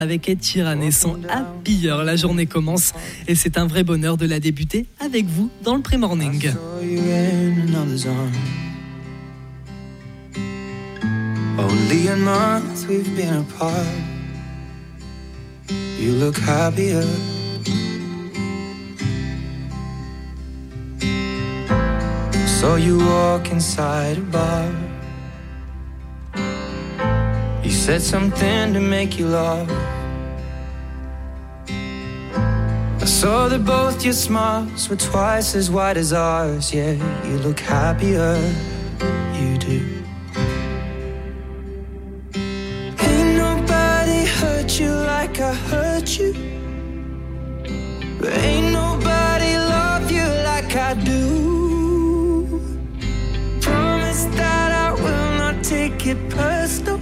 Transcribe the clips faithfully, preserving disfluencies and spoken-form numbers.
Avec Ed Sheeran et son Happy Hour. La journée commence et c'est un vrai bonheur de la débuter avec vous dans le pré-morning. Only a month we've been apart. You look happier. Saw you walk inside a bar. You said something to make you laugh. I saw that both your smiles were twice as wide as ours. Yeah, you look happier, you do. Ain't nobody hurt you like I hurt you. But ain't nobody love you like I do. Promise that I will not take it personal.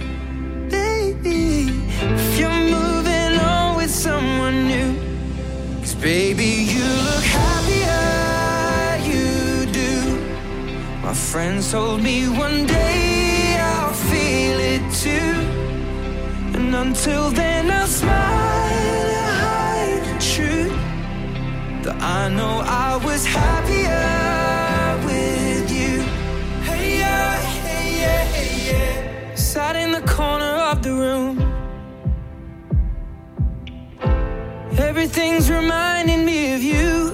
If you're moving on with someone new, 'cause baby you look happier, you do. My friends told me one day I'll feel it too. And until then I'll smile and hide the truth, that I know I was happier with you. Hey yeah, hey yeah, hey yeah. Sat in the corner of the room. Everything's reminding me of you.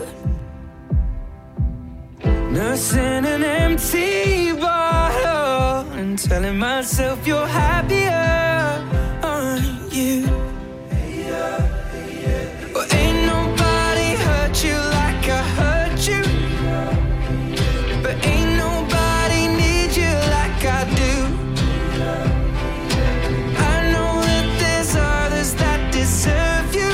Nursing an empty bottle and telling myself you're happier, aren't you? Well, ain't nobody hurt you like I hurt you. But ain't nobody need you like I do. I know that there's others that deserve you.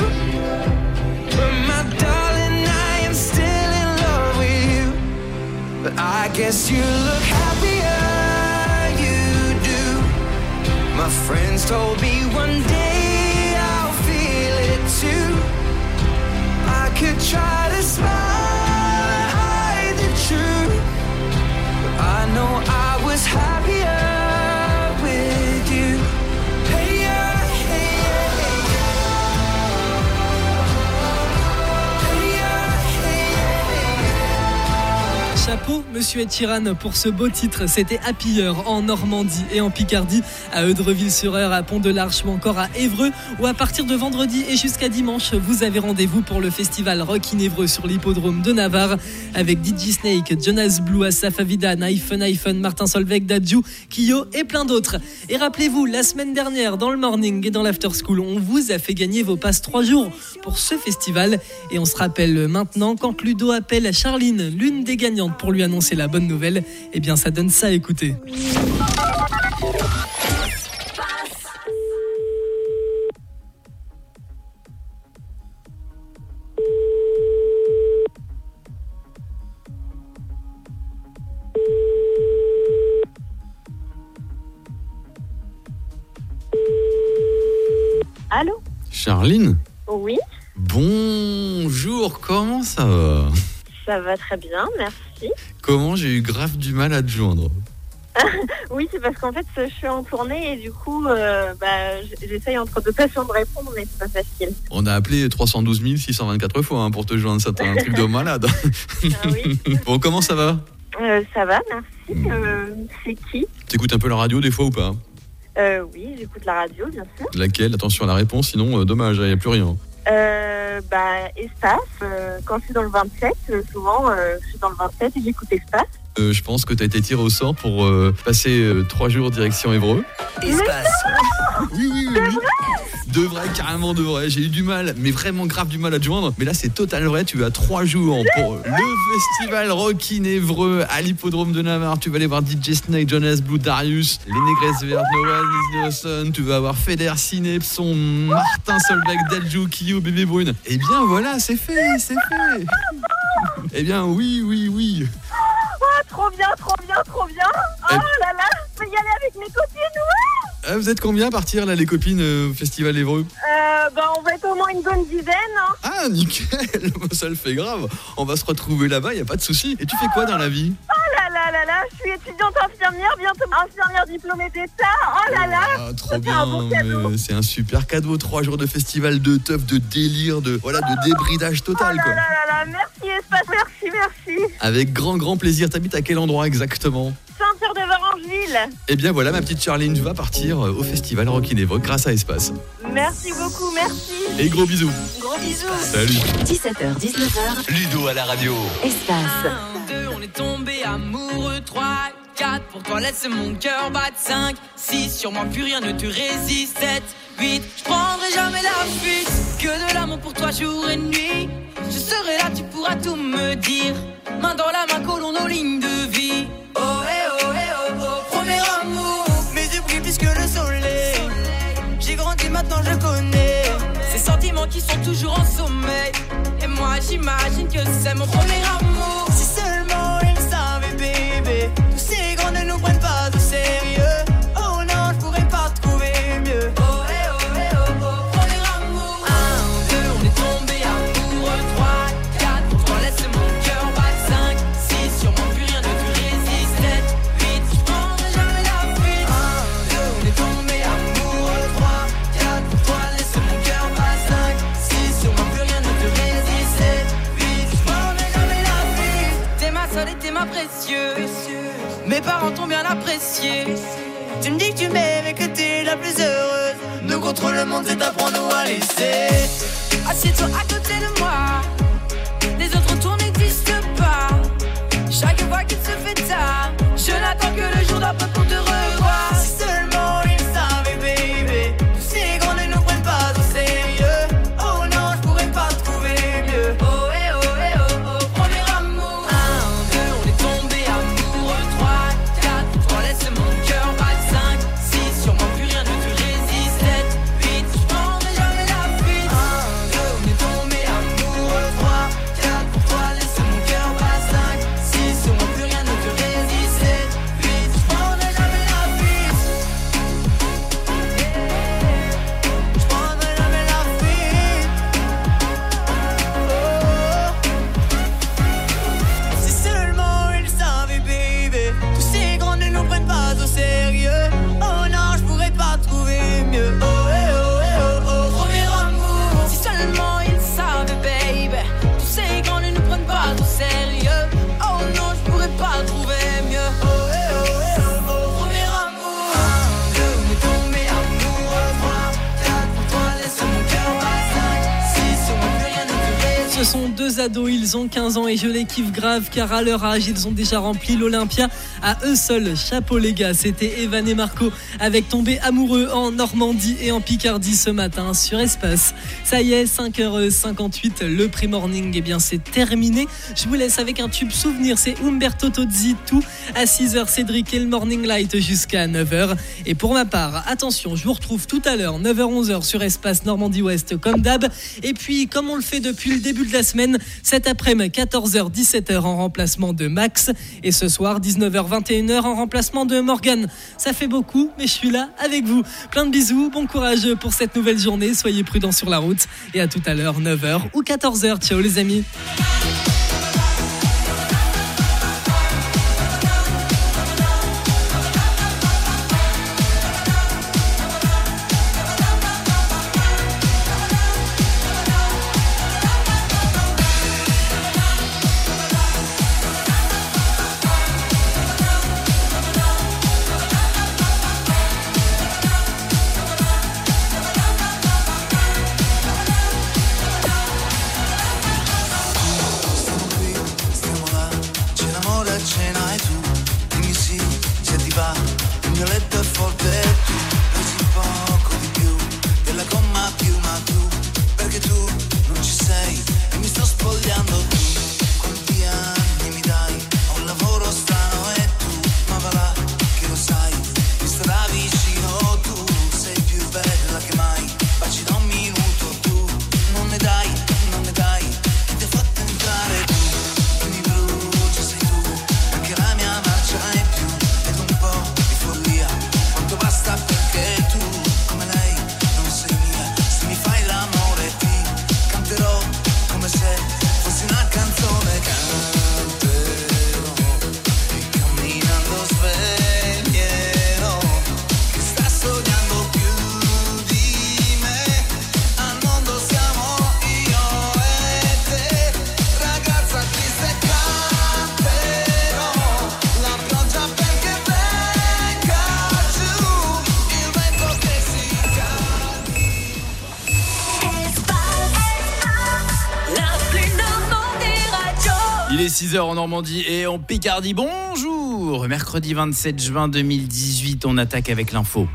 But I guess you look happier, you do. My friends told me one day I'll feel it too. I could try to smile and hide the truth, but I know I was happier with you. Hey yeah, hey yeah, hey yeah. Hey yeah, hey yeah, hey yeah. Chapeau, monsieur Ed Sheeran, pour ce beau titre. C'était Happy Hour en Normandie et en Picardie, à Eudreville-sur-Eure, à Pont-de-l'Arche ou encore à Évreux, où à partir de vendredi et jusqu'à dimanche, vous avez rendez-vous pour le festival Rock in Évreux sur l'hippodrome de Navarre, avec D J Snake, Jonas Blue, Asaf Avidan, iPhone iPhone, Martin Solveig, Dadju, Kyo et plein d'autres. Et rappelez-vous, la semaine dernière, dans le morning et dans l'after school, on vous a fait gagner vos passes trois jours pour ce festival. Et on se rappelle maintenant, quand Ludo appelle Charline, l'une des gagnantes, pour lui annoncer la bonne nouvelle, eh bien ça donne ça à écouter. Allô ? Charline ? Oui, Bonjour, comment ça va ? ça va très bien, merci. Comment j'ai eu grave du mal à te joindre ? Oui, c'est parce qu'en fait, je suis en tournée et du coup, euh, bah, j'essaye entre deux patients de répondre, mais c'est pas facile. On a appelé trois cent douze mille six cent vingt-quatre fois hein, pour te joindre, c'est un truc de malade. Ah oui. Bon, comment ça va ? euh, Ça va, merci. Euh, c'est qui ? T'écoutes un peu la radio des fois ou pas ? euh, Oui, j'écoute la radio, bien sûr. Laquelle ? Attention à la réponse, sinon euh, dommage, il n'y a plus rien. Euh, bah, Espace, euh, quand je suis dans le vingt-sept, euh, souvent, euh, je suis dans le vingt-sept et j'écoute Espace. Euh, je pense que tu as été tiré au sort pour euh, passer euh, trois jours direction Évreux. Espace. Oui, oui, oui. oui. De vrai, carrément de vrai. J'ai eu du mal, mais vraiment grave du mal à te joindre. Mais là, c'est total vrai. Tu as trois jours pour le festival Rock in Évreux à l'hippodrome de Navarre. Tu vas aller voir D J Snake, Jonas Blue, Darius, Les Négresses Vertes, No One is Innocent. Tu vas avoir Feder, Synepson, Martin Solveig, Dadju, Kyo, Bébé Brune. Eh bien, voilà, c'est fait, c'est fait. Eh bien, oui, oui, oui. Oh, trop bien, trop bien, trop bien. Oh Eh- là là, je peux y aller avec mes copines, ouais. Ah, vous êtes combien à partir, là, les copines, euh, au festival Évreux ? Euh, bah, on va être au moins une bonne dizaine, hein. Ah, nickel. Ça le fait grave. On va se retrouver là-bas, y a pas de souci. Et tu fais quoi dans la vie ? Oh là là là là, je suis étudiante infirmière, bientôt infirmière diplômée d'État. Oh là là, Ah, trop c'est bien, un bon cadeau. mais c'est un super cadeau. Trois jours de festival, de teuf, de délire, de voilà, de débridage total, Oh là quoi. là là là, merci Espace, merci, merci. Avec grand, grand plaisir. T'habites à quel endroit exactement? Saint-Pierre-de-Varangeville. Eh bien voilà, ma petite Charline, tu vas partir au festival Rock in Evoque grâce à Espace. Merci beaucoup, merci. Et gros bisous. Gros bisous. Salut. dix-sept heures dix-neuf heures, Ludo à la radio. Espace. un, deux, on est tombé amoureux. trois, quatre, pour toi laisse mon cœur battre. cinq, six, sur moi plus rien ne te résiste. sept, huit, je prendrai jamais la fuite. Que de l'amour pour toi jour et nuit. Je serai là, tu pourras tout me dire. Main dans la main, collons nos lignes de vie. Oh eh oh eh oh oh, premier amour. Mes yeux brillent plus que le soleil. J'ai grandi, maintenant je connais ces sentiments qui sont toujours en sommeil. Et moi j'imagine que c'est mon premier amour. Si seulement ils savaient, bébé, tous ces grands ne nous prennent pas au sérieux. Oh non, je pourrais pas trouver mieux. Oh eh oh eh oh oh, premier amour. un, deux, on est tombé amoureux. trois, quatre, pour toi laisse mon cœur battre. cinq, six, sur moi plus rien ne te résiste. sept, huit, je prendrai jamais la fuite. un, deux, on est tombé amoureux. trois, quatre, pour toi laisse mon cœur battre. cinq, six, sur moi plus rien ne te résiste. sept, huit, je prendrai jamais la fuite. T'es ma seule et t'es ma précieuse. Mes parents t'ont bien apprécié. Tu me dis que tu m'aimes et que t'es la plus heureuse. Nous contre le monde, c'est apprendre à laisser. Assieds-toi à côté de moi. Les autres tours n'existent pas. Chaque fois qu'il se fait tard, je n'attends que le jour d'après pour te revoir. Si seulement ils savaient, baby, tous ces grands ne nous prennent pas au sérieux. Oh non, je pourrais pas trouver mieux. Oh eh oh eh oh oh, premier amour. un, deux, on est tombé amoureux. trois, quatre, pour toi laisse mon cœur battre. cinq, six, sur moi plus rien ne te résiste. sept, huit, je prendrai jamais la fuite. un, deux, on est tombé amoureux. trois, quatre, pour toi laisse mon cœur battre. cinq, six, sur moi plus rien ne te résiste. sept, huit, je prendrai jamais la fuite. Je prendrai jamais la fuite. Oh. Si seulement ils savaient, baby, tous ces grands ne nous prennent pas au sérieux. Oh non, je pourrais pas trouver mieux. Oh eh oh eh oh oh, premier amour. Si seulement ils savaient, baby, tous ces grands ne nous prennent pas au sérieux. Oh non, je pourrais pas trouver mieux. Oh eh oh eh oh oh, premier amour. un, deux, on est tombé amoureux. trois, quatre, pour toi laisse mon cœur battre. cinq, six, sur moi plus rien ne te résiste. Ce sont deux ados, ils ont quinze ans et je les kiffe grave car à leur âge, ils ont déjà rempli l'Olympia à eux seuls. Chapeau les gars, c'était Evan et Marco avec Tombé amoureux en Normandie et en Picardie ce matin sur Espace. Ça y est, cinq heures cinquante-huit, le pré-morning, eh bien c'est terminé. Je vous laisse avec un tube souvenir, c'est Umberto Tozzi, tout à six heures, Cédric et le Morning Light jusqu'à neuf heures. Et pour ma part, attention, je vous retrouve tout à l'heure, neuf heures onze heures sur Espace Normandie Ouest comme d'hab. Et puis, comme on le fait depuis le début de la semaine, cet après-midi, quatorze heures dix-sept heures en remplacement de Max. Et ce soir, dix-neuf heures vingt et une heures en remplacement de Morgane. Ça fait beaucoup, mais je suis là avec vous. Plein de bisous, bon courage pour cette nouvelle journée. Soyez prudents sur la route. Et à tout à l'heure, neuf heures ou quatorze heures. Ciao les amis. Il est six heures en Normandie et en Picardie. Bonjour. Mercredi vingt-sept juin deux mille dix-huit, on attaque avec l'info.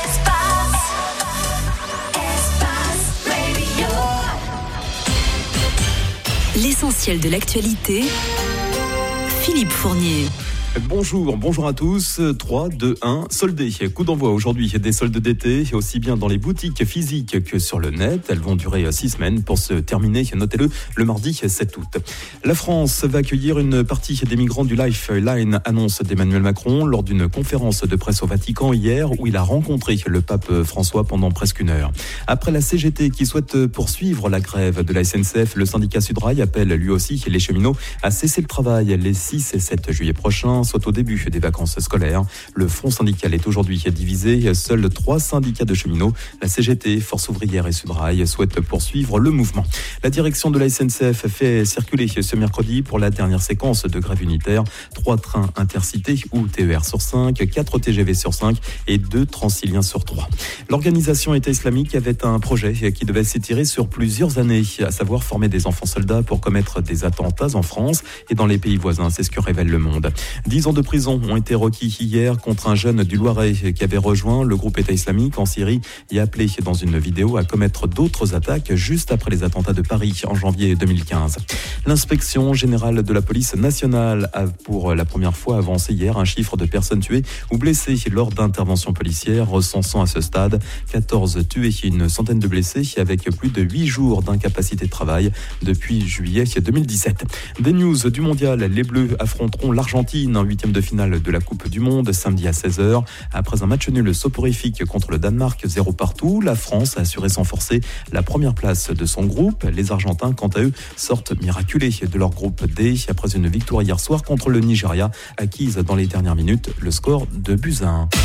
L'essentiel de l'actualité, Philippe Fournier. Bonjour, bonjour à tous. trois, deux, un, soldé. Coup d'envoi aujourd'hui des soldes d'été, aussi bien dans les boutiques physiques que sur le net. Elles vont durer six semaines pour se terminer, notez-le, le mardi sept août. La France va accueillir une partie des migrants du Lifeline, annonce d'Emmanuel Macron lors d'une conférence de presse au Vatican hier où il a rencontré le pape François pendant presque une heure. Après la C G T qui souhaite poursuivre la grève de la S N C F, le syndicat Sudrail appelle lui aussi les cheminots à cesser le travail les six et sept juillet prochains, soit au début des vacances scolaires. Le front syndical est aujourd'hui divisé. Seuls trois syndicats de cheminots, la C G T, Force ouvrière et Sudrail, souhaitent poursuivre le mouvement. La direction de la S N C F fait circuler ce mercredi pour la dernière séquence de grève unitaire trois trains intercités ou T E R sur cinq, quatre T G V sur cinq et deux Transiliens sur trois. L'organisation État islamique avait un projet qui devait s'étirer sur plusieurs années, à savoir former des enfants soldats pour commettre des attentats en France et dans les pays voisins. C'est ce que révèle Le Monde. Dix ans de prison ont été requis hier contre un jeune du Loiret qui avait rejoint le groupe État islamique en Syrie et appelé dans une vidéo à commettre d'autres attaques juste après les attentats de Paris en janvier deux mille quinze. L'inspection générale de la police nationale a pour la première fois avancé hier un chiffre de personnes tuées ou blessées lors d'interventions policières, recensant à ce stade quatorze tués et une centaine de blessés avec plus de huit jours d'incapacité de travail depuis juillet deux mille dix-sept. Des news du mondial, les Bleus affronteront l'Argentine en huitième de finale de la Coupe du Monde samedi à seize heures. Après un match nul soporifique contre le Danemark zéro partout, la France a assuré sans forcer la première place de son groupe. Les Argentins, quant à eux, sortent miraculés de leur groupe D après une victoire hier soir contre le Nigeria, acquise dans les dernières minutes, le score de buts à un.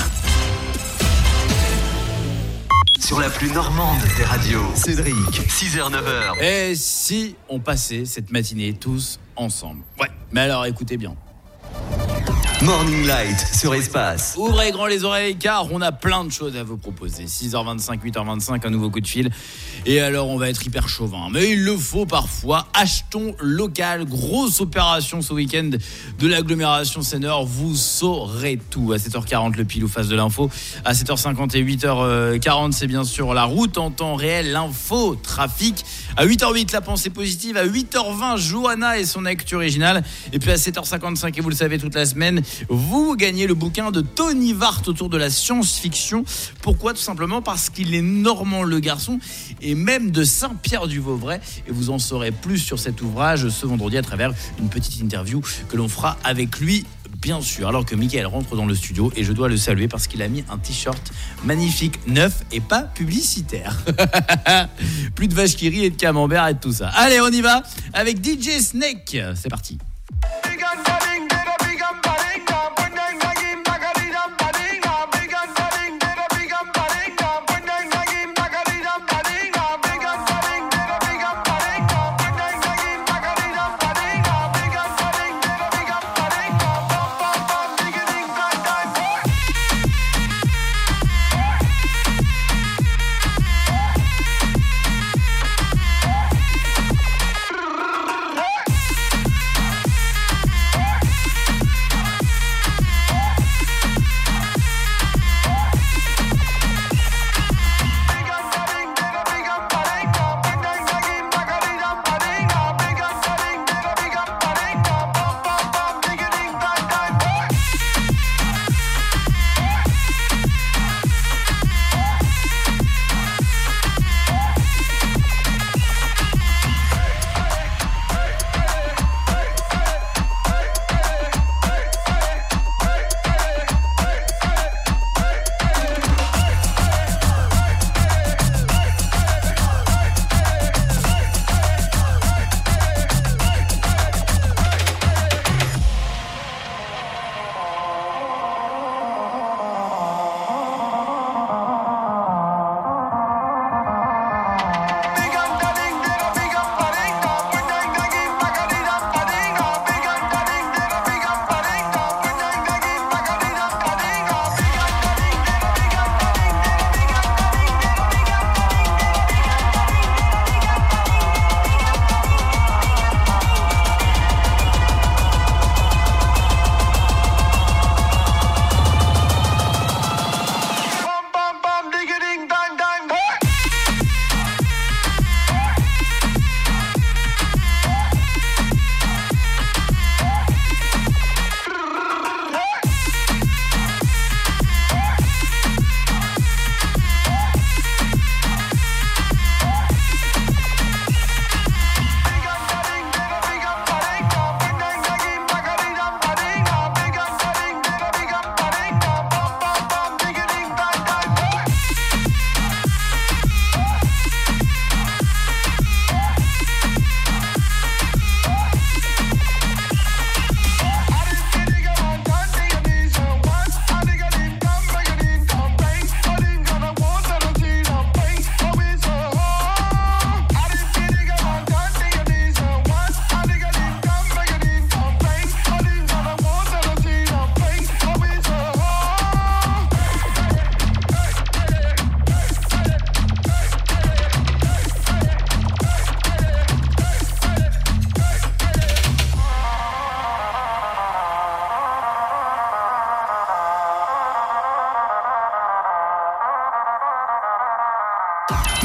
Sur la plus normande des radios, Cédric, six heures neuf heures. Et si on passait cette matinée tous ensemble? Ouais, mais alors écoutez bien. Morning Light sur Espace. Ouvrez grand les oreilles car on a plein de choses à vous proposer. six heures vingt-cinq, huit heures vingt-cinq, un nouveau coup de fil. Et alors on va être hyper chauvin. Mais il le faut parfois. Achetons local. Grosse opération ce week-end de l'agglomération Seine-Nord. Vous saurez tout. À sept heures quarante, le pile ou face de l'info. À sept heures cinquante et huit heures quarante, c'est bien sûr la route en temps réel. L'info, trafic. À huit heures huit, la pensée positive. À huit heures vingt, Johanna et son actu originale. Et puis à sept heures cinquante-cinq, et vous le savez toute la semaine, vous gagnez le bouquin de Tony Vart autour de la science-fiction. Pourquoi? Tout simplement parce qu'il est normand le garçon et même de Saint-Pierre-du-Vauvray. Et vous en saurez plus sur cet ouvrage ce vendredi à travers une petite interview que l'on fera avec lui, bien sûr. Alors que Mickaël rentre dans le studio et je dois le saluer parce qu'il a mis un t-shirt magnifique, neuf et pas publicitaire. Plus de vache qui rit et de camembert et de tout ça. Allez, on y va avec D J Snake. C'est parti.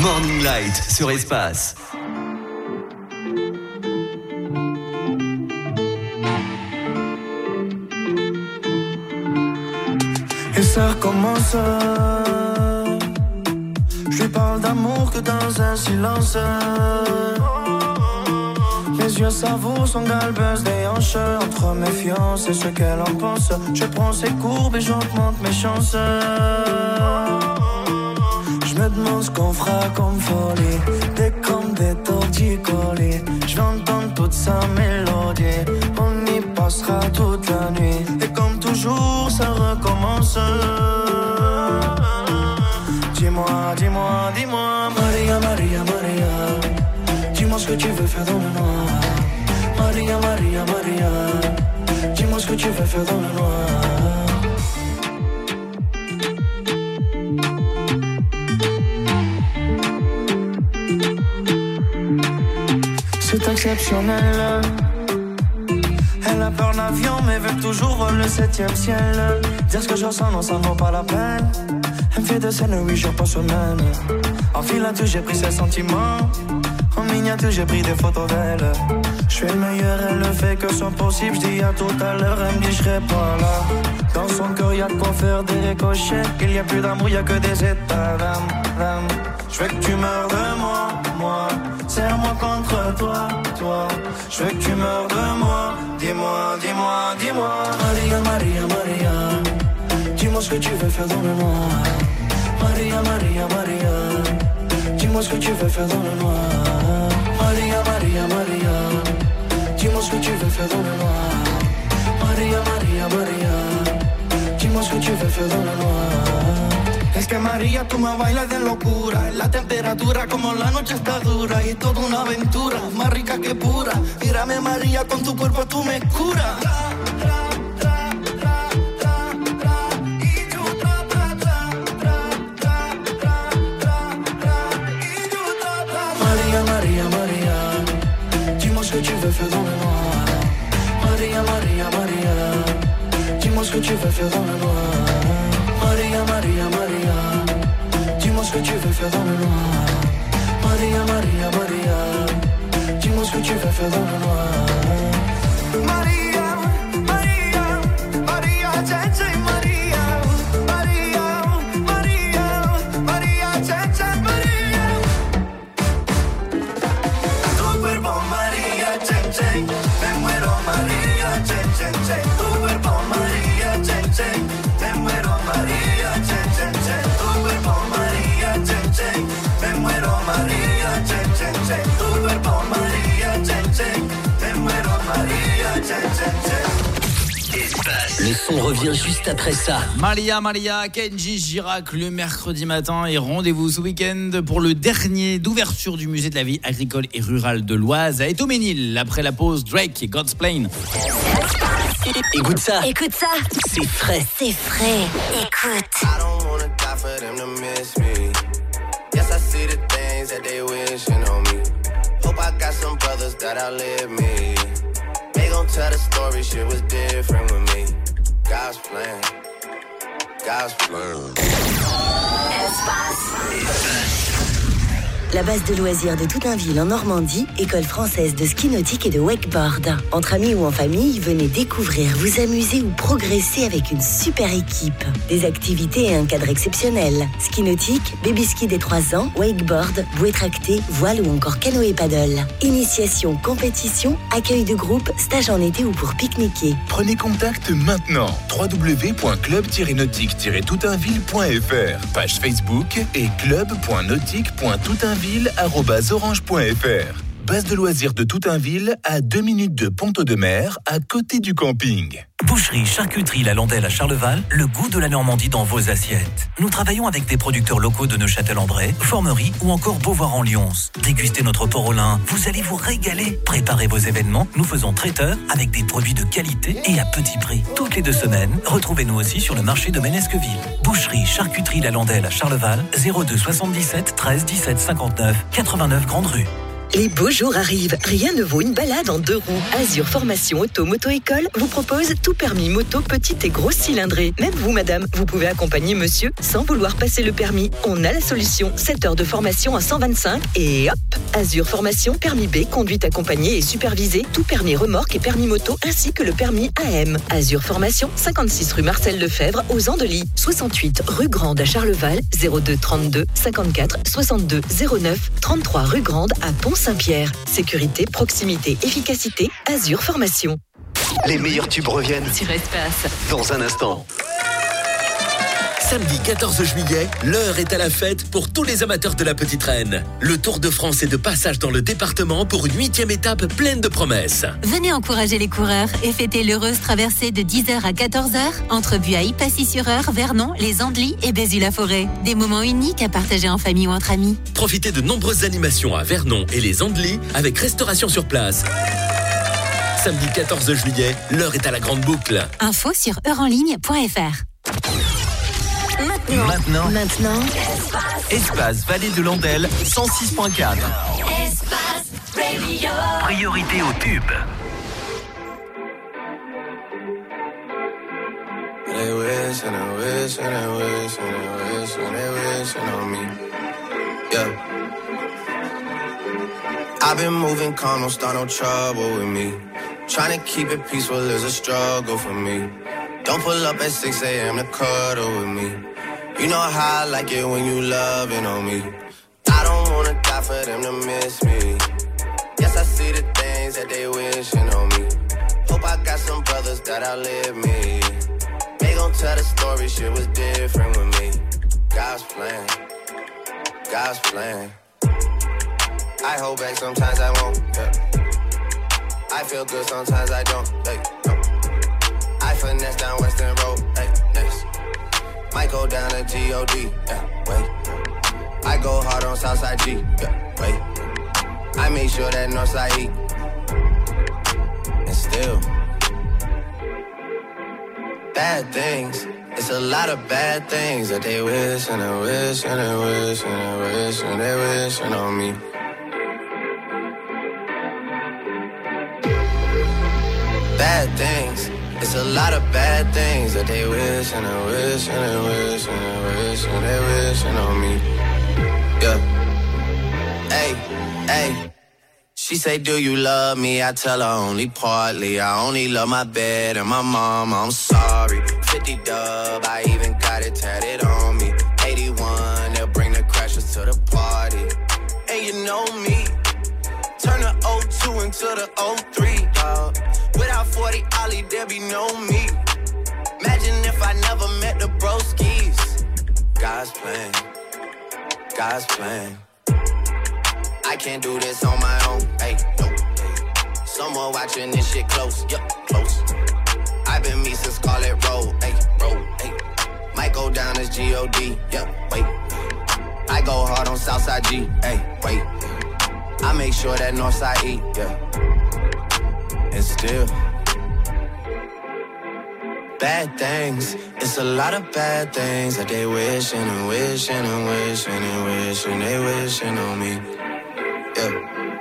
Morning Light sur Espace. Et ça recommence. Je lui parle d'amour que dans un silence. Mes yeux savourent son galbeuse des hanches. Entre méfiance et ce qu'elle en pense, je prends ses courbes et j'augmente mes chances. Je me demande ce qu'on fera comme folie. Des comme des torticolis. Je vais entendre toute sa mélodie. On y passera toute la nuit. Et comme toujours ça recommence. Dis-moi, dis-moi, dis-moi, Maria, Maria, Maria. Dis-moi ce que tu veux faire dans le noir. Maria, Maria, Maria. Dis-moi ce que tu veux faire dans le noir. C'est exceptionnel. Elle a peur d'avion mais veut toujours le septième ciel. Dire ce que je ressens, non ça vaut pas la peine. Elle me fait de scène huit jours par semaine. En filature j'ai pris ses sentiments. En miniature j'ai pris des photos d'elle. Je suis le meilleur, elle ne fait que son possible. Je dis à tout à l'heure, elle me dit je serai pas là. Dans son cœur y'a de quoi faire des ricochets. Il y a plus d'amour, y'a que des états d'âme. Je veux que tu meurs de moi, moi. Serre-moi contre toi, toi. Je veux que tu meurs de moi. Dis-moi, dis-moi, dis-moi. Maria, Maria, Maria. Dis-moi ce que tu veux faire dans le noir. Maria, Maria, Maria. Dis-moi ce que tu veux faire dans le noir. Maria, Maria, Maria. Dis-moi ce que tu veux faire dans le noir. Maria, Maria, Maria. Dis-moi ce que tu veux faire dans le noir. Es que María, tú me bailas de locura. La temperatura como la noche está dura. Y toda una aventura, más rica que pura. Mírame María, con tu cuerpo tú me curas. María, María, María. Dis-moi ce que tu veux faire dans le noir. María, María, María. Dis-moi ce que tu veux faire dans le noir. Maria, Maria, Maria. Dis-moi ce que tu veux faire dans le noir. Maria, Maria, Maria. Dis-moi ce que tu veux faire dans le noir. Maria, Maria, Maria, Tete, Maria. Maria, Maria, Maria, Tete, Maria. Tu cuerpo, Maria, Tete. Me muero, Maria, Tete. Tu cuerpo, Maria, Tete. Me muero, María, che, che, che. Tu cuerpo, María, che, che. Me muero, María, che, che, che. Tu cuerpo, María, che, che. Me muero, María, che, che, che. Espace. Le son revient juste après ça. Malia, Malia, Kenji Girac le mercredi matin et rendez-vous ce week-end pour le dernier d'ouverture du musée de la vie agricole et rurale de l'Oise à Étoménil. Après la pause, Drake et God's Plane. Écoute ça. Écoute ça. C'est frais. C'est frais. Écoute. I don't wanna die for them to miss me. Yes, I see the things that they wishing on me. Hope I got some brothers that outlive me. They gon' tell the story, shit was different with me. God's plan. God's plan. La base de loisirs de Toutainville en Normandie, école française de ski nautique et de wakeboard. Entre amis ou en famille, venez découvrir, vous amuser ou progresser avec une super équipe. Des activités et un cadre exceptionnel. Ski nautique, baby ski des trois ans, wakeboard, bouée tractée, voile ou encore canoë paddle. Initiation, compétition, accueil de groupe, stage en été ou pour pique-niquer. Prenez contact maintenant. w w w point club tiret nautique tiret toutainville point f r. Page Facebook et club point nautique point toutainville arobase orange point f r. Base de loisirs de Toutainville à deux minutes de Pont-de-Mer, à côté du camping. Boucherie, charcuterie, la Landelle à Charleval, le goût de la Normandie dans vos assiettes. Nous travaillons avec des producteurs locaux de Neuchâtel-en-Bray, Formerie ou encore Beauvoir-en-Lyons. Dégustez notre porc au lin, vous allez vous régaler. Préparez vos événements, nous faisons traiteur avec des produits de qualité et à petit prix. Toutes les deux semaines, retrouvez-nous aussi sur le marché de Ménesqueville. Boucherie, charcuterie, la Landelle à Charleval, zéro deux soixante-dix-sept treize dix-sept cinquante-neuf quatre-vingt-neuf Grande Rue. Les beaux jours arrivent, rien ne vaut une balade en deux roues. Azur Formation Auto Moto École vous propose tout permis moto petite et grosse cylindrée. Même vous madame, vous pouvez accompagner monsieur sans vouloir passer le permis. On a la solution, sept heures de formation à cent vingt-cinq et hop. Azur Formation permis B, conduite accompagnée et supervisée, tout permis remorque et permis moto ainsi que le permis A M. Azur Formation, cinquante-six rue Marcel Lefebvre aux Andelys, soixante-huit rue Grande à Charleval, zéro deux trente-deux cinquante-quatre soixante-deux zéro neuf, trente-trois rue Grande à Pont-Saint-Pierre. Sécurité, proximité, efficacité, Azur Formation. Les meilleurs tubes reviennent Sur Espace. dans un instant. Samedi quatorze juillet, l'heure est à la fête pour tous les amateurs de la Petite Reine. Le Tour de France est de passage dans le département pour une huitième étape pleine de promesses. Venez encourager les coureurs et fêter l'heureuse traversée de dix heures à quatorze heures entre Buailles, Passy-sur-Eure, Vernon, les Andelys et Bézu-la-Forêt. Des moments uniques à partager en famille ou entre amis. Profitez de nombreuses animations à Vernon et les Andelys avec restauration sur place. Samedi quatorze juillet, l'heure est à la grande boucle. Info sur heure en ligne point f r. Maintenant, maintenant, Maintenant, Espace Vallée de Landelle, cent six point quatre. Espace Radio. Priorité au tube. They wish and they wish and they wish and they wish and they wish on me. Yeah. I've been moving calm, don't start no trouble with me. Trying to keep it peaceful is a struggle for me. Don't pull up at six a.m. to cuddle with me. You know how I like it when you loving on me. I don't wanna die for them to miss me. Yes, I see the things that they wishing on me. Hope I got some brothers that outlive me. They gon' tell the story, shit was different with me. God's plan, God's plan. I hold back, sometimes I won't, yeah. I feel good, sometimes I don't, hey, no. I finesse down Western Road, hey, next. Might go down to G O D, yeah, wait. I go hard on Southside G, yeah, wait. I make sure that Northside E. And still, bad things. It's a lot of bad things that they wish and they wish and they wish and they wish and they wish on me. Bad things. It's a lot of bad things that they wish and they wish and they wish and they wish and they wish on me. Yeah. Hey, hey. She say, do you love me? I tell her only partly. I only love my bed and my mom. I'm sorry. fifty dub, I even got it tatted on me. eighty-one, they'll bring the crashers to the party. And you know me. Turn the oh two into the oh three, dawg. Without forty Ollie, there be no me. Imagine if I never met the broskies. God's plan, God's plan. I can't do this on my own, hey, no, hey. Someone watching this shit close, yup, close. I've been me since Scarlet Road, hey, road, hey. Might go down as G O D, yup, wait. I go hard on Southside G, hey, wait. I make sure that Northside E, yeah. And still, bad things. It's a lot of bad things that they wishing and wishing and wishing and wishing they wishing on me. Yeah,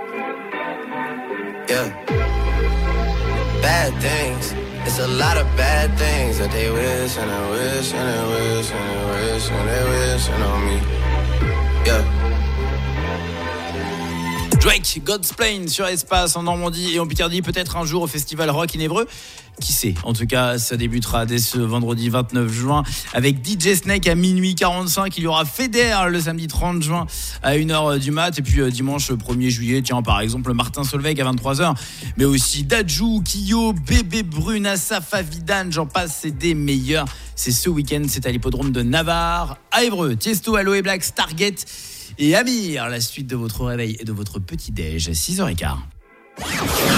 yeah. Bad things. It's a lot of bad things that they wish and they wish and they wish and they wish and they wishing on me. Yeah. Drake, God's Plan sur Espace en Normandie et en Picardie, peut-être un jour au festival Rock in Évreux. Qui sait? En tout cas, ça débutera dès ce vendredi vingt-neuf juin avec D J Snake à minuit quarante-cinq. Il y aura Feder le samedi trente juin à une heure du mat. Et puis euh, dimanche premier juillet, tiens, par exemple, Martin Solveig à vingt-trois heures. Mais aussi Dadju, Kyo, Bébé Brune, Asaf Avidan, j'en passe, c'est des meilleurs. C'est ce week-end, c'est à l'hippodrome de Navarre, à Évreux. Tiesto, Aloe Black, Stargate et Amir. La suite de votre réveil et de votre petit-déj, six heures quinze.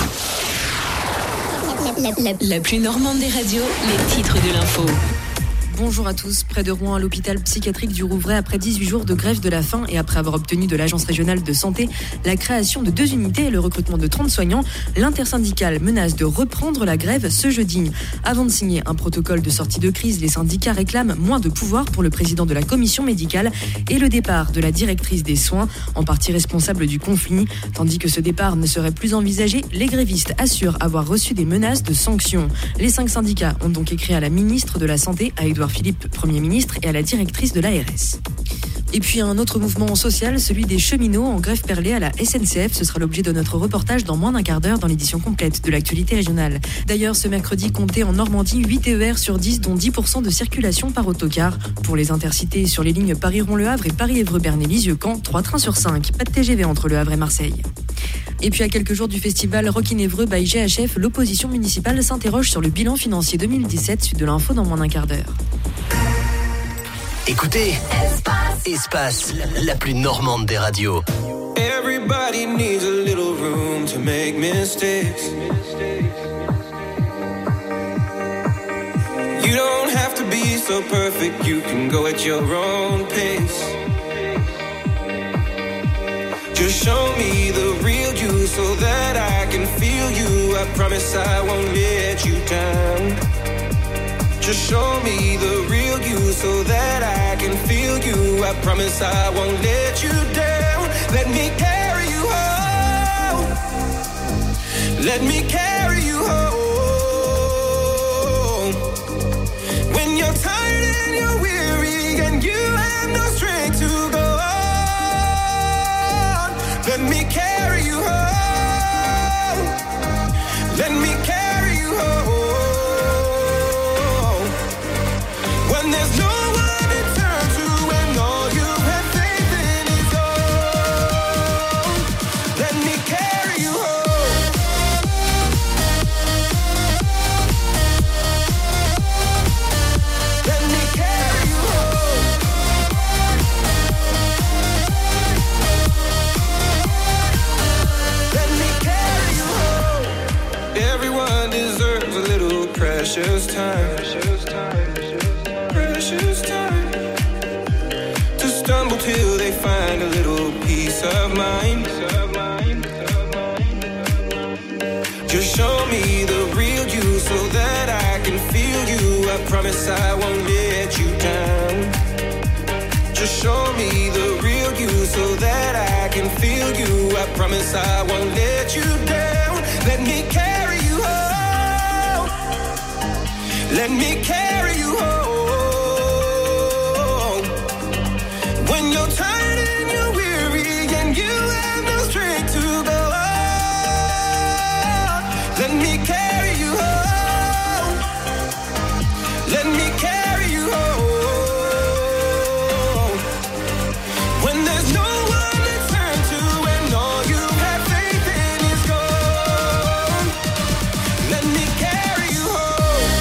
La, la, la plus normande des radios, les titres de l'info. Bonjour à tous. Près de Rouen, à l'hôpital psychiatrique du Rouvray, après dix-huit jours de grève de la faim et après avoir obtenu de l'Agence régionale de santé la création de deux unités et le recrutement de trente soignants, l'intersyndicale menace de reprendre la grève ce jeudi. Avant de signer un protocole de sortie de crise, les syndicats réclament moins de pouvoir pour le président de la commission médicale et le départ de la directrice des soins, en partie responsable du conflit. Tandis que ce départ ne serait plus envisagé, les grévistes assurent avoir reçu des menaces de sanctions. Les cinq syndicats ont donc écrit à la ministre de la Santé, à Édouard Philippe, Premier ministre, et à la directrice de l'A R S. Et puis un autre mouvement social, celui des cheminots en grève perlée à la S N C F. Ce sera l'objet de notre reportage dans moins d'un quart d'heure dans l'édition complète de l'actualité régionale. D'ailleurs, ce mercredi, comptez en Normandie huit T E R sur dix, dont dix pour cent de circulation par autocar. Pour les intercités sur les lignes Paris-Rouen-Le Havre et Paris-Évreux-Berne-et-Lisieux-Caen, trois trains sur cinq. Pas de T G V entre Le Havre et Marseille. Et puis à quelques jours du festival Rock in Évreux by G H F, l'opposition municipale s'interroge sur le bilan financier deux mille dix-sept. Suite de l'info dans moins d'un quart d'heure. Écoutez, Espace, Espace, la plus normande des radios. Everybody needs a little room to make mistakes. You don't have to be so perfect, you can go at your own pace. Just show me the real you so that I can feel you. I promise I won't let you down. Just show me the real you so that I can feel you. I promise I won't let you down. Let me carry you home. Let me carry you home. When you're tired and you're weary and you have no strength to go on, let me carry you home. Let me carry you home. When there's no one to turn to and all you have faith in is gone, let me carry you home. Let me carry you home. Let me carry you home. Everyone deserves a little precious time. Precious time to stumble till they find a little peace of mind. Just show me the real you so that I can feel you. I promise I won't let you down. Just show me the real you so that I can feel you. I promise I won't let you down. Let me carry you home. Let me carry you home. When you're tired and you're weary and you have no strength to go on, let me carry you home. Let me carry you home. When there's no one to turn to and all you have faith in is gone, let me carry you home.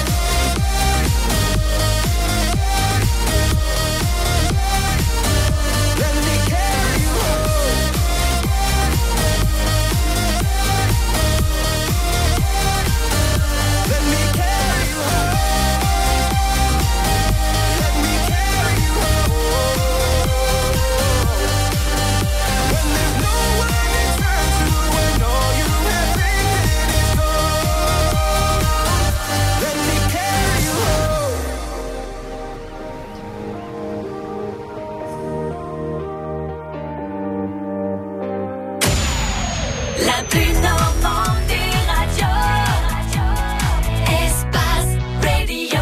Let me carry you home. Let me carry you home. Let me carry you home. When there's no one to turn to and all you have faith in is gone, let me carry you home. La plus normande des radios. Espace Radio.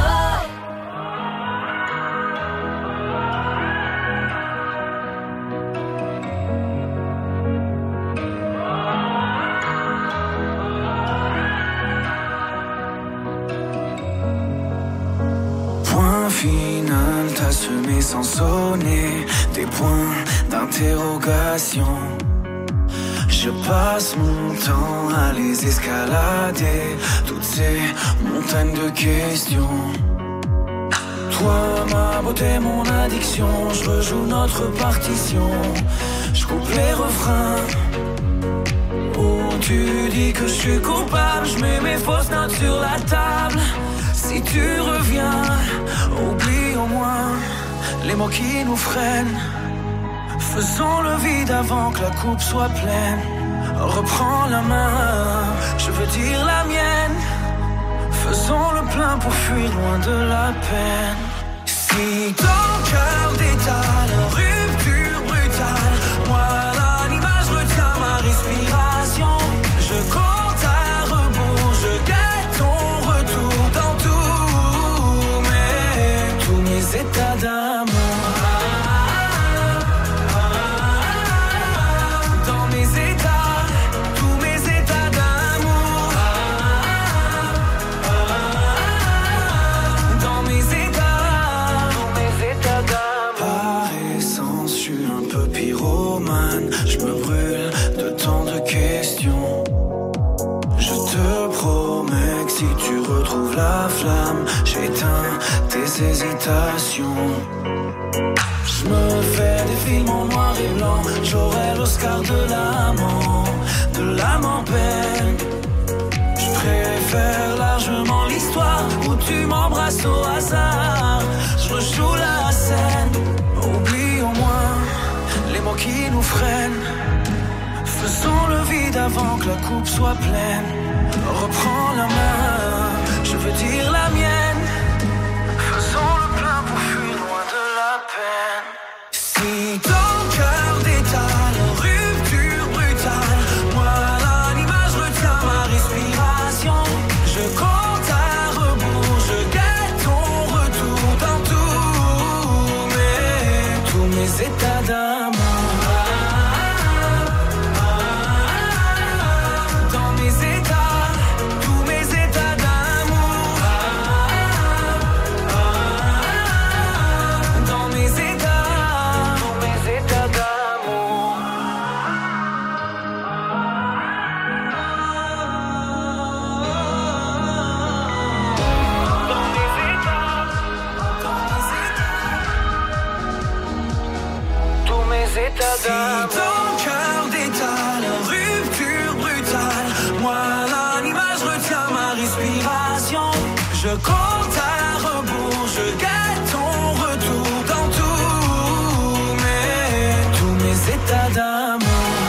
Point final, t'as semé sans sonner des points d'interrogation. Je passe mon temps à les escalader, toutes ces montagnes de questions. Toi, ma beauté, mon addiction, je rejoue notre partition. Je coupe les refrains où tu dis que je suis coupable. Je mets mes fausses notes sur la table. Si tu reviens, oublie moins les mots qui nous freinent. Faisons le vide avant que la coupe soit pleine. Reprends la main, je veux dire la mienne. Faisons le plein pour fuir loin de la peine. Si ton cœur détale, rupture brutale, moi à l'image retiens ma respiration. Je compte à rebours, je guette ton retour dans tous mes, tous mes états d'amour. Dans mes états, tous mes états d'amour. Dans mes états, dans mes états d'amour. Par essence, je suis un peu pyromane. Je me brûle de tant de questions. Je te promets que si tu retrouves la flamme, j'éteins tes hésitations. Je me fais des films en noir et blanc. J'aurai l'Oscar de l'amant, de l'âme en peine. Je préfère largement l'histoire où tu m'embrasses au hasard. Je rejoue la scène. Oublie au moins les mots qui nous freinent. Faisons le vide avant que la coupe soit pleine. Reprends la main, je veux dire la mienne. Faisons le plein pour fuir loin de la peine. Si ton cœur détale, rupture brutale, moi à l'image retiens ma respiration. Je compte à rebours, je guette ton retour dans tous mes, tous mes états d'amour. Si ton cœur détale, rupture brutale, moi à l'image retiens ma respiration. Je compte à rebours, je guette ton retour dans tous mes, tous mes états d'amour.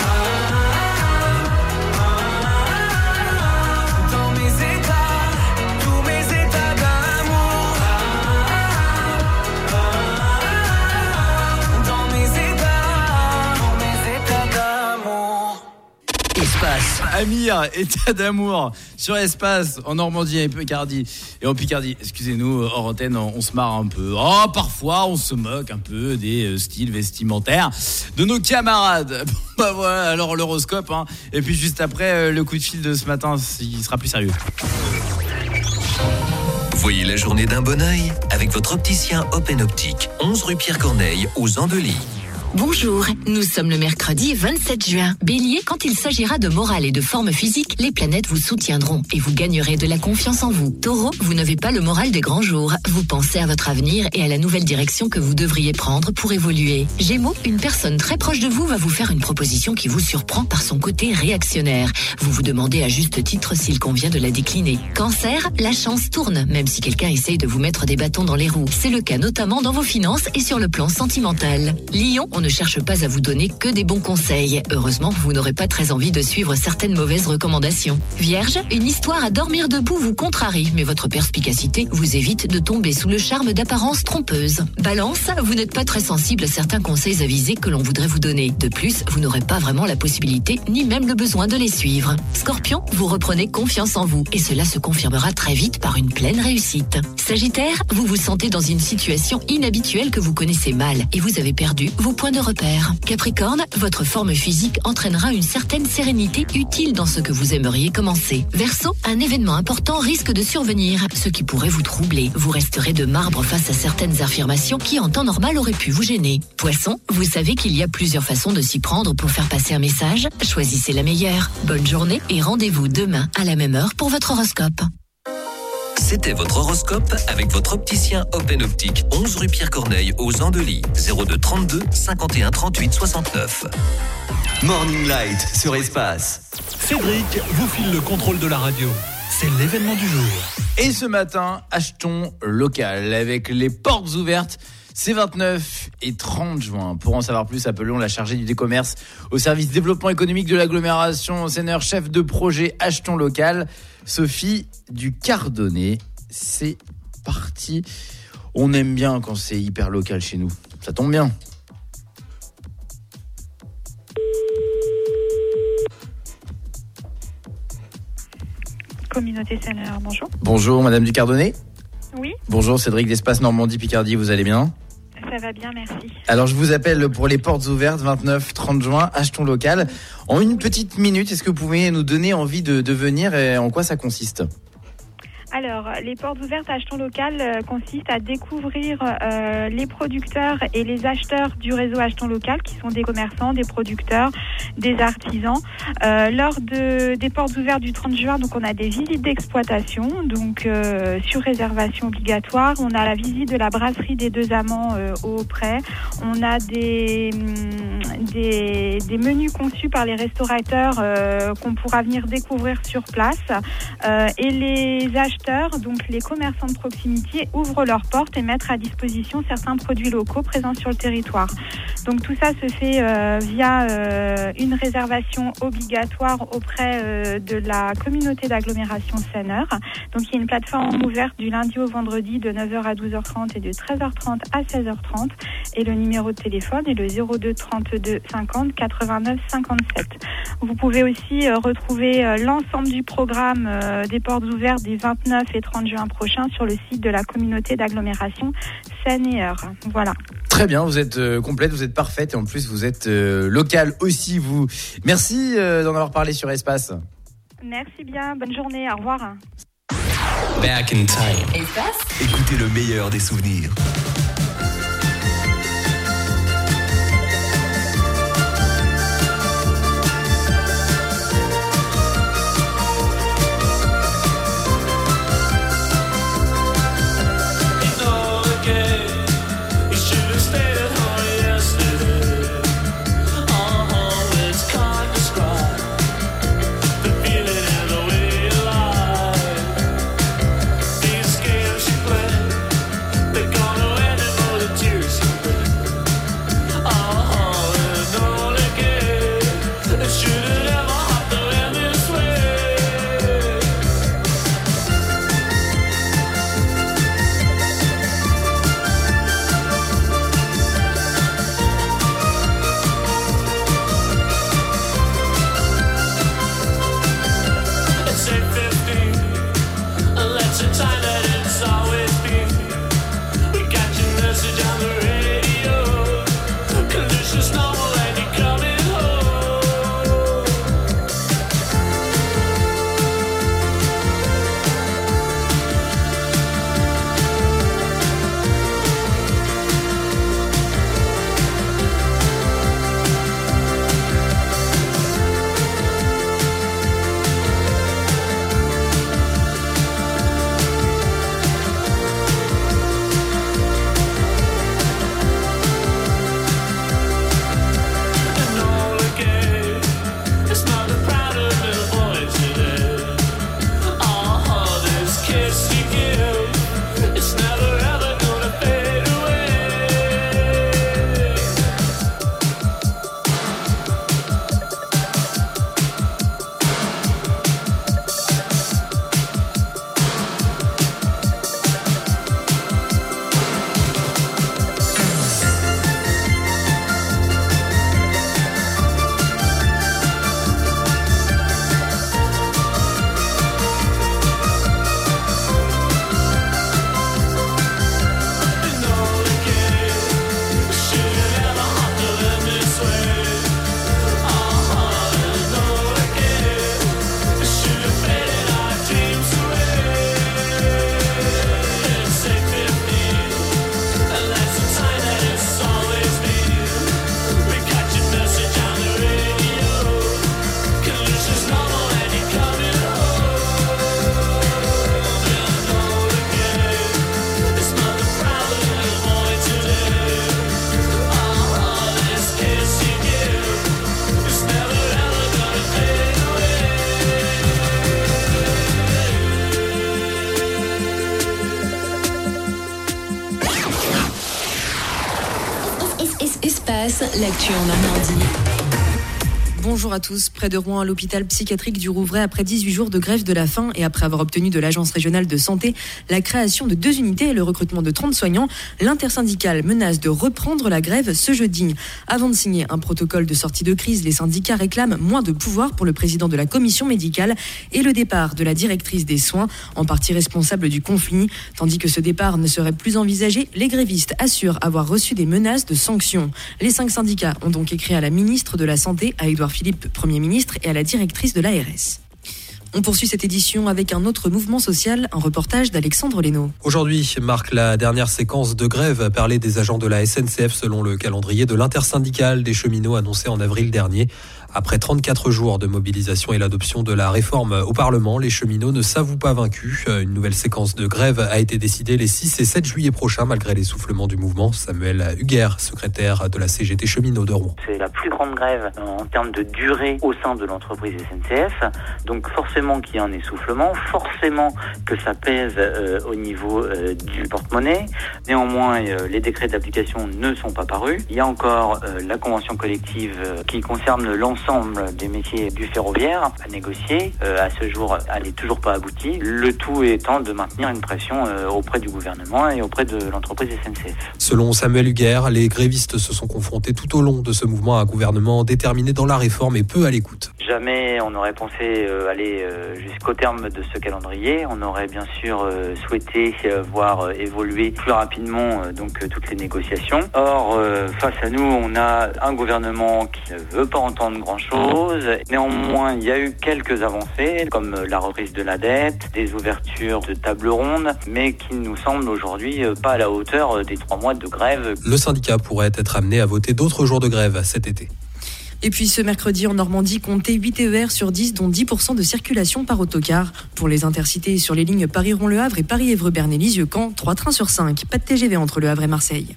Dans mes états, tous mes états d'amour. Dans mes états. Espace. Amir, état d'amour sur Espace en Normandie et Picardie. Et en Picardie, excusez-nous, hors antenne, on se marre un peu. Oh, parfois, on se moque un peu des styles vestimentaires de nos camarades. Bah voilà, alors l'horoscope, hein. Et puis juste après, le coup de fil de ce matin, il sera plus sérieux. Voyez la journée d'un bon œil avec votre opticien Open Optique, onze rue Pierre Corneille, aux Andelys. Bonjour, nous sommes le mercredi vingt-sept juin. Bélier, quand il s'agira de morale et de forme physique, les planètes vous soutiendront et vous gagnerez de la confiance en vous. Taureau, vous n'avez pas le moral des grands jours. Vous pensez à votre avenir et à la nouvelle direction que vous devriez prendre pour évoluer. Gémeaux, une personne très proche de vous va vous faire une proposition qui vous surprend par son côté réactionnaire. Vous vous demandez à juste titre s'il convient de la décliner. Cancer, la chance tourne, même si quelqu'un essaye de vous mettre des bâtons dans les roues. C'est le cas notamment dans vos finances et sur le plan sentimental. Lion, on ne cherche pas à vous donner que des bons conseils. Heureusement, vous n'aurez pas très envie de suivre certaines mauvaises recommandations. Vierge, une histoire à dormir debout vous contrarie, mais votre perspicacité vous évite de tomber sous le charme d'apparences trompeuses. Balance, vous n'êtes pas très sensible à certains conseils avisés que l'on voudrait vous donner. De plus, vous n'aurez pas vraiment la possibilité, ni même le besoin de les suivre. Scorpion, vous reprenez confiance en vous, et cela se confirmera très vite par une pleine réussite. Sagittaire, vous vous sentez dans une situation inhabituelle que vous connaissez mal, et vous avez perdu vos points de repère. Capricorne, votre forme physique entraînera une certaine sérénité utile dans ce que vous aimeriez commencer. Verseau, un événement important risque de survenir, ce qui pourrait vous troubler. Vous resterez de marbre face à certaines affirmations qui en temps normal auraient pu vous gêner. Poisson, vous savez qu'il y a plusieurs façons de s'y prendre pour faire passer un message. Choisissez la meilleure. Bonne journée et rendez-vous demain à la même heure pour votre horoscope. C'était votre horoscope avec votre opticien Open Optique, onze rue Pierre Corneille, aux Andelys, zéro deux trente-deux cinquante et un trente-huit soixante-neuf. Morning Light sur Espace. Cédric vous file le contrôle de la radio. C'est l'événement du jour. Et ce matin, achetons local avec les portes ouvertes C'est vingt-neuf et trente juin. Pour en savoir plus, appelons la chargée du décommerce au service développement économique de l'agglomération Seine-Heure, chef de projet Achetons Local, Sophie Ducardonnet. C'est parti. On aime bien quand c'est hyper local chez nous. Ça tombe bien. Communauté Seine-Heure, bonjour. Bonjour, Madame Ducardonnet. Oui. Bonjour, Cédric d'Espace Normandie Picardie, vous allez bien ? Ça va bien, merci. Alors, je vous appelle pour les portes ouvertes, vingt-neuf trente juin, Achetons Local. En une petite minute, est-ce que vous pouvez nous donner envie de, de venir et en quoi ça consiste ? Alors, les portes ouvertes Achetons Local euh, consistent à découvrir euh, les producteurs et les acheteurs du réseau Achetons Local, qui sont des commerçants, des producteurs, des artisans. Euh, lors de, des portes ouvertes du trente juin, donc on a des visites d'exploitation, donc euh, sur réservation obligatoire. On a la visite de la brasserie des Deux Amants euh, au Pré. On a des, des, des menus conçus par les restaurateurs euh, qu'on pourra venir découvrir sur place. Euh, et les acheteurs, donc les commerçants de proximité, ouvrent leurs portes et mettent à disposition certains produits locaux présents sur le territoire. Donc tout ça se fait euh, via euh, une réservation obligatoire auprès euh, de la communauté d'agglomération Seine-Heure. Donc il y a une plateforme ouverte du lundi au vendredi de neuf heures à douze heures trente et de treize heures trente à seize heures trente. Et le numéro de téléphone est le zéro deux trente-deux cinquante quatre-vingt-neuf cinquante-sept. Vous pouvez aussi euh, retrouver euh, l'ensemble du programme euh, des portes ouvertes des vingt-neuf et trente juin prochains sur le site de la communauté d'agglomération Seine-Heure. Voilà. Très bien, vous êtes euh, complète, vous êtes parfaite et en plus vous êtes euh, locale aussi vous. Merci euh, d'en avoir parlé sur Espace. Merci bien, bonne journée, au revoir. Back in time. Espace. Écoutez le meilleur des souvenirs. They're gonna tous, l'actu en Normandie. Bonjour à tous. Près de Rouen, à l'hôpital psychiatrique du Rouvray, après dix-huit jours de grève de la faim et après avoir obtenu de l'Agence régionale de santé la création de deux unités et le recrutement de trente soignants, l'intersyndicale menace de reprendre la grève ce jeudi. Avant de signer un protocole de sortie de crise, les syndicats réclament moins de pouvoir pour le président de la commission médicale et le départ de la directrice des soins, en partie responsable du conflit. Tandis que ce départ ne serait plus envisagé, les grévistes assurent avoir reçu des menaces de sanctions. Les cinq syndicats ont donc écrit à la ministre de la Santé, à Édouard Philippe, Premier ministre, et à la directrice de l'A R S. On poursuit cette édition avec un autre mouvement social, un reportage d'Alexandre Lénaud. Aujourd'hui marque la dernière séquence de grève parlée des agents de la S N C F selon le calendrier de l'intersyndicale des cheminots annoncé en avril dernier. Après trente-quatre jours de mobilisation et l'adoption de la réforme au Parlement, les cheminots ne s'avouent pas vaincus. Une nouvelle séquence de grève a été décidée les six et sept juillet prochains malgré l'essoufflement du mouvement. Samuel Huguer, secrétaire de la C G T cheminots de Rouen. C'est la plus grande grève en termes de durée au sein de l'entreprise S N C F. Donc forcément qu'il y a un essoufflement, forcément que ça pèse euh, au niveau euh, du porte-monnaie. Néanmoins, euh, les décrets d'application ne sont pas parus. Il y a encore euh, la convention collective euh, qui concerne l'ensemble L'ensemble des métiers du ferroviaire à négocier. Euh, à ce jour, elle n'est toujours pas aboutie. Le tout étant de maintenir une pression euh, auprès du gouvernement et auprès de l'entreprise S N C F. Selon Samuel Huguer, les grévistes se sont confrontés tout au long de ce mouvement à un gouvernement déterminé dans la réforme et peu à l'écoute. Jamais on n'aurait pensé euh, aller euh, jusqu'au terme de ce calendrier. On aurait bien sûr euh, souhaité euh, voir euh, évoluer plus rapidement euh, donc euh, toutes les négociations. Or, euh, face à nous, on a un gouvernement qui ne veut pas entendre grand-chose. Néanmoins, il y a eu quelques avancées, comme la reprise de la dette, des ouvertures de table ronde, mais qui nous semblent aujourd'hui pas à la hauteur des trois mois de grève. Le syndicat pourrait être amené à voter d'autres jours de grève cet été. Et puis ce mercredi en Normandie, comptez huit T E R sur dix, dont dix pour cent de circulation par autocar. Pour les intercités sur les lignes Paris-Rouen-Le Havre et Paris-Évreux-Bernay-Lisieux-Caen, trois trains sur cinq. Pas de T G V entre Le Havre et Marseille.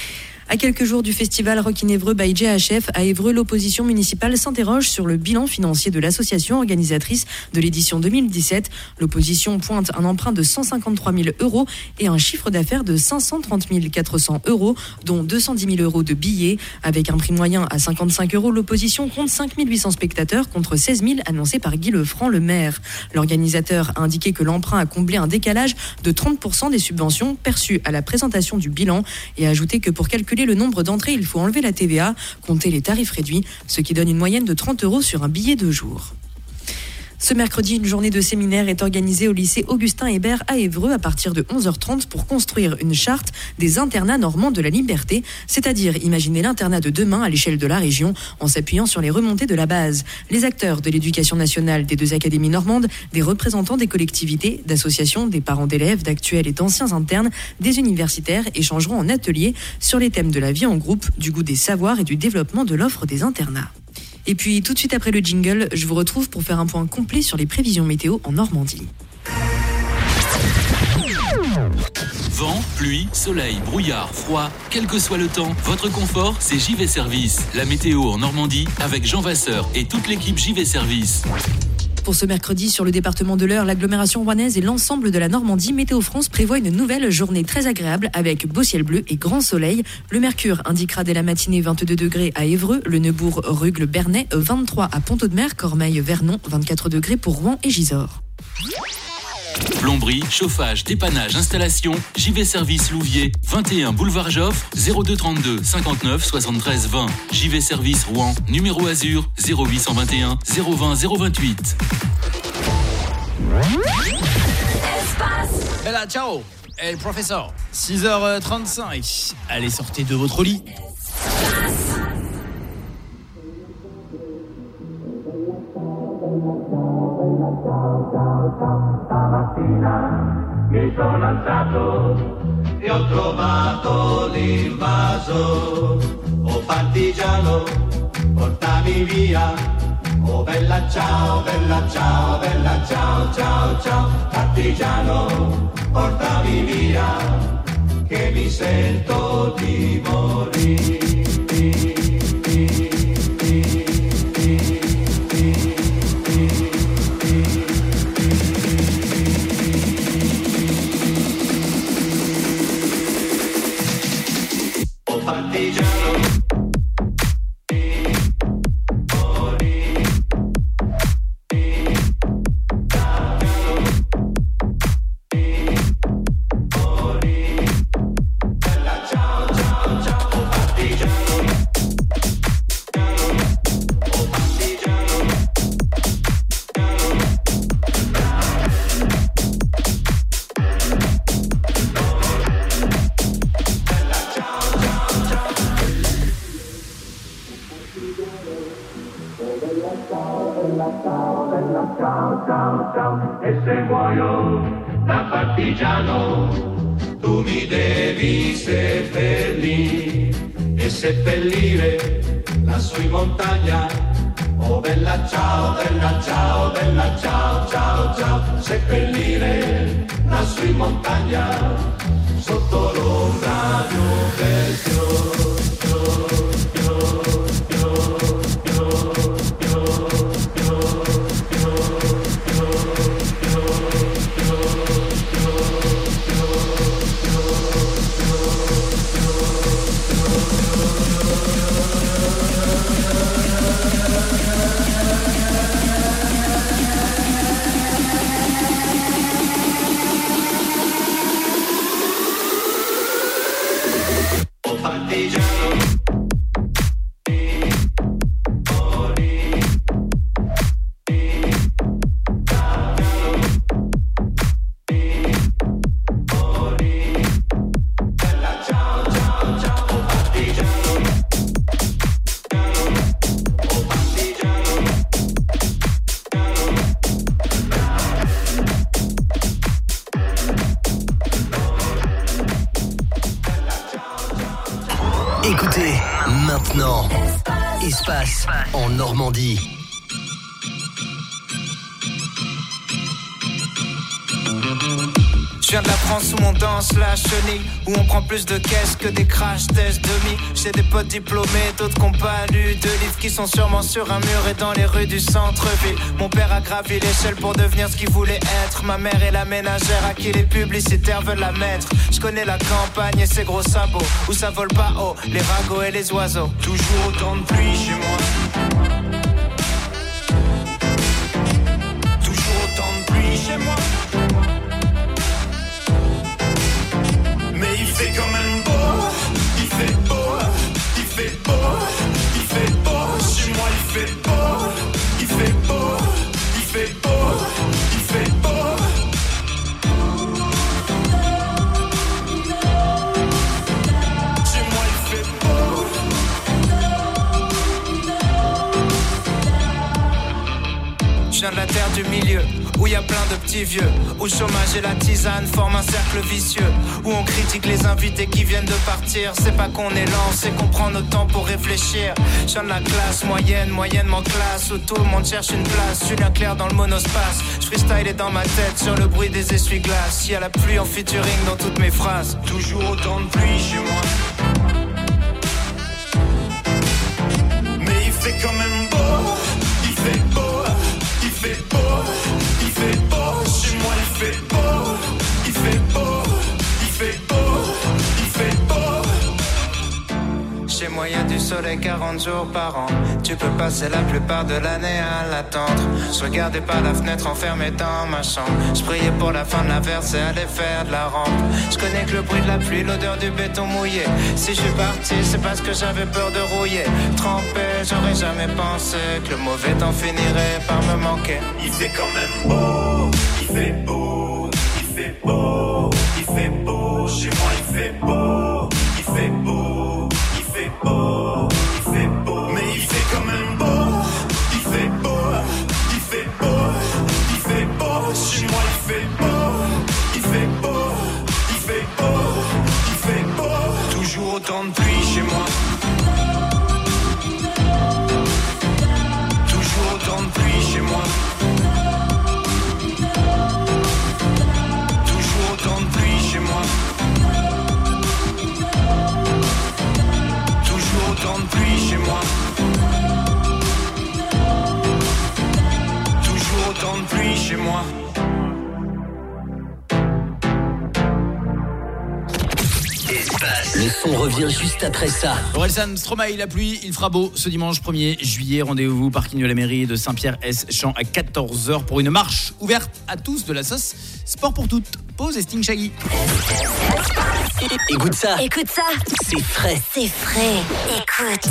À quelques jours du festival Rock in Évreux by J H F, à Évreux, l'opposition municipale s'interroge sur le bilan financier de l'association organisatrice de l'édition deux mille dix-sept. L'opposition pointe un emprunt de cent cinquante-trois mille euros et un chiffre d'affaires de cinq cent trente mille quatre cents euros, dont deux cent dix mille euros de billets. Avec un prix moyen à cinquante-cinq euros, l'opposition compte cinq mille huit cents spectateurs contre seize mille annoncés par Guy Lefranc, le maire. L'organisateur a indiqué que l'emprunt a comblé un décalage de trente pour cent des subventions perçues à la présentation du bilan et a ajouté que pour calculer le nombre d'entrées, il faut enlever la T V A, compter les tarifs réduits, ce qui donne une moyenne de trente euros sur un billet de jour. Ce mercredi, une journée de séminaire est organisée au lycée Augustin Hébert à Évreux à partir de onze heures trente pour construire une charte des internats normands de la liberté, c'est-à-dire imaginer l'internat de demain à l'échelle de la région en s'appuyant sur les remontées de la base. Les acteurs de l'éducation nationale des deux académies normandes, des représentants des collectivités, d'associations, des parents d'élèves, d'actuels et d'anciens internes, des universitaires échangeront en atelier sur les thèmes de la vie en groupe, du goût des savoirs et du développement de l'offre des internats. Et puis, tout de suite après le jingle, je vous retrouve pour faire un point complet sur les prévisions météo en Normandie. Vent, pluie, soleil, brouillard, froid, quel que soit le temps, votre confort, c'est J V Service. La météo en Normandie avec Jean Vasseur et toute l'équipe J V Service. Pour ce mercredi, sur le département de l'Eure, l'agglomération rouennaise et l'ensemble de la Normandie, Météo France prévoit une nouvelle journée très agréable avec beau ciel bleu et grand soleil. Le mercure indiquera dès la matinée vingt-deux degrés à Évreux, Le Neubourg, Rugles, Bernay, vingt-trois à Pont-Audemer, Cormeilles, Vernon, vingt-quatre degrés pour Rouen et Gisors. Plomberie, chauffage, dépannage, installation, J V Service Louviers, vingt et un boulevard Joffre, zéro deux trente-deux cinquante-neuf soixante-treize vingt. J V Service Rouen, numéro Azur, zéro huit cent vingt et un zéro vingt zéro vingt-huit. Et là, ciao, et le professeur, six heures trente-cinq. Allez, sortez de votre lit. Stamattina mi sono alzato e ho trovato l'invaso. Oh partigiano, portami via. Oh bella ciao, bella ciao, bella ciao, ciao, ciao. Partigiano, portami via, che mi sento di morire. Partigiano, ciao, bella ciao, ciao, ciao. E se muoio da partigiano, tu mi devi seppellire e seppellire lassù in montagna. Oh bella ciao, bella ciao, bella ciao, ciao, ciao. Seppellire lassù in montagna, sotto l'ombra di un bel fiore. Écoutez, maintenant, Espace en Normandie. Je viens de la France où on danse la chenille, où on prend plus de caisses que des crash tests demi. J'ai des potes diplômés, d'autres qui n'ont pas lu de livres, qui sont sûrement sur un mur et dans les rues du centre-ville. Mon père a gravi l'échelle pour devenir ce qu'il voulait être. Ma mère est la ménagère à qui les publicitaires veulent la mettre. Je connais la campagne et ses gros sabots, où ça vole pas haut, les ragots et les oiseaux. Toujours autant de pluie chez moi. Toujours autant de pluie chez moi. Mais il fait quand même beau, il fait beau, il fait beau, il fait beau. Chez moi il fait beau, il fait beau, il fait beau, il fait beau. Chez moi il fait beau. Je viens de la terre du milieu, où y a plein de petits vieux, où le chômage et la tisane forment un cercle vicieux, où on critique les invités qui viennent de partir. C'est pas qu'on est lent, c'est qu'on prend notre temps pour réfléchir. Je viens de la classe moyenne, moyennement classe, où tout le monde cherche une place. Julien Clerc dans le monospace, je freestyle est dans ma tête sur le bruit des essuie-glaces. Y a la pluie en featuring dans toutes mes phrases. Toujours autant de pluie chez moi. Mais il fait quand même beau, il fait beau. Il fait beau, il fait beau, chez moi il fait beau, il fait beau, il fait beau, il fait beau. Chez moi y a du soleil quarante jours par an. Tu peux passer la plupart de l'année à l'attendre. Je regardais par la fenêtre enfermé dans ma chambre. Je priais pour la fin de la verse et aller faire de la rampe. Je connais que le bruit de la pluie, l'odeur du béton mouillé. Si je suis parti, c'est parce que j'avais peur de rouiller. Trempé, j'aurais jamais pensé que le mauvais temps finirait par me manquer. Il fait quand même beau, il fait beau, il fait beau, il fait beau. Chez moi il fait beau, il fait beau, il fait beau, il fait beau. Mais il fait quand même beau, il fait beau, il fait beau, il fait beau. Chez moi il fait beau, il fait beau, il fait beau, il fait beau. Toujours autant de pluie chez moi. Toujours autant de pluie chez moi. Toujours autant de pluie chez moi. Toujours autant de pluie chez moi. Toujours autant de pluie chez moi. Le son revient juste après ça. Orelsan, Stromae, la pluie, il fera beau ce dimanche premier juillet. Rendez-vous parking de la mairie de Saint-Pierre-S-Champ à quatorze heures pour une marche ouverte à tous de la sauce Sport pour toutes. Pause et Sting Shaggy. Écoute ça. Écoute ça. C'est frais. C'est frais. Écoute.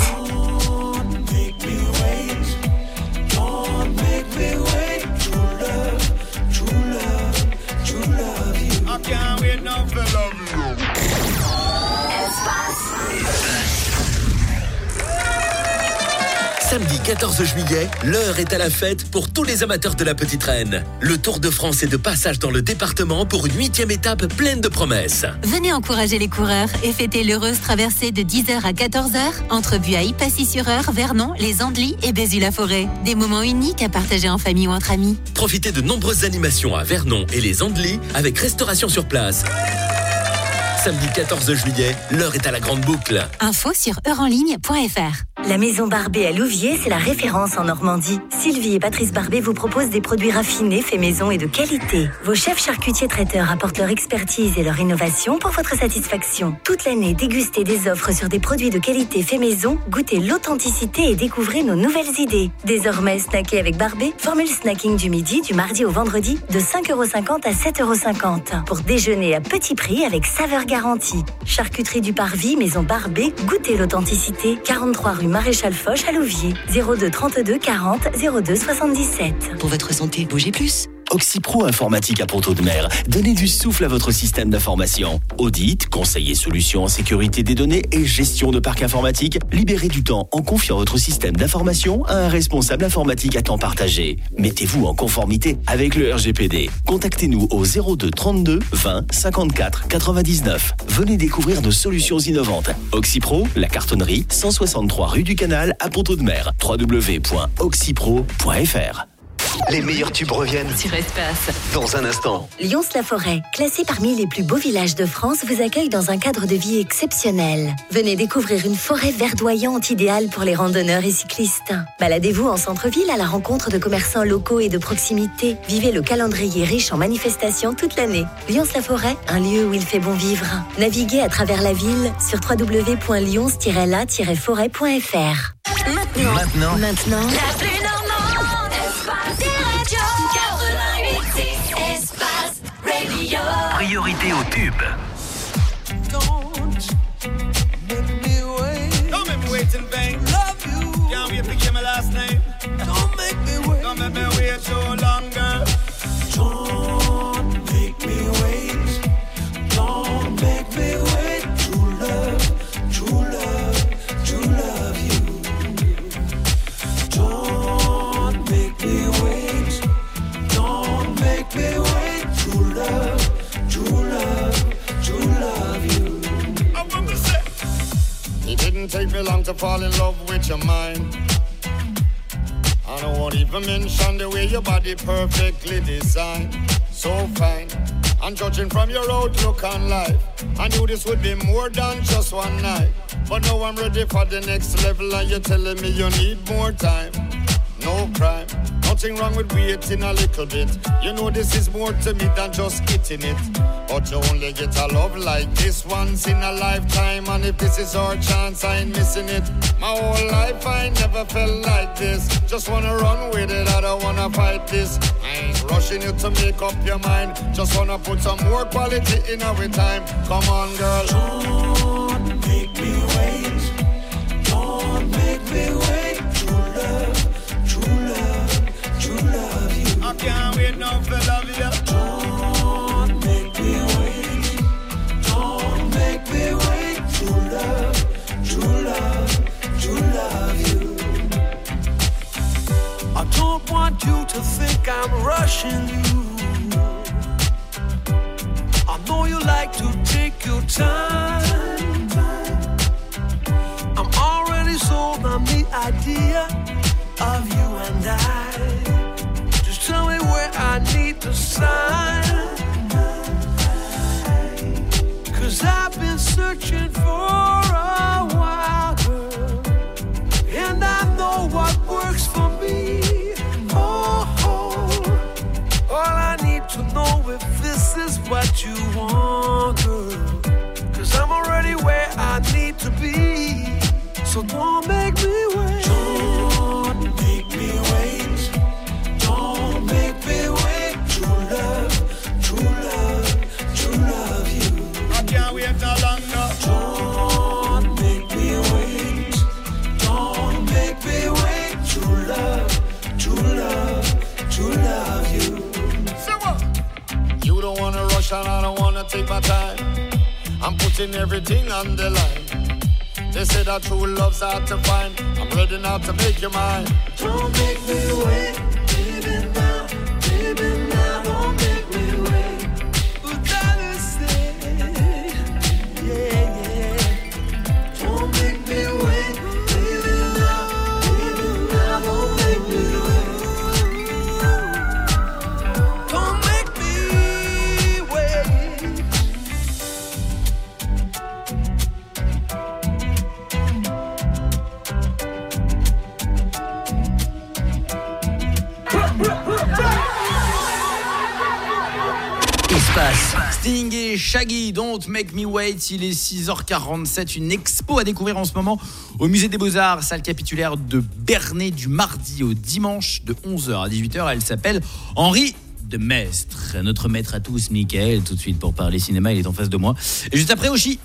Samedi quatorze juillet, l'heure est à la fête pour tous les amateurs de la Petite Reine. Le Tour de France est de passage dans le département pour une huitième étape pleine de promesses. Venez encourager les coureurs et fêter l'heureuse traversée de dix heures à quatorze heures entre Buailles, Passy-sur-Eure, Vernon, les Andelys et Bézu-la-Forêt. Des moments uniques à partager en famille ou entre amis. Profitez de nombreuses animations à Vernon et les Andelys avec restauration sur place. Samedi quatorze juillet, l'heure est à la grande boucle. Info sur heure en ligne point f r. La maison Barbé à Louviers, c'est la référence en Normandie. Sylvie et Patrice Barbé vous proposent des produits raffinés, faits maison et de qualité. Vos chefs charcutiers traiteurs apportent leur expertise et leur innovation pour votre satisfaction. Toute l'année, dégustez des offres sur des produits de qualité faits maison, goûtez l'authenticité et découvrez nos nouvelles idées. Désormais, snacker avec Barbé, formule snacking du midi, du mardi au vendredi, de cinq euros cinquante à sept euros cinquante. Pour déjeuner à petit prix avec saveur garantie. Charcuterie du Parvis, maison Barbé, goûtez l'authenticité. quarante-trois rue Maréchal Foch à Louviers. zéro deux trente-deux quarante zéro deux soixante-dix-sept. Pour votre santé, bougez plus. Oxypro Informatique à Pont-Audemer. Donnez du souffle à votre système d'information. Audit, conseil et solutions en sécurité des données et gestion de parc informatique. Libérez du temps en confiant votre système d'information à un responsable informatique à temps partagé. Mettez-vous en conformité avec le R G P D. Contactez-nous au zéro deux trente-deux vingt cinquante-quatre quatre-vingt-dix-neuf. Venez découvrir nos solutions innovantes. Oxypro, la cartonnerie, cent soixante-trois rue du Canal à Pont-Audemer. w w w point oxypro point f r. Les meilleurs tubes reviennent Sur Espace. dans un instant. Lyons-la-Forêt, classé parmi les plus beaux villages de France, vous accueille dans un cadre de vie exceptionnel. Venez découvrir une forêt verdoyante idéale pour les randonneurs et cyclistes. Baladez-vous en centre-ville à la rencontre de commerçants locaux et de proximité. Vivez le calendrier riche en manifestations toute l'année. Lyons-la-Forêt, un lieu où il fait bon vivre. Naviguez à travers la ville sur w w w point lyons tiret la tiret forêt point f r. Maintenant. Maintenant. Maintenant. La plus normande, Espace Radio. quatre-vingt-huit six, Espace Radio. Priorité au tube. Don't make me wait in vain. Love you. Can't wait to give my last name. Don't make me wait. Don't make me wait so longer. Don't make me wait. Don't make me wait. True love, true love, true love you. Don't make me wait. Don't make me wait. True love, true love, true love you. I want to say. It didn't take me long to fall in love with your mind. I don't want to even mention the way your body perfectly designed. So fine. And judging from your outlook on life, I knew this would be more than just one night. But now I'm ready for the next level and you're telling me you need more time. No crime, nothing wrong with waiting a little bit. You know this is more to me than just getting it. But you only get a love like this once in a lifetime. And if this is our chance, I ain't missing it. My whole life I never felt like this. Just wanna run with it, I don't wanna fight this. I ain't rushing you to make up your mind. Just wanna put some more quality in our time. Come on girl. Don't make me wait. Don't make me wait. True love. I can't wait now for love you. Don't make me wait. Don't make me wait. True love, true love, true love you. I don't want you to think I'm rushing you. I know you like to take your time. I'm already sold on the idea of you and I. Tell me where I need to sign. Cause I've been searching for a while, girl. And I know what works for me. Oh, oh. All I need to know if this is what you want, girl. Cause I'm already where I need to be. So don't make me wait. Don't make me wait. Make me wait, true love, true love, true love you. I can't wait no longer. Don't make me wait. Don't make me wait, true love, true love, true love you. So what? You don't wanna rush and I don't wanna take my time. I'm putting everything on the line. They say that true love's hard to find. I'm ready now to make you mine. Don't make me wait, baby now, baby now, don't make me wait. What gotta say, yeah, yeah. Don't make me wait, baby now, baby now, don't make me wait. Don't make me wait. Espace. Sting et Shaggy, Don't Make Me Wait. Il est six heures quarante-sept. Une expo à découvrir en ce moment au musée des Beaux-Arts, salle capitulaire de Bernay, du mardi au dimanche de onze heures à dix-huit heures. Elle s'appelle Henri de Maistre. Notre maître à tous, Mickaël, tout de suite pour parler cinéma. Il est en face de moi. Et juste après, Oshi.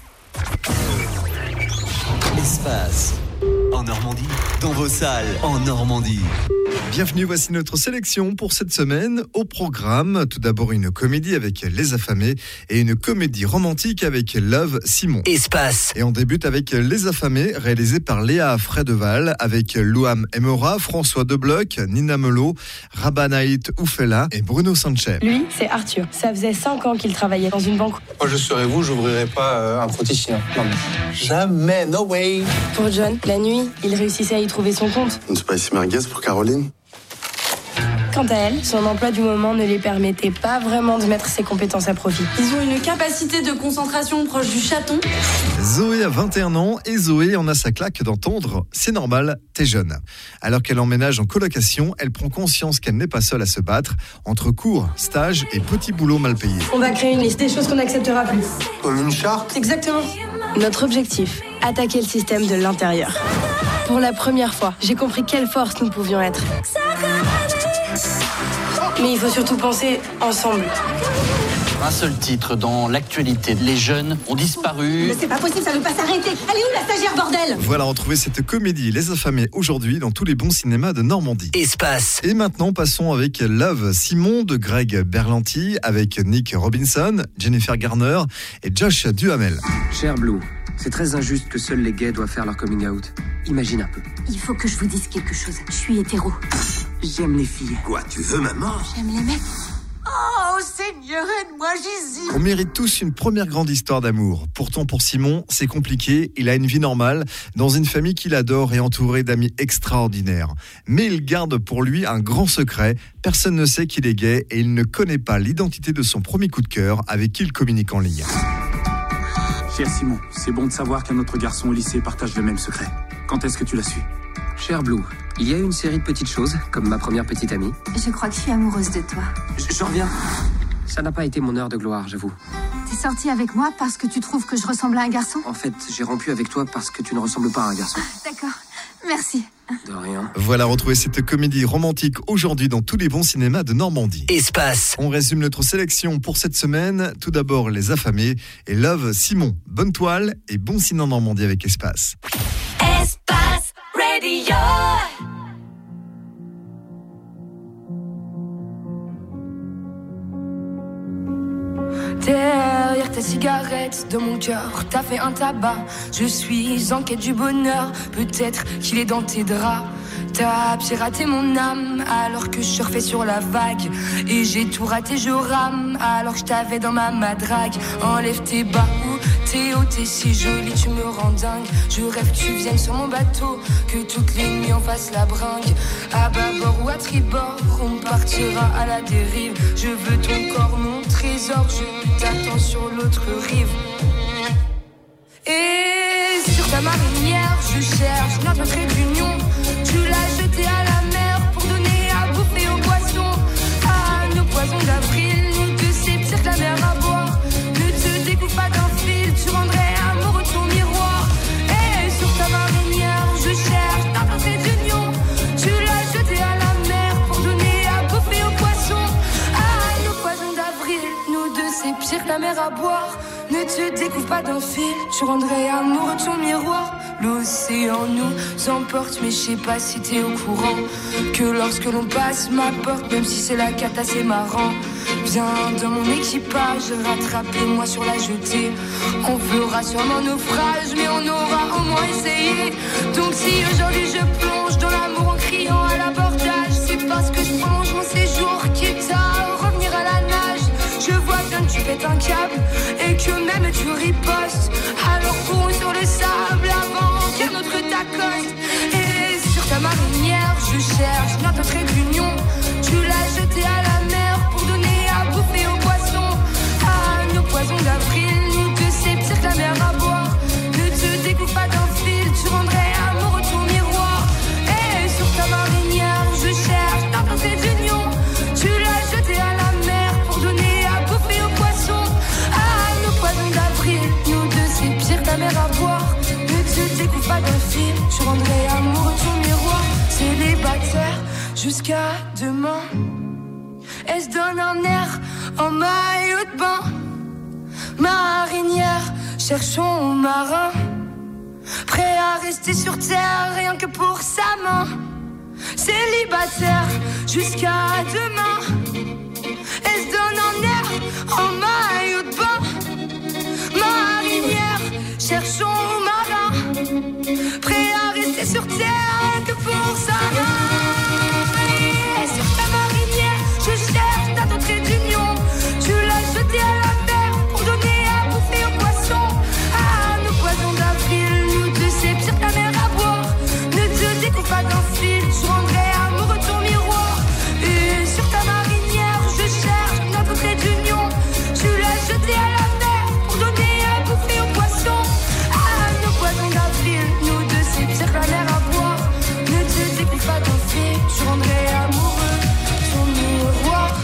Espace. En Normandie, dans vos salles, en Normandie. Bienvenue, voici notre sélection pour cette semaine. Au programme, tout d'abord une comédie avec Les Affamés et une comédie romantique avec Love, Simon. Espace. Et on débute avec Les Affamés, réalisé par Léa Frédeval, avec Louam Emora, François Debloc, Nina Melot, Rabanaït Oufella et Bruno Sanchez. Lui, c'est Arthur. Ça faisait cinq ans qu'il travaillait dans une banque. Moi, je serais vous, j'ouvrirais pas euh, un fruitier. Non, mais jamais, no way. Pour John, la nuit, il réussissait à y trouver son compte. Une spicy merguez pour Caroline. Quant à elle, son emploi du moment ne lui permettait pas vraiment de mettre ses compétences à profit. Ils ont une capacité de concentration proche du chaton. Zoé a vingt et un ans et Zoé en a sa claque d'entendre « C'est normal, t'es jeune ». Alors qu'elle emménage en colocation, elle prend conscience qu'elle n'est pas seule à se battre entre cours, stages et petits boulots mal payés. On va créer une liste des choses qu'on n'acceptera plus. Comme une charte ? Exactement. Notre objectif, attaquer le système de l'intérieur. Pour la première fois, j'ai compris quelle force nous pouvions être. Mais il faut surtout penser ensemble. Un seul titre dans l'actualité. Les jeunes ont disparu. Mais c'est pas possible, ça veut pas s'arrêter. Elle est où la stagiaire, bordel ? Voilà, retrouvez cette comédie Les Affamés aujourd'hui dans tous les bons cinémas de Normandie. Espace. Et maintenant, passons avec Love, Simon de Greg Berlanti, avec Nick Robinson, Jennifer Garner et Josh Duhamel. Cher Blue, c'est très injuste que seuls les gays doivent faire leur coming out. Imagine un peu. Il faut que je vous dise quelque chose. Je suis hétéro. J'aime les filles. Quoi, tu veux ma mort ? J'aime les mecs. Oh Seigneur, aide-moi Jésus. On mérite tous une première grande histoire d'amour. Pourtant pour Simon, c'est compliqué. Il a une vie normale, dans une famille qu'il adore et entouré d'amis extraordinaires. Mais il garde pour lui un grand secret. Personne ne sait qu'il est gay et il ne connaît pas l'identité de son premier coup de cœur avec qui il communique en ligne. Cher Simon, c'est bon de savoir qu'un autre garçon au lycée partage le même secret. Quand est-ce que tu l'as su ? Cher Blue, il y a une série de petites choses, comme ma première petite amie. Je crois que je suis amoureuse de toi. Je, je reviens. Ça n'a pas été mon heure de gloire, j'avoue. T'es sorti avec moi parce que tu trouves que je ressemble à un garçon ? En fait, j'ai rompu avec toi parce que tu ne ressembles pas à un garçon. D'accord, merci. De rien. Voilà, retrouvez cette comédie romantique aujourd'hui dans tous les bons cinémas de Normandie. Espace. On résume notre sélection pour cette semaine. Tout d'abord, Les Affamés et Love, Simon. Bonne toile et bon ciné en Normandie avec Espace. Espace Radio. Derrière ta cigarette, de mon cœur, t'as fait un tabac. Je suis en quête du bonheur, peut-être qu'il est dans tes draps. T'as piraté mon âme alors que je surfais sur la vague. Et j'ai tout raté, je rame alors que je t'avais dans ma madrague. Enlève tes bas ou t'es haut, t'es si jolie, tu me rends dingue. Je rêve que tu viennes sur mon bateau, que toutes les nuits on fasse la bringue. À bâbord ou à tribord, on partira à la dérive. Je veux ton corps, mon trésor, je t'attends sur l'autre rive. Et sur ta marinière, je cherche notre trait d'union. Tu l'as jeté à la mer pour donner à bouffer aux poissons. À nos poissons d'avril, nous deux c'est pire que la mer à boire. Ne te découpe pas d'un fil, tu rendrais amoureux de ton miroir. Et sur ta marinière, je cherche notre trait d'union. Tu l'as jeté à la mer pour donner à bouffer aux poissons. À nos poissons d'avril, nous deux c'est pire que la mer à boire. Ne te découvre pas d'un fil, tu rendrais amoureux ton miroir. L'océan nous emporte, mais je sais pas si t'es au courant que lorsque l'on passe ma porte, même si c'est la cata, c'est marrant. Viens dans mon équipage, rattrapez-moi sur la jetée. On fera sûrement naufrage, mais on aura au moins essayé. Donc si aujourd'hui je plonge dans l'amour en criant à l'abordage, c'est parce que je prolonge mon séjour, quitte à revenir à la nage. Je vois bien que tu pètes un câble et que même tu ripostes. Alors cours sur le sable avant qu'un autre t'accoste. Et sur ta marinière, je cherche notre trait d'union. Tu l'as jeté à la mer pour donner à bouffer aux poissons. À nos poisons d'avril, nous deux c'est pire que la mer à boire. Ne te découpe pas d'un fil, tu rendrais amoureux ton miroir. Et sur ta marinière, je cherche notre trait d'union. Tu l'as jeté à la mer pour donner à bouffer aux poissons. À nos poisons d'avril, nous deux c'est pire que la mer à boire. Ne te découpe pas d'un fil, tu rendrais amoureux ton miroir. Célibataire jusqu'à demain. Elle se donne un air en maillot de bain. Marinière, cherchons marin, prêt à rester sur terre rien que pour sa main. Célibataire jusqu'à demain. Elle se donne un air en maillot de bain. Marinière, cherchons marin, prêt à rester sur terre rien que pour sa main. Et sur ta marinière, je cherche ta trait d'union. Tu l'as jeté à la mer pour donner à bouffer aux poissons. À nos poisons d'avril, nous deux c'est pire que la mer à boire. Ne te découpe pas d'un fil, je rendrais amoureux ton miroir. Et sur ta marinière, je cherche notre trait d'union. Tu l'as jeté à la mer pour donner à bouffer aux poissons. À nos poisons d'avril, nous deux c'est pire que la mer à boire. Ne te découpe pas d'un fil, je rendrais amoureux ton miroir.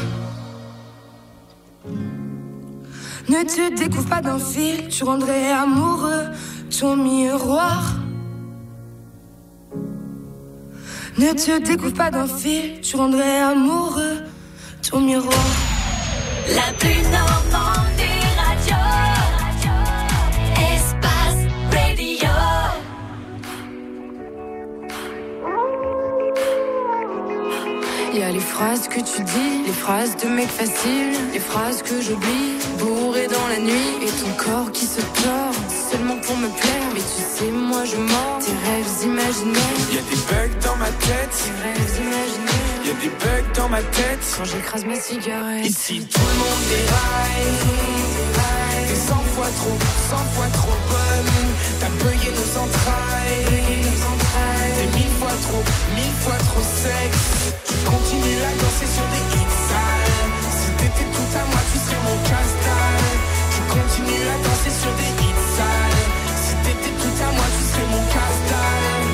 Ne te découvre pas d'un fil, tu rendrais amoureux ton miroir. Ne te découvre pas d'un fil, tu rendrais amoureux ton miroir. La plus normande des radios, Espace Radio. Y a les phrases que tu dis, les phrases de mec facile, les phrases que j'oublie, bourré dans la nuit, et ton corps qui se tord, seulement pour me plaire. Mais tu sais, moi je mords tes rêves imaginaires. Y'a des bugs dans ma tête, tes rêves imaginaires. Y'a des bugs dans ma tête, quand j'écrase ma cigarette. Ici tout le monde déraille, t'es cent fois trop, cent fois trop bonne. T'as payé nos entrailles, t'es mille fois trop, mille fois trop sexe. Tu continues à danser sur des hits sales. Si t'étais tout à moi, tu serais mon casse-dalle. Tu continues à danser sur des hits sales. Si t'étais tout à moi, tu serais mon casse-dalle.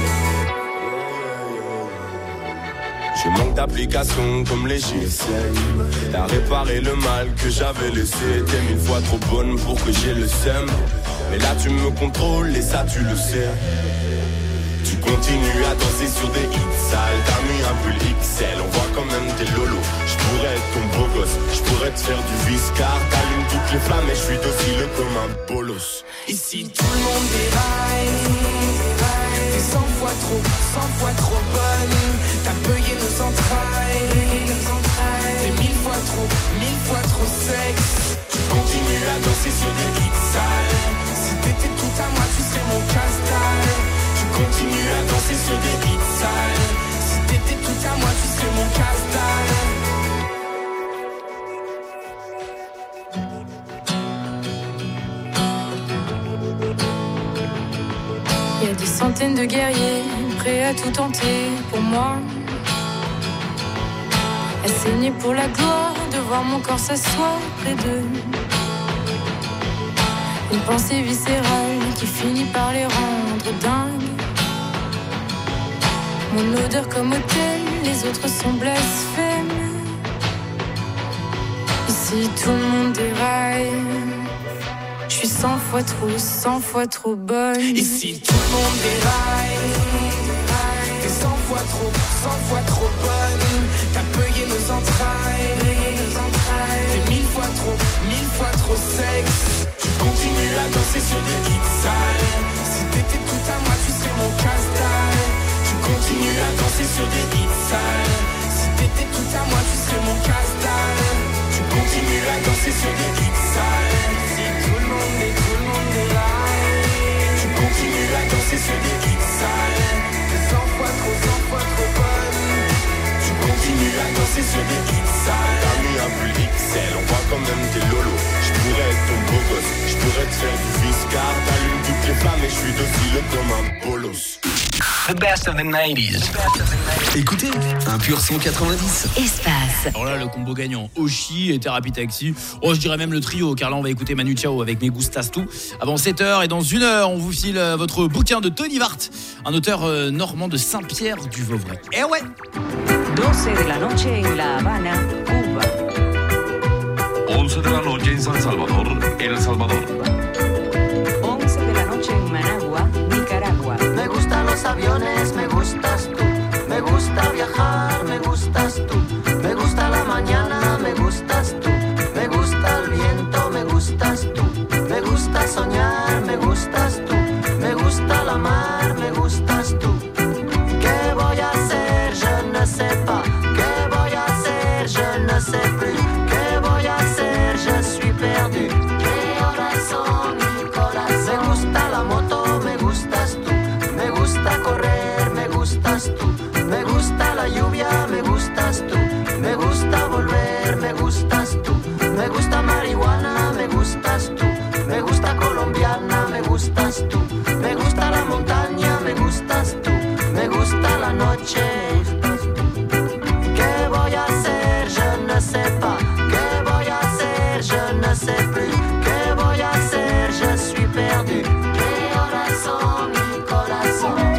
Je manque d'applications comme les G S M. T'as réparé le mal que j'avais laissé. T'es mille fois trop bonne pour que j'ai le seum. Mais là tu me contrôles et ça tu le sais. Tu continues à danser sur des hits sales. T'as mis un pull X L, on voit quand même tes lolos. Je pourrais être ton beau gosse, je pourrais te faire du viscar. T'allumes toutes les flammes et je suis docile comme un bolos. Ici tout le monde déraille, t'es cent fois trop, cent fois trop bonne. T'as payé nos entrailles, t'es mille fois trop, mille fois trop sexe. Tu continues à danser sur des hits sales. Si t'étais tout à moi, tu serais mon casse-dalle. Tu continues à danser sur des hits sales. Si t'étais tout à moi, tu serais mon casse-dalle. Y a des centaines de guerriers prêts à tout tenter pour moi. À saigner pour la gloire de voir mon corps s'asseoir près d'eux. Une pensée viscérale qui finit par les rendre dingues. Mon odeur comme hôtel, les autres sont blasphèmes. Ici tout le monde déraille. Je suis cent fois trop, cent fois trop bonne. Ici tout le monde déraille. T'es cent fois trop, cent fois trop bonne. T'as payé nos entrailles. T'es mille fois trop, mille fois trop sexe. Tu continues j'ai des hits sales. T'as mis un pull X L, on voit quand même tes lolos. J'pourrais être ton beau gosse, j'pourrais te faire du viscard. T'allumes toutes les flammes et j'suis docile comme un bolos. The best of the nineties. Écoutez, un pur son quatre-vingt-dix. Espace. Alors là, le combo gagnant, Oshi et Thérapie Taxi. Oh, je dirais même le trio, car là, on va écouter Manu Chao avec Me Gustas Tu. Avant sept heures, et dans une heure, on vous file votre bouquin de Tony Vart, un auteur euh, normand de Saint-Pierre du Vauvray. Eh ouais! doce de la noche en La Habana, Cuba. once de la noche en San Salvador, El Salvador. once de la noche en Managua, Nicaragua. Me gustan los aviones, me gustas tú. Me gusta viajar, me gustas tú. Me gusta la mañana, me gustas tú. Me gusta el viento, me gustas tú. Me gusta soñar, me gustas tú. Me gusta la mar, me gustas tú. ¿Qué voy a hacer? Je ne sais pas. ¿Qué voy a hacer? Je ne sais plus. ¿Qué voy a hacer? Je suis perdu. ¿Qué horas son, mi corazón? Me gusta la moto, me gustas tú. Me gusta correr, me gustas tú. Me gusta la lluvia, me gustas tú. Me gusta volver, me gustas tú. Me gusta marihuana, me gustas tú. Me gusta colombiana, me gustas tú. Me gusta la montaña, me gustas tú. Me gusta la noche. ¿Qué voy a hacer? Je ne sais pas. ¿Qué voy a hacer? Je ne sais plus. ¿Qué voy a hacer? Je suis perdu. ¿Qué horas son, mi corazón?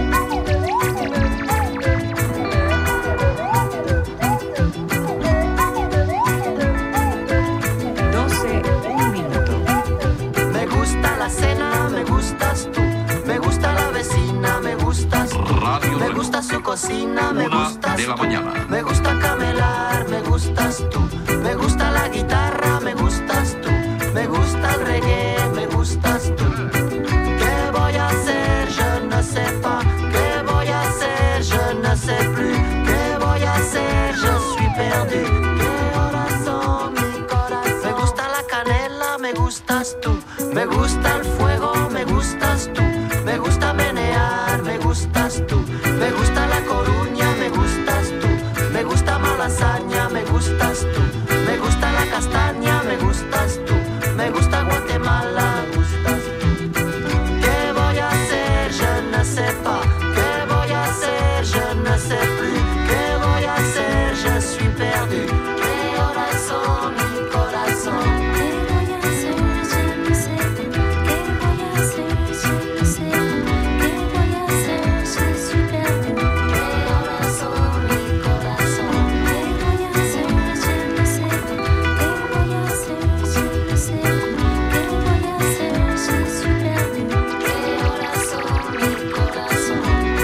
doce, un minuto. Me gusta la cena, me gustas tú. Me gusta la vecina, me gustas tú. Radio Me Reloj. gusta su cocina, me Una gustas de la tú. mañana. Me gusta camelar, me gustas tú. Me gusta la guitarra, me gustas tú. Me gusta el reggae, me gustas tú. ¿Qué voy a hacer? Je ne sais pas. ¿Qué voy a hacer? Je ne sais plus. ¿Qué voy a hacer? Je suis perdu. ¿Qué horas son, mi corazón? Me gusta la canela, me gustas tú. Me gusta el fuego, me gustas tú. Me gusta menear, me gustas tú. Me gusta la Coruña, me gustas tú. Me gusta Malasaña, me gustas tú. Me gusta la castaña, me gustas tú. Me gusta Guatemala, me gustas tú. ¿Qué voy a hacer? Je ne sais pas. ¿Qué voy a hacer? Je ne sais plus. ¿Qué voy a hacer? Je suis perdu. ¿Qué horas son, mi corazón? ¿Qué voy a hacer? Je ne sais pas. ¿Qué voy a hacer? Je ne sais pas. ¿Qué voy a hacer? Je suis perdu. ¿Qué horas son, mi corazón? ¿Qué voy a hacer? Je ne sais pas. ¿Qué voy a hacer? Je ne sais pas. ¿Qué voy a hacer? Je suis perdu. ¿Qué horas son, mi corazón?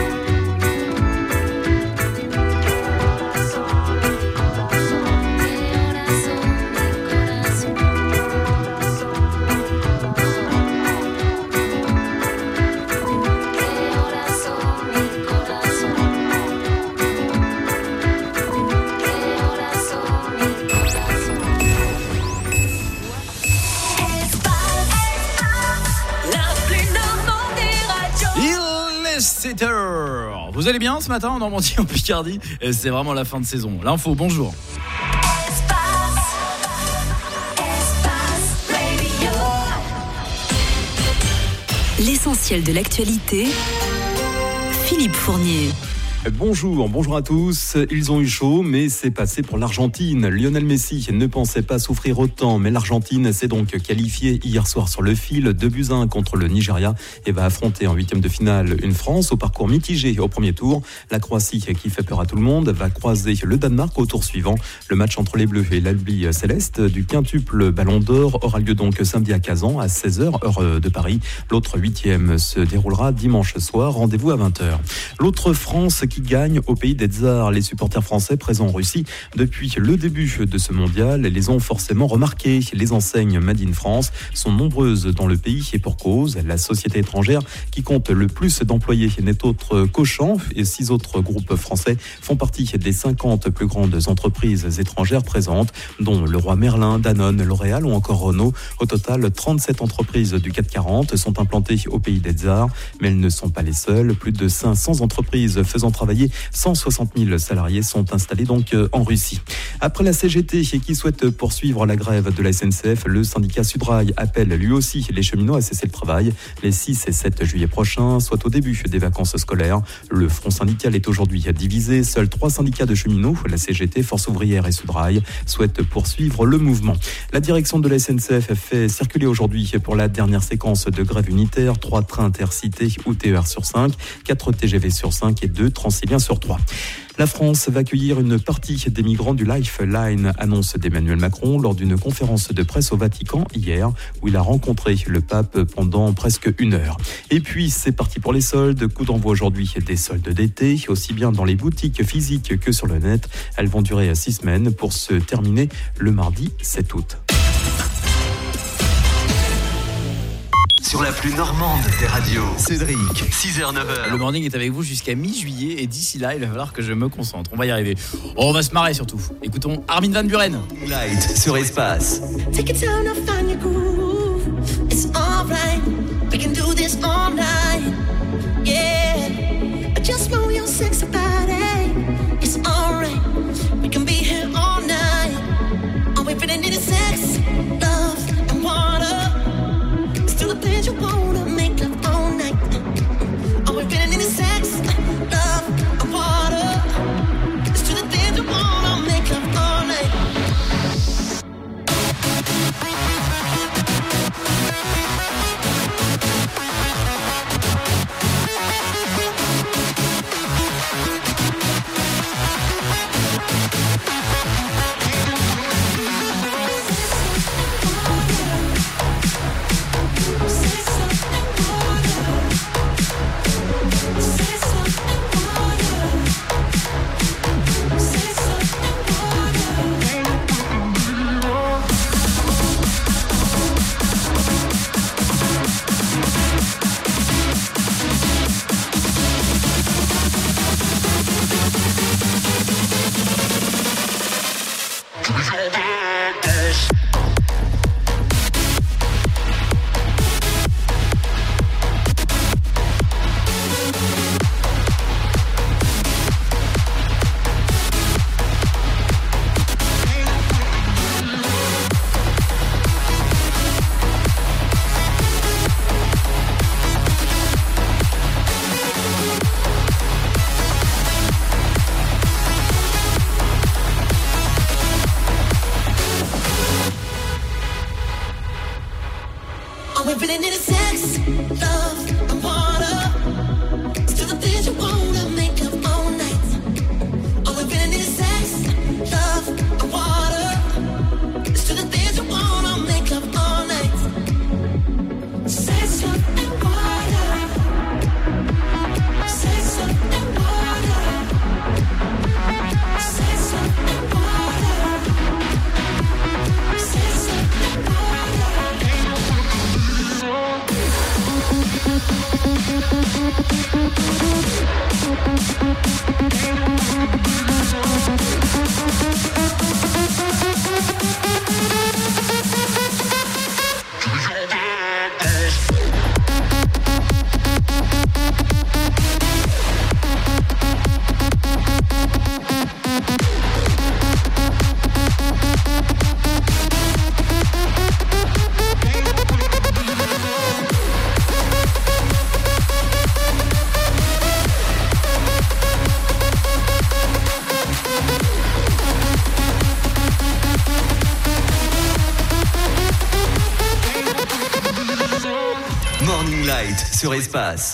sept heures. Vous allez bien ce matin en Normandie, en Picardie? Et c'est vraiment la fin de saison. L'info, bonjour. L'essentiel de l'actualité, Philippe Fournier. Bonjour, bonjour à tous. Ils ont eu chaud, mais c'est passé pour l'Argentine. Lionel Messi ne pensait pas souffrir autant, mais l'Argentine s'est donc qualifiée hier soir sur le fil, deux buts à un contre le Nigeria, et va affronter en huitième de finale une France au parcours mitigé au premier tour. La Croatie, qui fait peur à tout le monde, va croiser le Danemark au tour suivant. Le match entre les Bleus et l'Albi Céleste du quintuple Ballon d'Or aura lieu donc samedi à Kazan à seize heures, heure de Paris. L'autre huitième se déroulera dimanche soir, rendez-vous à vingt heures. L'autre France qui gagne au pays des Tsars. Les supporters français présents en Russie depuis le début de ce mondial les ont forcément remarqués. Les enseignes Made in France sont nombreuses dans le pays et pour cause. La société étrangère qui compte le plus d'employés n'est autre qu'Auchan et six autres groupes français font partie des cinquante plus grandes entreprises étrangères présentes, dont Leroy Merlin, Danone, L'Oréal ou encore Renault. Au total, trente-sept entreprises du CAC quarante sont implantées au pays des Tsars, mais elles ne sont pas les seules. Plus de cinq cents entreprises faisant travailler travailler. cent soixante mille salariés sont installés donc en Russie. Après la C G T qui souhaite poursuivre la grève de la S N C F, le syndicat Sudrail appelle lui aussi les cheminots à cesser le travail les six et sept juillet prochains, soit au début des vacances scolaires. Le front syndical est aujourd'hui divisé. Seuls trois syndicats de cheminots, la C G T, Force ouvrière et Sudrail, souhaitent poursuivre le mouvement. La direction de la S N C F fait circuler aujourd'hui pour la dernière séquence de grève unitaire trois trains intercités ou T E R sur cinq, quatre T G V sur cinq et deux Transilien sur trois. La France va accueillir une partie des migrants du Lifeline, annonce d'Emmanuel Macron lors d'une conférence de presse au Vatican hier, où il a rencontré le pape pendant presque une heure. Et puis, c'est parti pour les soldes. Coup d'envoi aujourd'hui des soldes d'été, aussi bien dans les boutiques physiques que sur le net. Elles vont durer six semaines pour se terminer le mardi sept août. Sur la plus normande des radios, Cédric, six heures neuf heures. Le morning est avec vous jusqu'à mi-juillet et d'ici là, il va falloir que je me concentre. On va y arriver. Oh, on va se marrer surtout. Écoutons Armin van Buuren. Light sur Espace. Take your time to find your groove. It's alright. We can do this all night. Yeah. Just move your sexy body. It's alright. We can be here all night. All we really need is sex, love, and water. Still the things you wanna make love all night. All we really need is sex, love, and water. Still the things you wanna make love all night. Morning Light sur Espace.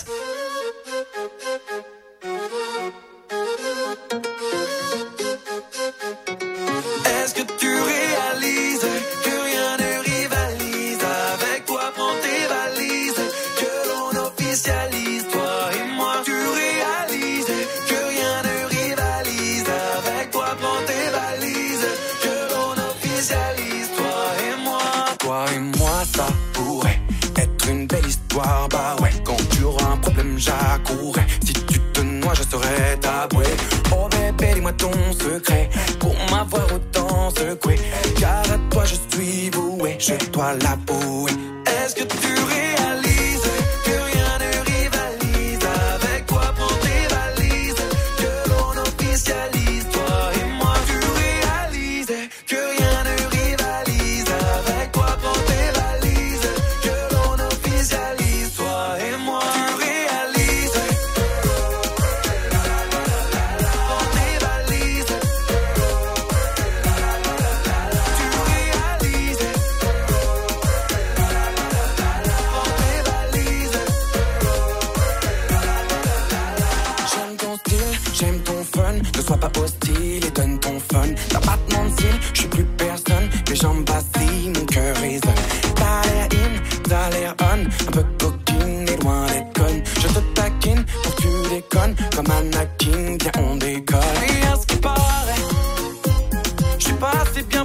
Est-ce que tu réalises que rien ne rivalise avec toi? Prends tes valises, que l'on officialise toi et moi. Tu réalises que rien ne rivalise avec toi? Prends tes valises, que l'on officialise toi et moi. Toi et moi, ça pourrait être une belle histoire. Bah ouais, quand tu auras un problème, j'accourrai. Si tu te noies, je serai ta bouée. Oh bébé, dis-moi ton secret pour m'avoir autant secoué. Car à toi je suis voué, je dois l'avouer. Est-ce que tu réalises que rien ne rivalise avec toi? Prends tes valises, que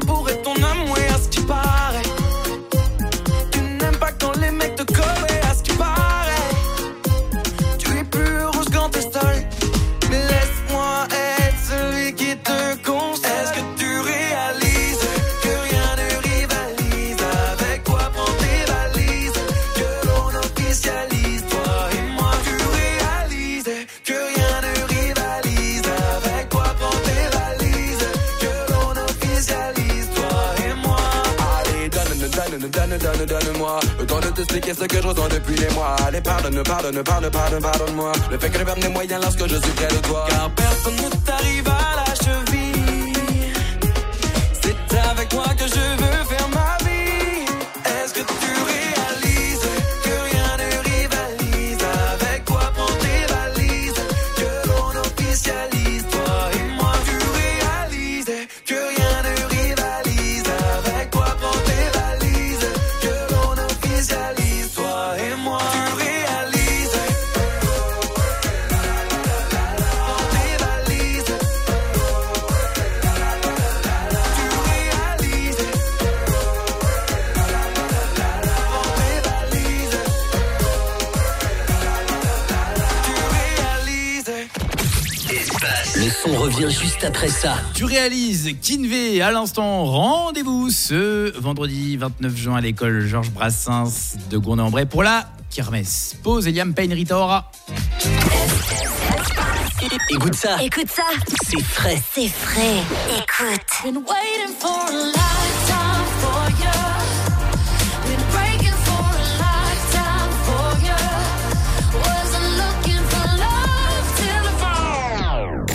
pour être ton homme, ouais, à ce qui paraît. Tu n'aimes pas quand les mecs te collent, ouais, à ce qui paraît. Tu es plus heureuse quand t'es seule. Mais laisse-moi être celui qui te console. Est-ce que tu réalises que rien ne rivalise? Avec quoi prendre tes valises? Que l'on officialise, toi et moi. Tu réalises que rien ne rivalise. Avec quoi prendre tes valises? Que l'on officialise, toi et moi. Allez, donne, donne, donne, donne, donne-moi le temps de t'expliquer ce que je ressens depuis des mois. Allez, pardonne, pardonne, pardonne, pardonne, pardonne-moi le fait que je perde mes moyens lorsque je suis près de toi. Car personne ne t'arrive à la cheville. C'est avec toi que je veux faire ma vie. Est-ce que tu réalises que rien ne rivalise? Avec quoi prendre tes valises? Que l'on officialise, toi et moi. Tu réalises que rien ne rivalise. Avec quoi prendre tes valises? Que l'on officialise, toi et moi. Tu réalises tes valises. Le son revient juste après ça. Tu réalises Kinvey à l'instant. Rendez-vous ce vendredi vingt-neuf juin à l'école Georges Brassens de Gournay-en-Bray pour la kermesse. Pause et Liam Payne, Rita Ora. Écoute ça. Écoute ça. C'est frais. C'est frais. Écoute. Been waiting for a lifetime for you. Been breaking for a lifetime for you. Wasn't looking for love till I found.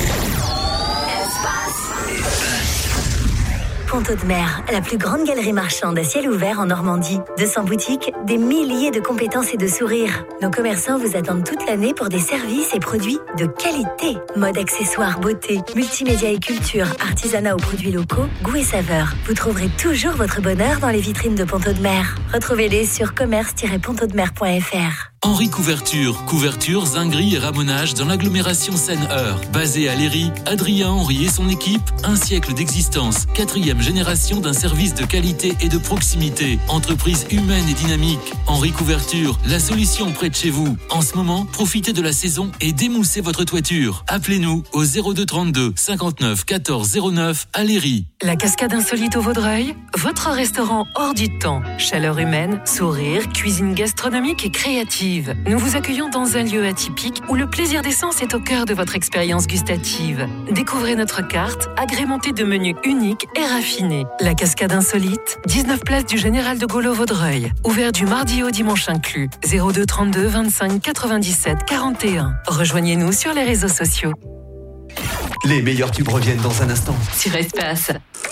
Ponto de Mer, la plus grande galerie marchande à ciel ouvert en Normandie. deux cents boutiques, des milliers de compétences et de sourires. Nos commerçants vous attendent toute l'année pour des services et produits de qualité. Mode, accessoires, beauté, multimédia et culture, artisanat aux produits locaux, goût et saveur. Vous trouverez toujours votre bonheur dans les vitrines de Ponto de Mer. Retrouvez-les sur commerce tiret ponto de mer point f r. Henri Couverture, couverture, zinguerie et ramonage dans l'agglomération Seine-Eure. Basé à Léry, Adrien Henri et son équipe, un siècle d'existence, quatrième génération d'un service de qualité et de proximité. Entreprise humaine et dynamique. Henri Couverture, la solution près de chez vous. En ce moment, profitez de la saison et démoussez votre toiture. Appelez-nous au zéro deux trente-deux cinquante-neuf quatorze zéro neuf à Léry. La Cascade Insolite au Vaudreuil, votre restaurant hors du temps. Chaleur humaine, sourire, cuisine gastronomique et créative. Nous vous accueillons dans un lieu atypique où le plaisir des sens est au cœur de votre expérience gustative. Découvrez notre carte, agrémentée de menus uniques et raffinés. La Cascade Insolite, dix-neuf place du Général de Gaulle au Vaudreuil. Ouvert du mardi au dimanche inclus. zéro deux trente-deux vingt-cinq quatre-vingt-dix-sept quarante et un. Rejoignez-nous sur les réseaux sociaux. Les meilleurs tubes reviennent dans un instant. Sur Espace.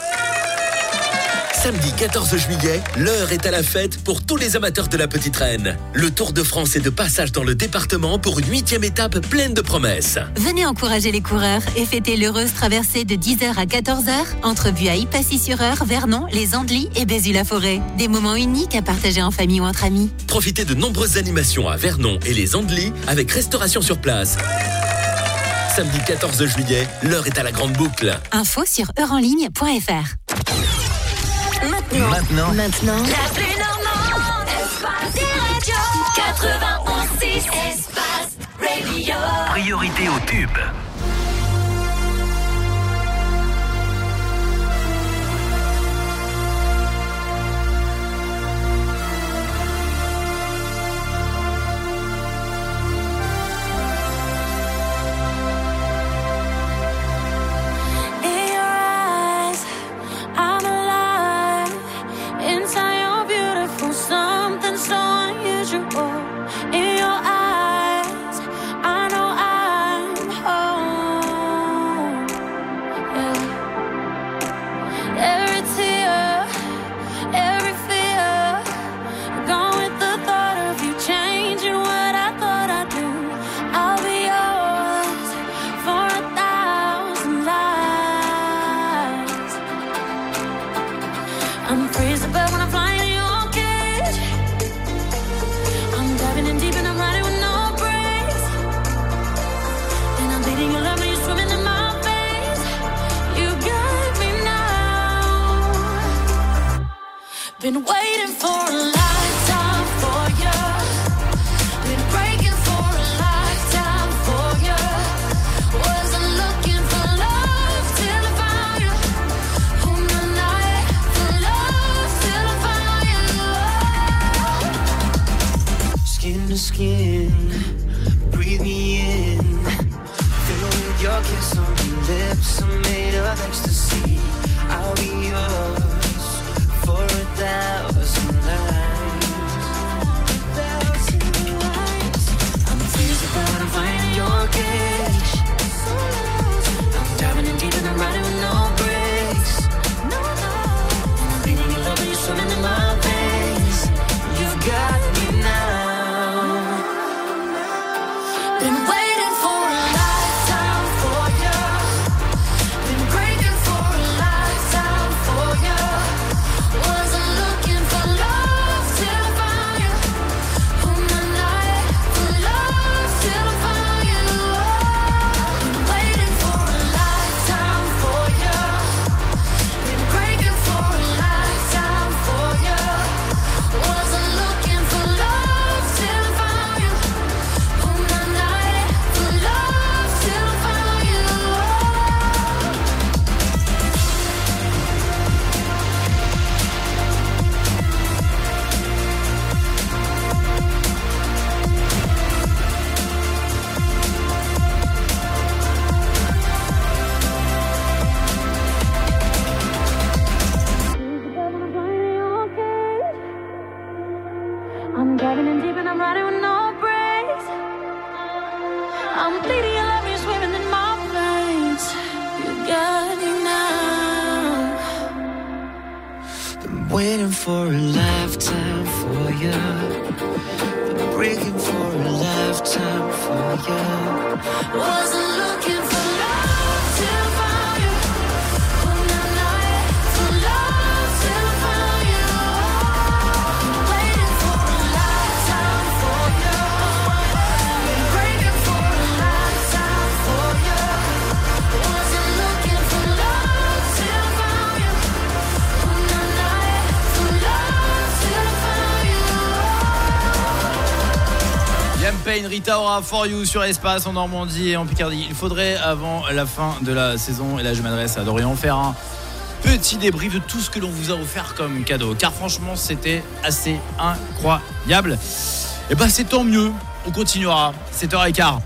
Samedi quatorze juillet, l'heure est à la fête pour tous les amateurs de la Petite Reine. Le Tour de France est de passage dans le département pour une huitième étape pleine de promesses. Venez encourager les coureurs et fêter l'heureuse traversée de dix heures à quatorze heures entre Buailles, Passy-sur-Eure, Vernon, les Andelys et Bézu-la-Forêt. Des moments uniques à partager en famille ou entre amis. Profitez de nombreuses animations à Vernon et les Andelys avec restauration sur place. Samedi quatorze juillet, l'heure est à la grande boucle. Info sur heure en ligne point f r. Maintenant. Maintenant. Maintenant. La plus normande, Espace Radio quatre-vingt-onze six, Espace Radio. Priorité au tube. In your eyes, I know I'm Been waiting for a lifetime for you. Been breaking for a lifetime for you. Wasn't looking for love till I found you. On the night for love till I found you. Skin to skin, breathe me in. Fill with your kiss on your lips, I'm made of ecstasy. I'll be yours for a thousand nights. I'm freezing but I'm finding your cage. I'm diving in deep and I'm riding with no brakes. I'm bleeding in love and you're swimming in my veins. You've got me now. Been waiting for a lifetime for you. Been breaking for a lifetime for you. Wasn't looking for love till I found you. On the night for love till I found you. Been waiting for a lifetime for you. Been breaking for a lifetime for you. Wasn't looking for love till I found you. On the night for love till I found you. I'm diving in deep and I'm riding with no brakes. I'm bleeding, your love is swimming in my veins. You got me now. Been waiting for a lifetime for you. Been breaking for a lifetime for you. Wasn't looking for love till I found you. On the night for love till I found you. Waiting for a lifetime for you. Been breaking for a lifetime for you. Wasn't looking for love till I found you. On the night for love till I found you. Liam Payne, Rita Ora, For You sur Espace en Normandie et en Picardie. Il faudrait avant la fin de la saison, et là je m'adresse à Dorian, faire un petit débrief de tout ce que l'on vous a offert comme cadeau. Car franchement c'était assez incroyable. Et bah c'est tant mieux, on continuera. sept heures quinze.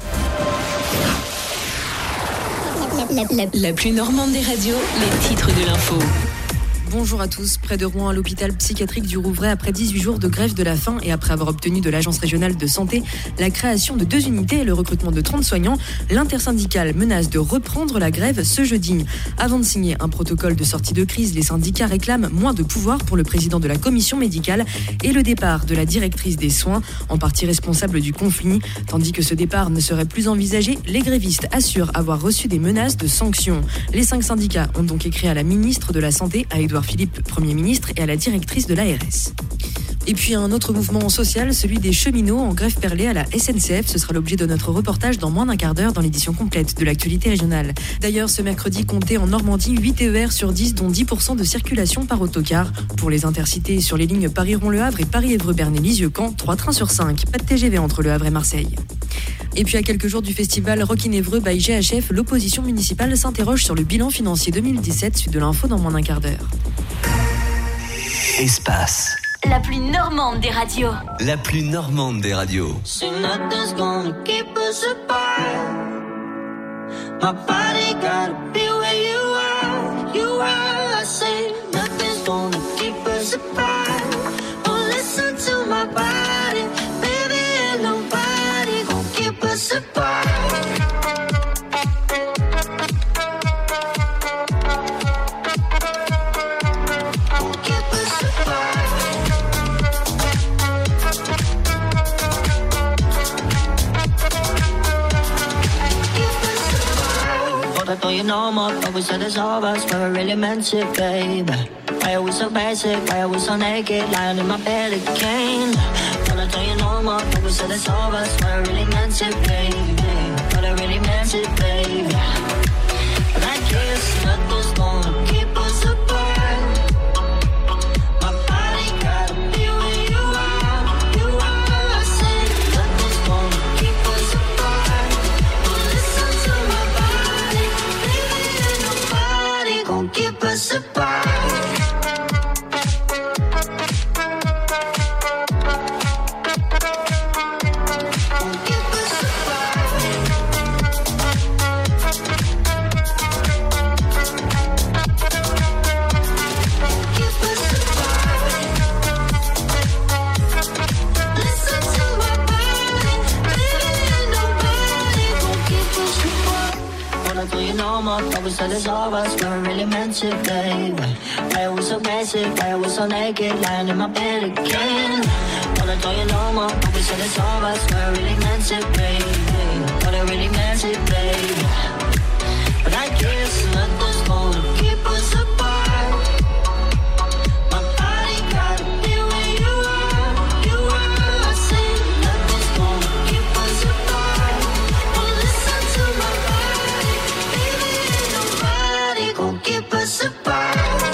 La, la- la plus normande des radios, les titres de l'info. Bonjour à tous. Près de Rouen, à l'hôpital psychiatrique du Rouvray, après dix-huit jours de grève de la faim et après avoir obtenu de l'Agence régionale de santé la création de deux unités et le recrutement de trente soignants, l'intersyndicale menace de reprendre la grève ce jeudi. Avant de signer un protocole de sortie de crise, les syndicats réclament moins de pouvoir pour le président de la commission médicale et le départ de la directrice des soins, en partie responsable du conflit. Tandis que ce départ ne serait plus envisagé, les grévistes assurent avoir reçu des menaces de sanctions. Les cinq syndicats ont donc écrit à la ministre de la Santé, à Édouard Philippe, Premier ministre, et à la directrice de l'A R S. Et puis un autre mouvement social, celui des cheminots en grève perlée à la S N C F. Ce sera l'objet de notre reportage dans moins d'un quart d'heure dans l'édition complète de l'actualité régionale. D'ailleurs, ce mercredi, comptez en Normandie huit T E R sur dix, dont dix pour cent de circulation par autocar. Pour les intercités sur les lignes Paris-Rouen-Le Havre et Paris-Évreux-Bernay-Lisieux-Caen, trois trains sur cinq. Pas de T G V entre Le Havre et Marseille. Et puis à quelques jours du festival Rock in Évreux by G H F, l'opposition municipale s'interroge sur le bilan financier deux mille dix-sept. Suite de l'info dans moins d'un quart d'heure. Espace. La plus normande des radios. La plus normande des radios. Say nothing's gonna keep us apart. My body gotta be where you are. You are. I say nothing's gonna keep us apart. Oh, listen to my body, baby, and nobody gonna keep us apart. Don't you know more? But we said it's all us, but we really meant it, baby. Why are we so basic? Why are we so naked? Lying in my bed again. But I don't you know more? But we said it's all us, but I really meant it, baby. But I really meant it, baby. But I guess nothing's gonna keep us apart. My body but we said it's all us, we're really meant to, babe. Why are we so basic, why are we so naked, lying in my bed again? Wanna tell you no more, but we said it's all us, we're really meant to, babe. But I really meant it, babe. But I guess nothing's gonna keep us apart. My body gotta be where you are, you are. I say nothing's gonna keep us apart. Well, listen to my body, baby, ain't nobody gonna keep us apart.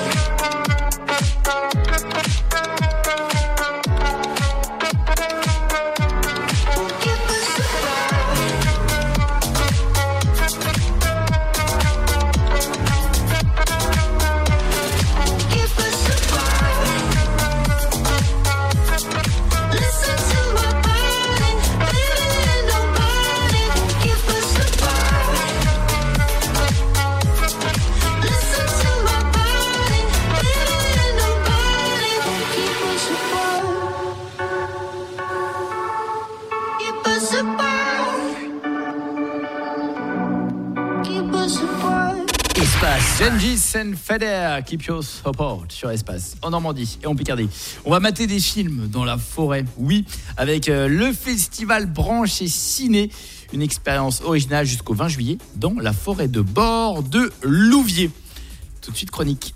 Gengis and Feder, Keep Your Support sur Espace, en Normandie et en Picardie. On va mater des films dans la forêt, oui, avec euh, le festival Branche et Ciné, une expérience originale jusqu'au vingt juillet dans la forêt de bord de Louviers. Tout de suite, chronique.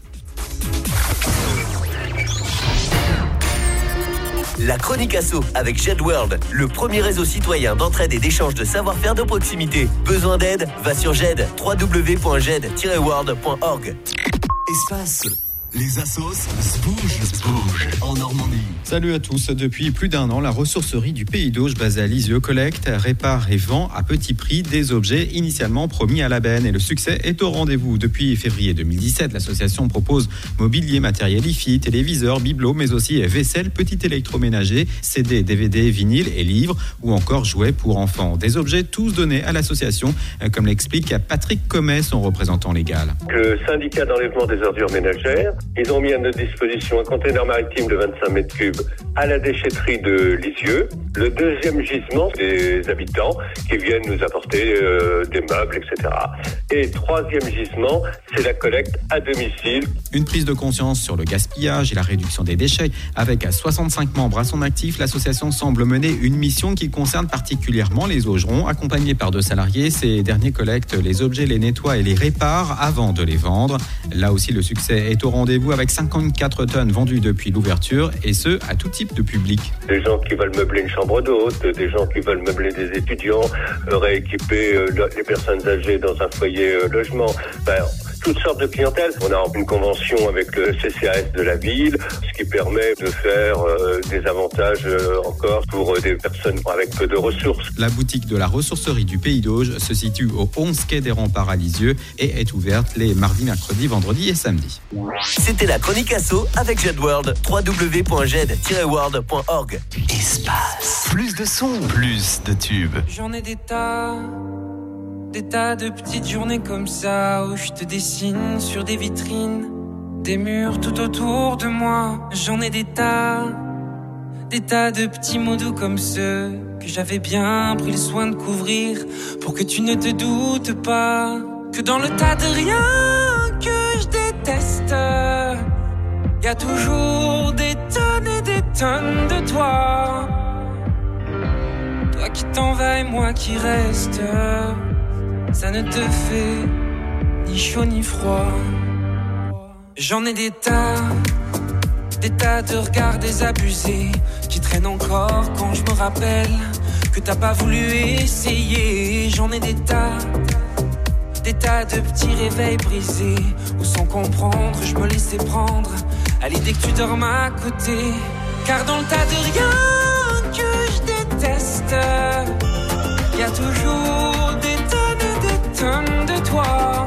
La chronique asso avec JetWorld, le premier réseau citoyen d'entraide et d'échange de savoir-faire de proximité. Besoin d'aide? Va sur J E D, w w w point j e d tiret world point org. Espace. Les assos se bougent, se bougent en Normandie. Salut à tous. Depuis plus d'un an, la ressourcerie du Pays d'Auge basée à Lisieux collecte, répare et vend à petit prix des objets initialement promis à la benne. Et le succès est au rendez-vous. Depuis février deux mille dix-sept, l'association propose mobilier, matériel hi-fi, téléviseurs, bibelots, mais aussi vaisselle, petit électroménager, C D, D V D, vinyle et livres ou encore jouets pour enfants. Des objets tous donnés à l'association, comme l'explique Patrick Comet, son représentant légal. Le syndicat d'enlèvement des ordures ménagères, ils ont mis à notre disposition un conteneur maritime de vingt-cinq mètres cubes à la déchetterie de Lisieux. Le deuxième gisement, des habitants qui viennent nous apporter euh, des meubles, et cetera. Et troisième gisement, c'est la collecte à domicile. Une prise de conscience sur le gaspillage et la réduction des déchets. Avec soixante-cinq membres à son actif, l'association semble mener une mission qui concerne particulièrement les augerons. Accompagnés par deux salariés, ces derniers collectent les objets, les nettoient et les réparent avant de les vendre. Là aussi, le succès est au rendez-vous avec cinquante-quatre tonnes vendues depuis l'ouverture, et ce, à tout type de public. Des gens qui veulent meubler une chambre d'hôte, des gens qui veulent meubler des étudiants, rééquiper euh, les personnes âgées dans un foyer euh, logement. Ben, toutes sortes de clientèle. On a une convention avec le C C A S de la ville, ce qui permet de faire euh, des avantages euh, encore pour euh, des personnes avec peu de ressources. La boutique de la ressourcerie du Pays d'Auge se situe au onze quai des Remparts à Lisieux et est ouverte les mardis, mercredis, vendredis et samedis. C'était la chronique asso avec JetWorld, w w w point j e d tiret world point org. Espace. Plus de sons, plus de tubes. J'en ai des tas, des tas de petites journées comme ça où je te dessine sur des vitrines, des murs tout autour de moi. J'en ai des tas, des tas de petits mots doux comme ceux que j'avais bien pris le soin de couvrir pour que tu ne te doutes pas que dans le tas de rien que je déteste, y a toujours des tonnes et des tonnes de toi. Toi qui t'en vas et moi qui reste, ça ne te fait ni chaud ni froid. J'en ai des tas, des tas de regards désabusés qui traînent encore quand je me rappelle que t'as pas voulu essayer. J'en ai des tas, des tas de petits réveils brisés où sans comprendre je me laissais prendre à l'idée que tu dormes à côté. Car dans le tas de rien que je déteste, y a toujours des tonnes et des tonnes de toi.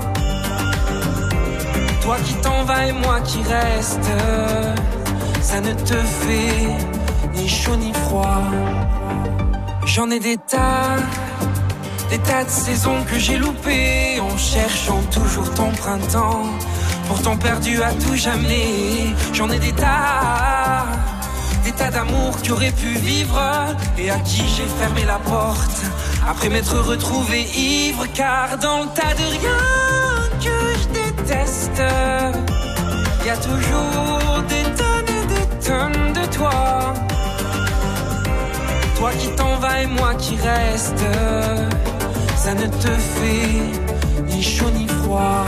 Toi qui t'en vas et moi qui reste, ça ne te fait ni chaud ni froid. J'en ai des tas, des tas de saisons que j'ai loupées en cherchant toujours ton printemps, pourtant perdu à tout jamais. J'en ai des tas, des tas d'amour qui auraient pu vivre et à qui j'ai fermé la porte après m'être retrouvé ivre. Car dans le tas de rien que je déteste. Y a toujours des tonnes et des tonnes de toi. Toi qui t'en vas et moi qui reste. Ça ne te fait ni chaud ni froid.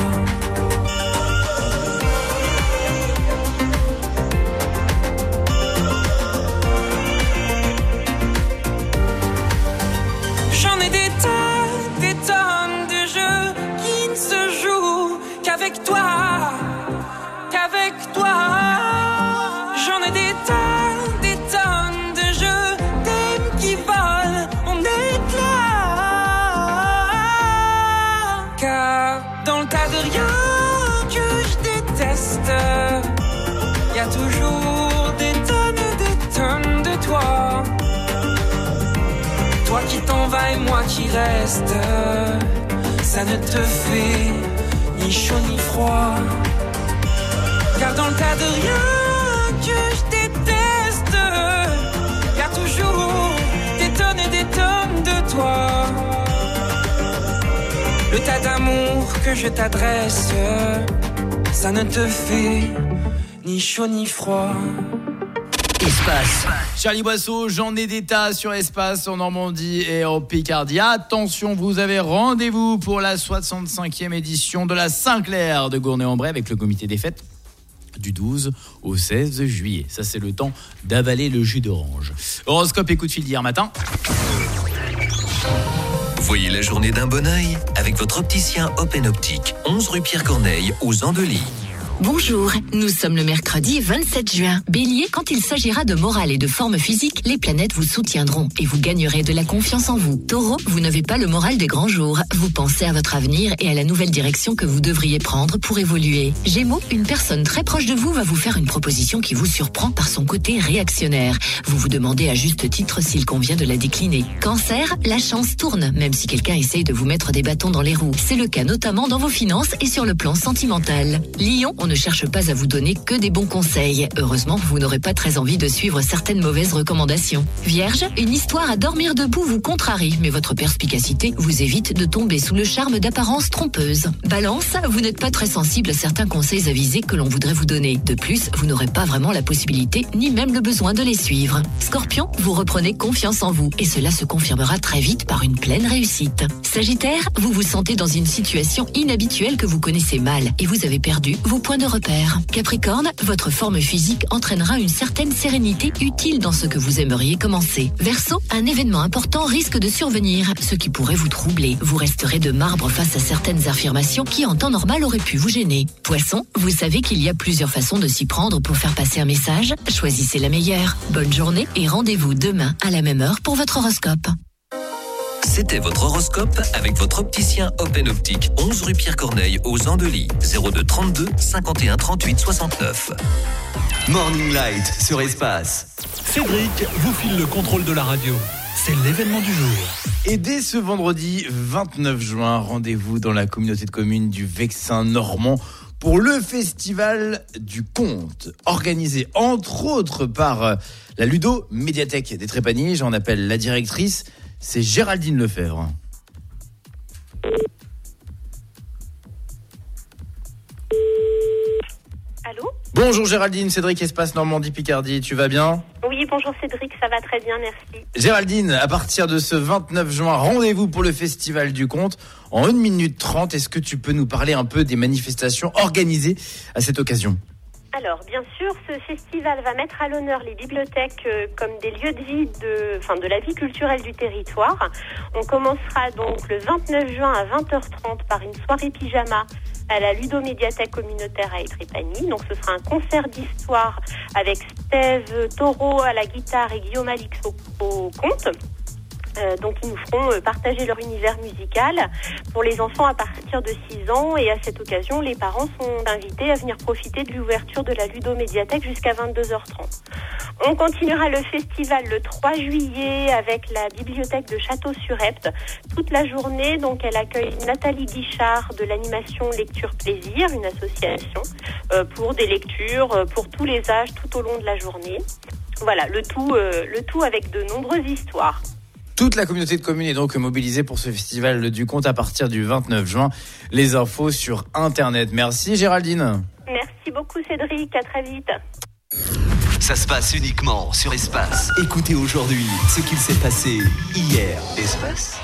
J'en ai des tonnes, des tonnes de jeux qui ne se jouent qu'avec toi, qu'avec toi. J'en ai des tonnes, des tonnes de jeux, thèmes qui volent en éclats. Car dans le tas de rien que je déteste, y a toujours des tonnes et des tonnes de toi. Toi qui t'en vas et moi qui reste, ça ne te fait ni chaud ni froid. Car dans le tas de rien que je déteste, y a toujours des tonnes et des tonnes de toi. Le tas d'amour que je t'adresse, ça ne te fait ni chaud ni froid. Espace. Charlie Boisseau, j'en ai des tas sur Espace en Normandie et en Picardie. Attention, vous avez rendez-vous pour la soixante-cinquième édition de la Saint-Clair de Gournay-en-Bray avec le comité des fêtes du douze au seize juillet. Ça, c'est le temps d'avaler le jus d'orange. Horoscope et coup de fil d'hier matin. Voyez la journée d'un bon œil avec votre opticien Open Optique, onze rue Pierre Corneille aux Andelys. Bonjour, nous sommes le mercredi vingt-sept juin. Bélier, quand il s'agira de morale et de forme physique, les planètes vous soutiendront et vous gagnerez de la confiance en vous. Taureau, vous n'avez pas le moral des grands jours. Vous pensez à votre avenir et à la nouvelle direction que vous devriez prendre pour évoluer. Gémeaux, une personne très proche de vous va vous faire une proposition qui vous surprend par son côté réactionnaire. Vous vous demandez à juste titre s'il convient de la décliner. Cancer, la chance tourne, même si quelqu'un essaye de vous mettre des bâtons dans les roues. C'est le cas notamment dans vos finances et sur le plan sentimental. Lion, on ne cherche pas à vous donner que des bons conseils. Heureusement, vous n'aurez pas très envie de suivre certaines mauvaises recommandations. Vierge, une histoire à dormir debout vous contrarie, mais votre perspicacité vous évite de tomber sous le charme d'apparences trompeuses. Balance, vous n'êtes pas très sensible à certains conseils avisés que l'on voudrait vous donner. De plus, vous n'aurez pas vraiment la possibilité, ni même le besoin de les suivre. Scorpion, vous reprenez confiance en vous, et cela se confirmera très vite par une pleine réussite. Sagittaire, vous vous sentez dans une situation inhabituelle que vous connaissez mal, et vous avez perdu vos points de repère. Capricorne, votre forme physique entraînera une certaine sérénité utile dans ce que vous aimeriez commencer. Verseau, un événement important risque de survenir, ce qui pourrait vous troubler. Vous resterez de marbre face à certaines affirmations qui en temps normal auraient pu vous gêner. Poisson, vous savez qu'il y a plusieurs façons de s'y prendre pour faire passer un message. Choisissez la meilleure. Bonne journée et rendez-vous demain à la même heure pour votre horoscope. C'était votre horoscope avec votre opticien Open Optique, onze rue Pierre Corneille aux Andelys, zéro deux trente-deux cinquante et un trente-huit soixante-neuf. Morning Light sur Espace. Cédric vous file le contrôle de la radio. C'est l'événement du jour. Et dès ce vendredi vingt-neuf juin, rendez-vous dans la communauté de communes du Vexin normand pour le festival du conte, organisé entre autres par la Ludo Médiathèque des Trépaniers. J'en appelle la directrice. C'est Géraldine Lefebvre. Allô ? Bonjour Géraldine, Cédric Espace Normandie Picardie, tu vas bien ? Oui, bonjour Cédric, ça va très bien, merci. Géraldine, à partir de ce vingt-neuf juin, rendez-vous pour le Festival du Conte. En une minute trente, est-ce que tu peux nous parler un peu des manifestations organisées à cette occasion ? Alors, bien sûr, ce festival va mettre à l'honneur les bibliothèques euh, comme des lieux de vie, de, enfin, de la vie culturelle du territoire. On commencera donc le vingt-neuf juin à vingt heures trente par une soirée pyjama à la Ludo-Médiathèque communautaire à Étrépagny. Donc, ce sera un concert d'histoire avec Steve Taureau à la guitare et Guillaume Alix au, au conte. Euh, donc ils nous feront euh, partager leur univers musical pour les enfants à partir de six ans, et à cette occasion les parents sont invités à venir profiter de l'ouverture de la Ludo-Médiathèque jusqu'à vingt-deux heures trente. On continuera le festival le trois juillet avec la bibliothèque de Château-sur-Epte toute la journée. Donc elle accueille Nathalie Guichard de l'animation Lecture Plaisir, une association euh, pour des lectures euh, pour tous les âges tout au long de la journée. Voilà, le tout, euh, le tout avec de nombreuses histoires. Toute la communauté de communes est donc mobilisée pour ce festival du conte à partir du vingt-neuf juin. Les infos sur Internet. Merci Géraldine. Merci beaucoup Cédric, à très vite. Ça se passe uniquement sur Espace. Écoutez aujourd'hui ce qu'il s'est passé hier. Espace.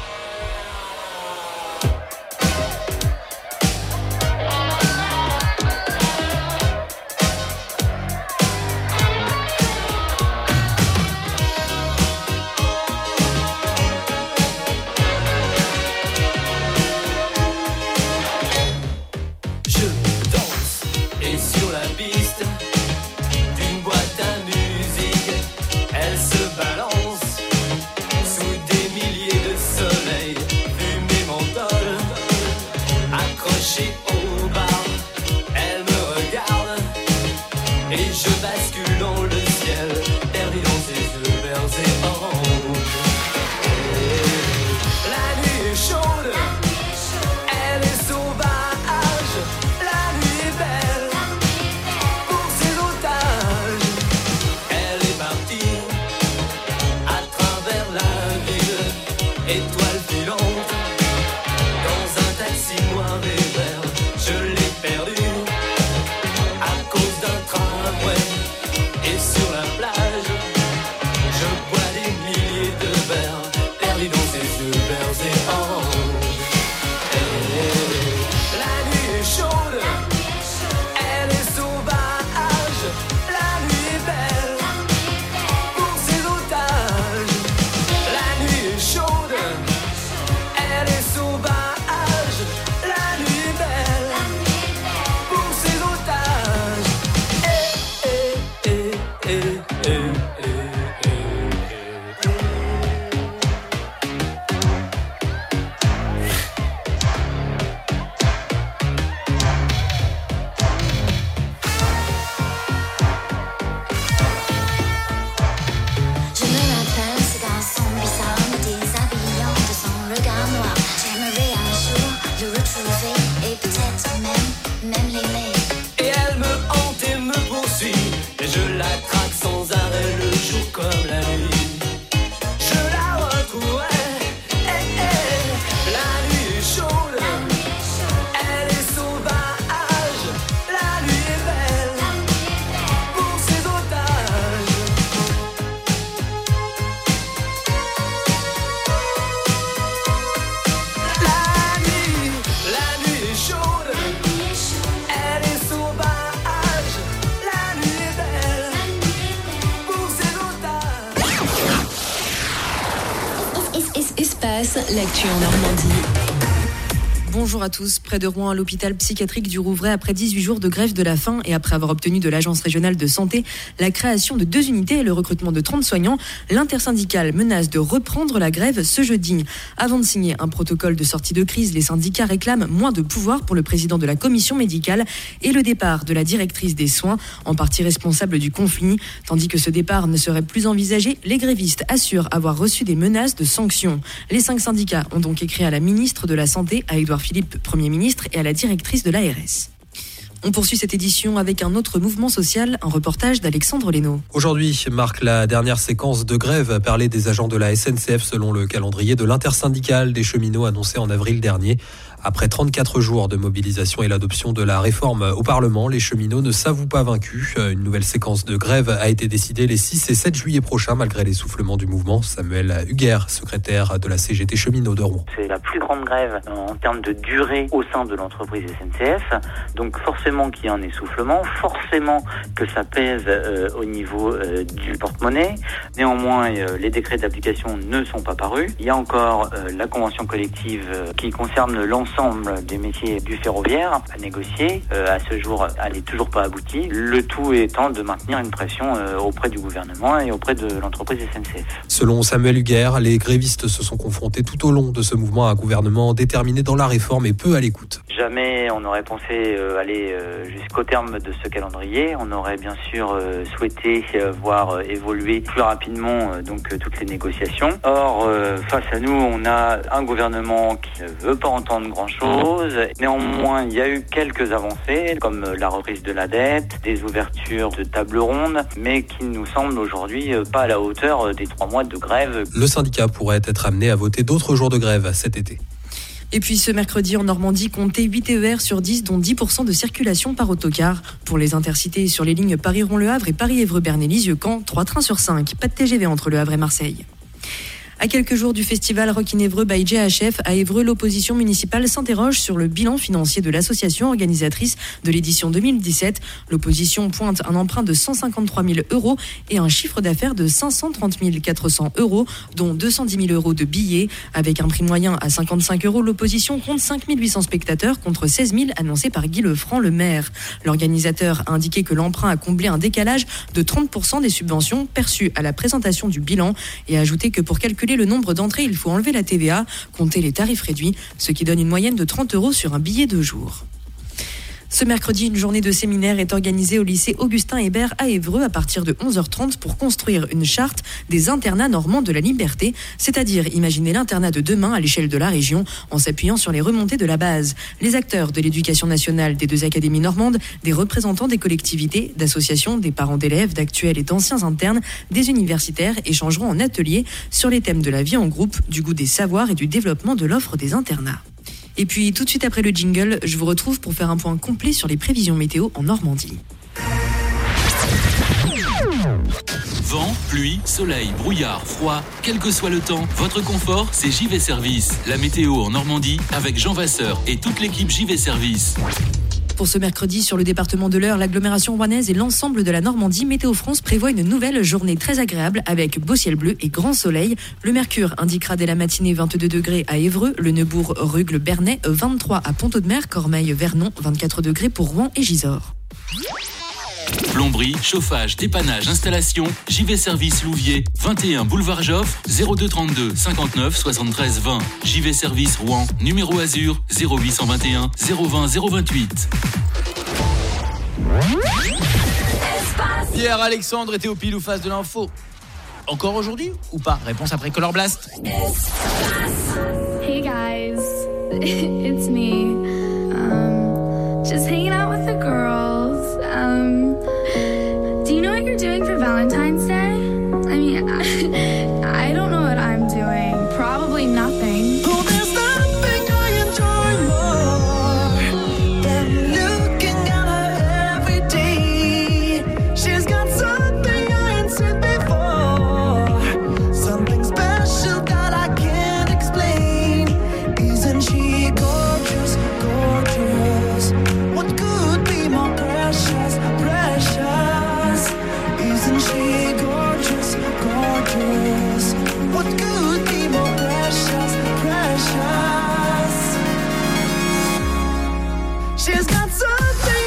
L'actu en Normandie. Bonjour à tous. Près de Rouen, à l'hôpital psychiatrique du Rouvray, après dix-huit jours de grève de la faim et après avoir obtenu de l'Agence régionale de santé la création de deux unités et le recrutement de trente soignants, l'intersyndicale menace de reprendre la grève ce jeudi. Avant de signer un protocole de sortie de crise, les syndicats réclament moins de pouvoir pour le président de la commission médicale et le départ de la directrice des soins, en partie responsable du conflit. Tandis que ce départ ne serait plus envisagé, les grévistes assurent avoir reçu des menaces de sanctions. Les cinq syndicats ont donc écrit à la ministre de la Santé, à Édouard Philippe, Premier ministre, et à la directrice de l'A R S. On poursuit cette édition avec un autre mouvement social, un reportage d'Alexandre Lénaud. Aujourd'hui marque la dernière séquence de grève parlée des agents de la S N C F selon le calendrier de l'intersyndicale des cheminots annoncé en avril dernier. Après trente-quatre jours de mobilisation et l'adoption de la réforme au Parlement, les cheminots ne s'avouent pas vaincus. Une nouvelle séquence de grève a été décidée les six et sept juillet prochains malgré l'essoufflement du mouvement. Samuel Huguer, secrétaire de la C G T Cheminots de Rouen. C'est la plus grande grève en termes de durée au sein de l'entreprise S N C F. Donc forcément qu'il y a un essoufflement, forcément que ça pèse euh, au niveau euh, du porte-monnaie. Néanmoins, euh, les décrets d'application ne sont pas parus. Il y a encore euh, la convention collective euh, qui concerne l'ensemble L'ensemble des métiers du ferroviaire à négocier. Euh, à ce jour, elle n'est toujours pas aboutie. Le tout étant de maintenir une pression euh, auprès du gouvernement et auprès de l'entreprise S N C F. Selon Samuel Huguer, les grévistes se sont confrontés tout au long de ce mouvement à un gouvernement déterminé dans la réforme et peu à l'écoute. Jamais on aurait pensé euh, aller euh, jusqu'au terme de ce calendrier. On aurait bien sûr euh, souhaité euh, voir euh, évoluer plus rapidement euh, donc euh, toutes les négociations. Or, euh, face à nous, on a un gouvernement qui ne veut pas entendre grand-chose. Néanmoins, il y a eu quelques avancées, comme euh, la reprise de la dette, des ouvertures de tables rondes, mais qui nous semblent aujourd'hui euh, pas à la hauteur euh, des trois mois de grève. Le syndicat pourrait être amené à voter d'autres jours de grève cet été. Et puis ce mercredi en Normandie, comptez huit T E R sur dix, dont dix pour cent de circulation par autocar. Pour les intercités sur les lignes Paris-Rouen-Le Havre et Paris-Évreux-Bernay-Lisieux-Caen, trois trains sur cinq. Pas de T G V entre Le Havre et Marseille. À quelques jours du festival Rock in Évreux by J H F, à Évreux, l'opposition municipale s'interroge sur le bilan financier de l'association organisatrice de l'édition deux mille dix-sept. L'opposition pointe un emprunt de cent cinquante-trois mille euros et un chiffre d'affaires de cinq cent trente mille quatre cents euros, dont deux cent dix mille euros de billets. Avec un prix moyen à cinquante-cinq euros, l'opposition compte cinq mille huit cents spectateurs contre seize mille annoncés par Guy Lefranc, le maire. L'organisateur a indiqué que l'emprunt a comblé un décalage de trente pour cent des subventions perçues à la présentation du bilan et a ajouté que pour calculer le nombre d'entrées, il faut enlever la T V A, compter les tarifs réduits, ce qui donne une moyenne de trente euros sur un billet de jour. Ce mercredi, une journée de séminaire est organisée au lycée Augustin Hébert à Évreux à partir de onze heures trente pour construire une charte des internats normands de la liberté, c'est-à-dire imaginer l'internat de demain à l'échelle de la région en s'appuyant sur les remontées de la base. Les acteurs de l'éducation nationale des deux académies normandes, des représentants des collectivités, d'associations, des parents d'élèves, d'actuels et d'anciens internes, des universitaires échangeront en atelier sur les thèmes de la vie en groupe, du goût des savoirs et du développement de l'offre des internats. Et puis tout de suite après le jingle, je vous retrouve pour faire un point complet sur les prévisions météo en Normandie. Vent, pluie, soleil, brouillard, froid, quel que soit le temps, votre confort, c'est J V Service. La météo en Normandie avec Jean Vasseur et toute l'équipe J V Service. Pour ce mercredi, sur le département de l'Eure, l'agglomération rouennaise et l'ensemble de la Normandie, Météo France prévoit une nouvelle journée très agréable avec beau ciel bleu et grand soleil. Le mercure indiquera dès la matinée vingt-deux degrés à Évreux, Le Neubourg, Rugles, Bernay, vingt-trois à Pont-Audemer, Cormeilles, Vernon, vingt-quatre degrés pour Rouen et Gisors. Plomberie, chauffage, dépannage, installation, J V Service Louviers, vingt et un boulevard Joffre, zéro deux trente-deux cinquante-neuf soixante-treize vingt. J V Service Rouen, numéro Azur, zéro huit cent vingt et un zéro vingt zéro vingt-huit. Pierre, Alexandre et Théophile ou face de l'info. Encore aujourd'hui ou pas? Réponse après Color Blast. Hey guys, it's me. Um, just hanging out with the girls. Um, do you know what you're doing for Valentine's Day? I mean, I, I don't know what I'm doing. Probably nothing. Oh, there's nothing I enjoy more than looking at her every day. She's got something I ain't seen before, something special that I can't explain. Isn't she gorgeous, gorgeous? What could be more precious, precious? Isn't she gorgeous, gorgeous? What could be more precious, precious? She's got something.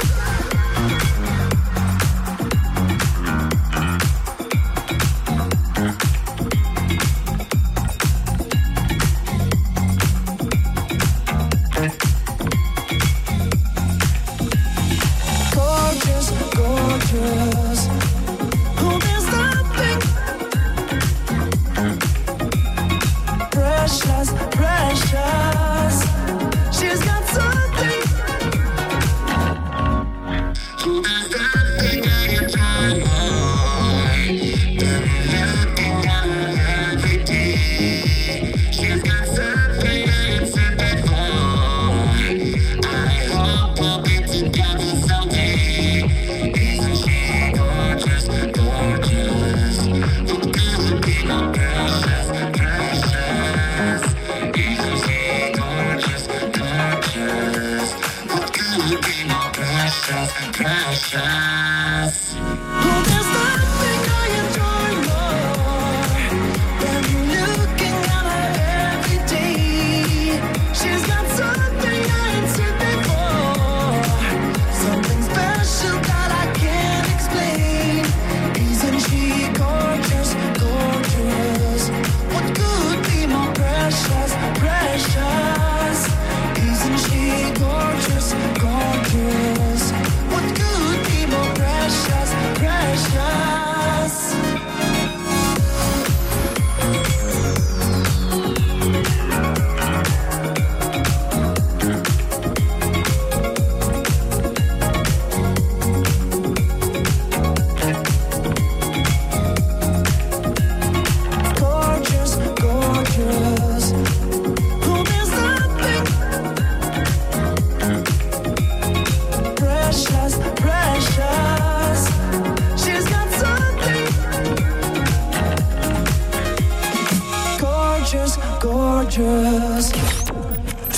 Gorgeous, gorgeous. Oh, there's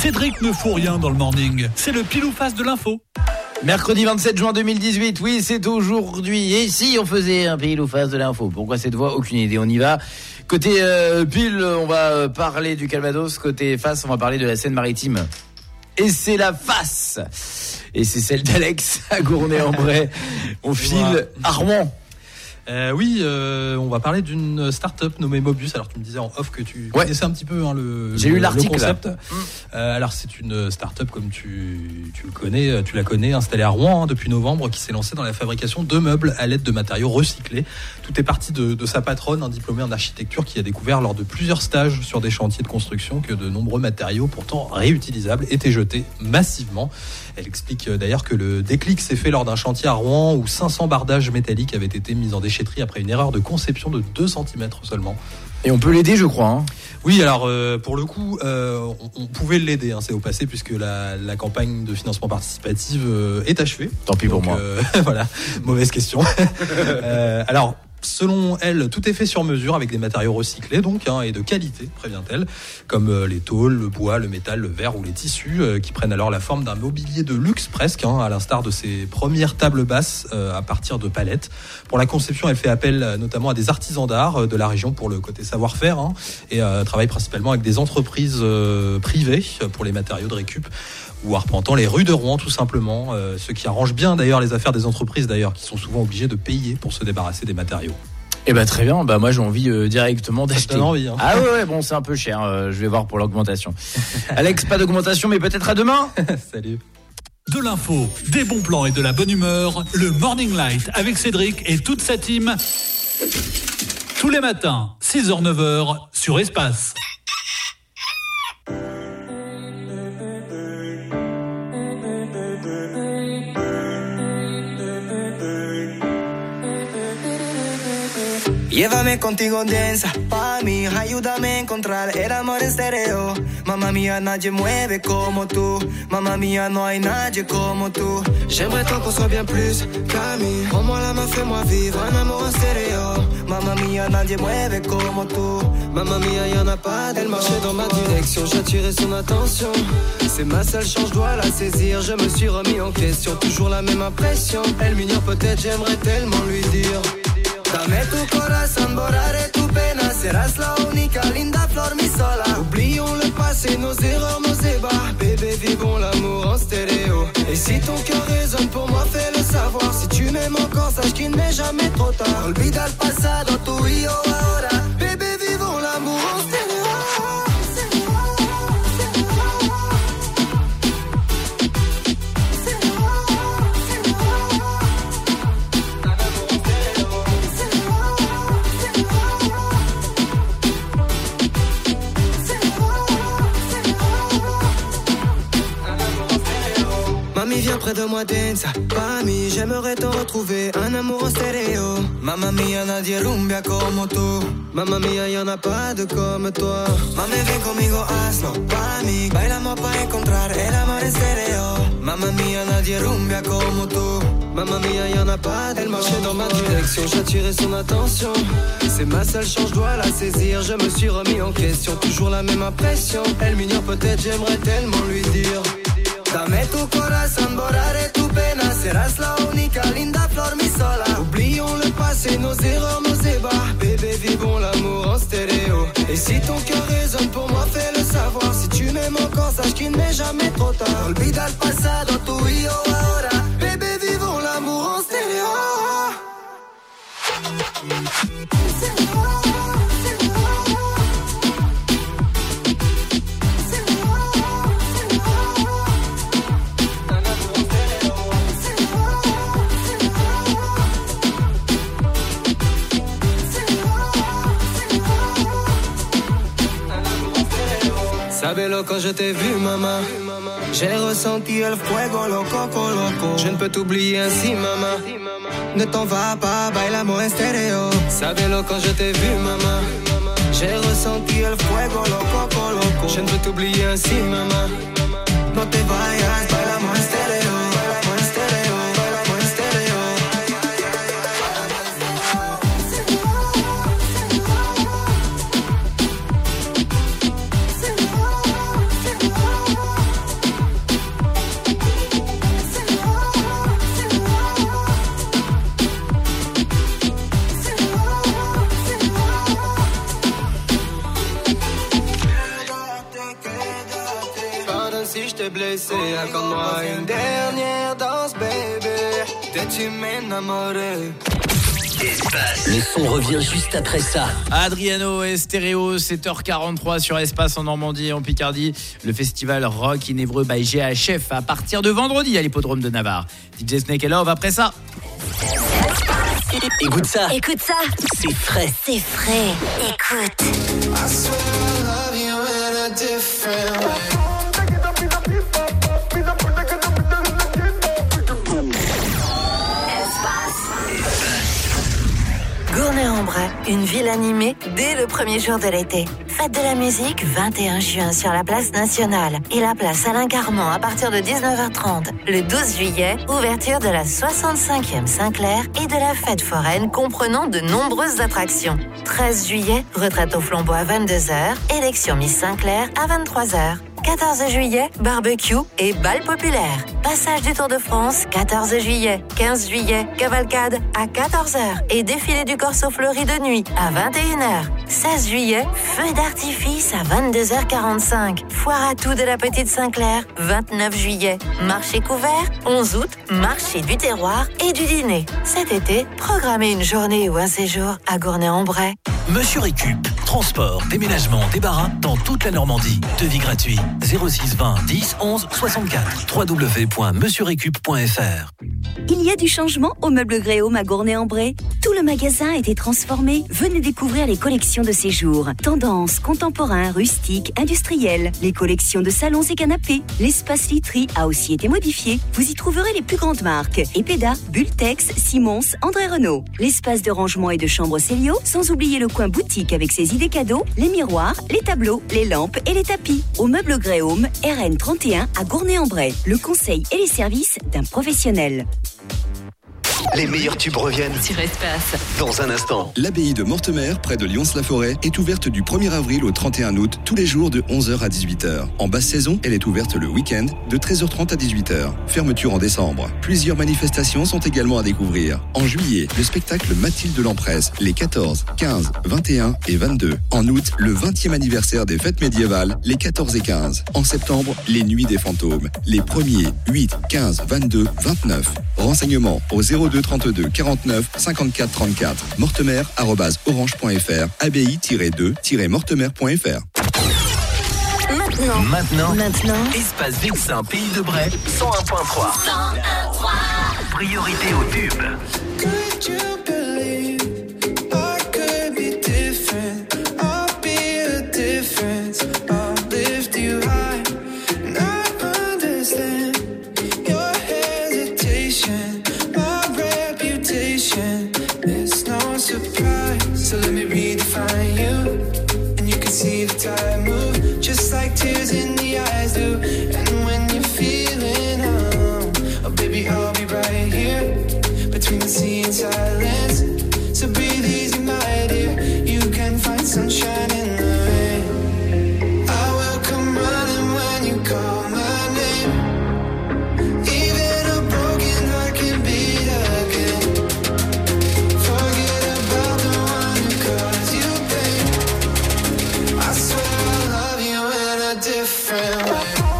Cédric ne fout rien dans le morning. C'est le pile ou face de l'info. Mercredi vingt-sept juin deux mille dix-huit, oui, c'est aujourd'hui. Et si on faisait un pile ou face de l'info? Pourquoi cette voix? Aucune idée, on y va. Côté euh, pile, on va parler du Calvados. Côté face, on va parler de la Seine-Maritime. Et c'est la face. Et c'est celle d'Alex à Gournay-en-Bray. On file à Rouen. Euh, oui, euh, on va parler d'une start-up nommée Mobus. Alors tu me disais en off que tu ouais. connaissais un petit peu hein, le, J'ai le, eu l'article, le concept. Euh, alors c'est une start-up comme tu, tu le connais, tu la connais, installée à Rouen hein, depuis novembre, qui s'est lancée dans la fabrication de meubles à l'aide de matériaux recyclés. Tout est parti de, de sa patronne, un diplômé en architecture, qui a découvert lors de plusieurs stages sur des chantiers de construction que de nombreux matériaux pourtant réutilisables étaient jetés massivement. Elle explique d'ailleurs que le déclic s'est fait lors d'un chantier à Rouen où cinq cents bardages métalliques avaient été mis en déchetterie après une erreur de conception de deux centimètres seulement. Et on peut l'aider, je crois. Hein. Oui, alors euh, pour le coup, euh, on, on pouvait l'aider, hein, c'est au passé, puisque la, la campagne de financement participatif euh, est achevée. Tant pis pour Donc, moi. Euh, voilà, mauvaise question. euh, alors... Selon elle, tout est fait sur mesure avec des matériaux recyclés donc hein, et de qualité, prévient-elle, comme euh, les tôles, le bois, le métal, le verre ou les tissus, euh, qui prennent alors la forme d'un mobilier de luxe presque, hein, à l'instar de ses premières tables basses euh, à partir de palettes. Pour la conception, elle fait appel euh, notamment à des artisans d'art euh, de la région pour le côté savoir-faire hein, et euh, travaille principalement avec des entreprises euh, privées pour les matériaux de récup, ou arpentant les rues de Rouen tout simplement, euh, ce qui arrange bien d'ailleurs les affaires des entreprises d'ailleurs, qui sont souvent obligées de payer pour se débarrasser des matériaux. Eh ben très bien, bah moi j'ai envie euh, directement d'acheter. Ça te donne envie, hein. Ah ouais, ouais, bon c'est un peu cher, euh, je vais voir pour l'augmentation. Alex, pas d'augmentation mais peut-être à demain. Salut. De l'info, des bons plans et de la bonne humeur, le Morning Light avec Cédric et toute sa team. Tous les matins, six heures neuf heures sur Espace. Llévame contigo densa, pa' mí, ayúdame a encontrar el amor en stereo. Mamma mia, nadie mueve como tú. Mamma mia, no hay nadie como tú. J'aimerais tant qu'on soit bien plus qu'amis. Prends-moi la main, fais-moi vivre un amour en stéréo. Mamma mia, nadie mueve como tú. Mamma mia, y'en a pas. Elle marchait dans ma direction, j'attirais son attention. C'est ma seule chance, je dois la saisir. Je me suis remis en question, toujours la même impression. Elle m'ignore peut-être, j'aimerais tellement lui dire. Dame tu corazón, borraré tu pena. Serás la única linda flor, mi sola. Oublions le passé, nos erreurs, nos ébats. Bébé, vivons l'amour en stéréo. Et si ton cœur résonne pour moi, fais-le savoir. Si tu m'aimes encore, sache qu'il n'est jamais trop tard. Olvida el pasado, tu y yo ahora. Bébé, vivons l'amour en stéréo. Mamie, viens près de moi, danza. Mami, j'aimerais te retrouver un amour en stéréo. Mamma mia, nadie rumbia como tú. Mamma mia, y'en a pas de comme toi. Mami, ven conmigo, hazlo pa' mí. Bailamos pa' encontrar el amor en stéréo. Mamma mia, nadie rumbia como tú. Mamma mia, y'en a pas. Elle marchait dans ma direction, j'attirais son attention. C'est ma seule chance, je dois la saisir. Je me suis remis en question, toujours la même impression. Elle m'ignore peut-être, j'aimerais tellement lui dire. Dame tu corazón, borraré tu pena. Serás la única linda flor, mi sola. Oublions le passé, nos erreurs, nos ébats. Bébé, vivons l'amour en stéréo. Et si ton cœur résonne pour moi, fais-le savoir. Si tu m'aimes encore, sache qu'il n'est jamais trop tard. Olvida el pasado, tu y yo ahora. Bébé, vivons l'amour en stéréo. Sabelo quand je t'ai vu, maman. J'ai ressenti el fuego, loco, loco. Je ne peux t'oublier ainsi, maman. Ne t'en vas pas, bailamos en stéréo. Sabelo quand je t'ai vu, maman. J'ai ressenti el fuego, loco, loco. Je ne peux t'oublier ainsi, maman. No te vayas, bailamos en stéréo. Bailamos en stéréo, bailamos en stéréo. t'ai blessé. Accorde-moi une dernière danse, baby. T'es-tu m'énamorer? Le son revient juste après ça. Adriano et Stéréo, sept heures quarante-trois sur Espace en Normandie et en Picardie. Le festival Rock in Évreux by G H F à partir de vendredi à l'hippodrome de Navarre. D J Snake et Love après ça. Écoute ça. Écoute ça. C'est frais. C'est frais. Écoute. I swear I love you in a different way. Gournay-en-Bray, une ville animée dès le premier jour de l'été. Fête de la musique, vingt et un juin sur la place nationale et la place Alain Carmont à partir de dix-neuf heures trente. Le douze juillet, ouverture de la soixante-cinquième Saint-Clair et de la fête foraine comprenant de nombreuses attractions. treize juillet, retraite au flambeau à vingt-deux heures, élection Miss Saint-Clair à vingt-trois heures. quatorze juillet, barbecue et bal populaire. Passage du Tour de France, quatorze juillet. quinze juillet, cavalcade à quatorze heures et défilé du Corso Fleuri de nuit à vingt et une heures. seize juillet, feu d'artifice à vingt-deux heures quarante-cinq. Foire à tout de la Petite Saint-Clair, vingt-neuf juillet. Marché couvert, onze août, marché du terroir et du dîner. Cet été, programmez une journée ou un séjour à Gournay-en-Bray. Monsieur Récup, transport, déménagement, débarras dans toute la Normandie. Devis gratuit zéro six vingt dix onze soixante-quatre. w w w point monsieur récup point f r. Il y a du changement au meuble Gréaume à Gournay-en-Bray. Tout le magasin a été transformé. Venez découvrir les collections de séjour. Tendance, contemporain, rustique, industriel. Les collections de salons et canapés. L'espace literie a aussi été modifié. Vous y trouverez les plus grandes marques. Epeda, Bultex, Simons, André Renault. L'espace de rangement et de chambre Célio, sans oublier le coin boutique avec ses idées cadeaux, les miroirs, les tableaux, les lampes et les tapis. Au meuble Gréaume, R N trente et un à Gournay-en-Bray. Le conseil et les services d'un professionnel. Les meilleurs tubes reviennent Sur Espace. dans un instant. L'abbaye de Mortemer, près de Lyons-la-Forêt, est ouverte du premier avril au trente et un août, tous les jours de onze heures à dix-huit heures. En basse saison, elle est ouverte le week-end de treize heures trente à dix-huit heures. Fermeture en décembre. Plusieurs manifestations sont également à découvrir. En juillet, le spectacle Mathilde Lampresse, les quatorze, quinze, vingt et un et vingt-deux. En août, le vingtième anniversaire des fêtes médiévales, les quatorze et quinze. En septembre, les nuits des fantômes, les premiers, huit, quinze, vingt-deux, vingt-neuf. Renseignements au zéro deux trente-deux quarante-neuf cinquante-quatre trente-quatre. Mortemer arobase orange point f r. abbaye tiret deux tiret mortemer point f r. Maintenant. Maintenant. Maintenant. Espace Vexin, Pays de Bray, cent un point trois. cent un point trois. Priorité au tube. Could you believe I could be different? I'll be a difference. I'll lift you high. And I understand your hesitation. My reputation is no surprise. So let me redefine you. And you can see the tide move. Just like tears in the eyes do. And when you're feeling numb, oh baby, I'll be right here between the sea and silence. So breathe easy, my dear. You can find sunshine in the rain. I will come running when you call my name. Even a broken heart can beat again. Forget about the one who caused you pain. I swear I love you in a different way.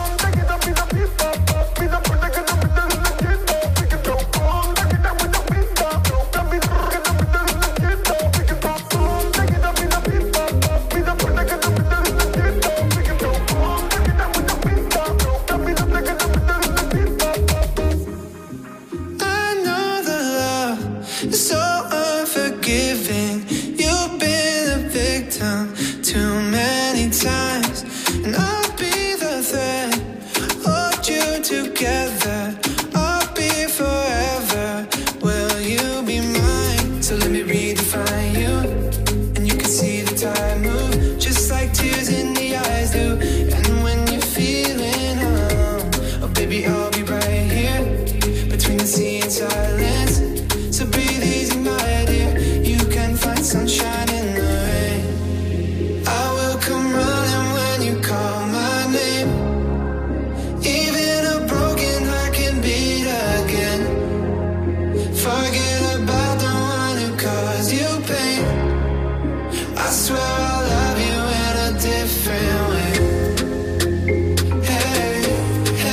I know the love is so unforgiving. You've been a victim too many times, and I'll be the thread, hold you together. I'll be forever. Will you be mine? So let me redefine you, and you can see the tide move, just like tears in the eyes do. And when you're feeling numb, oh baby, I'll be right here between the sea and silence. So breathe easy, my dear. You can find sunshine in the rain. I will come running when you call my name. Even a broken heart can beat again. Forget about the one who caused you pain. I swear I'll love you in a different way. Hey,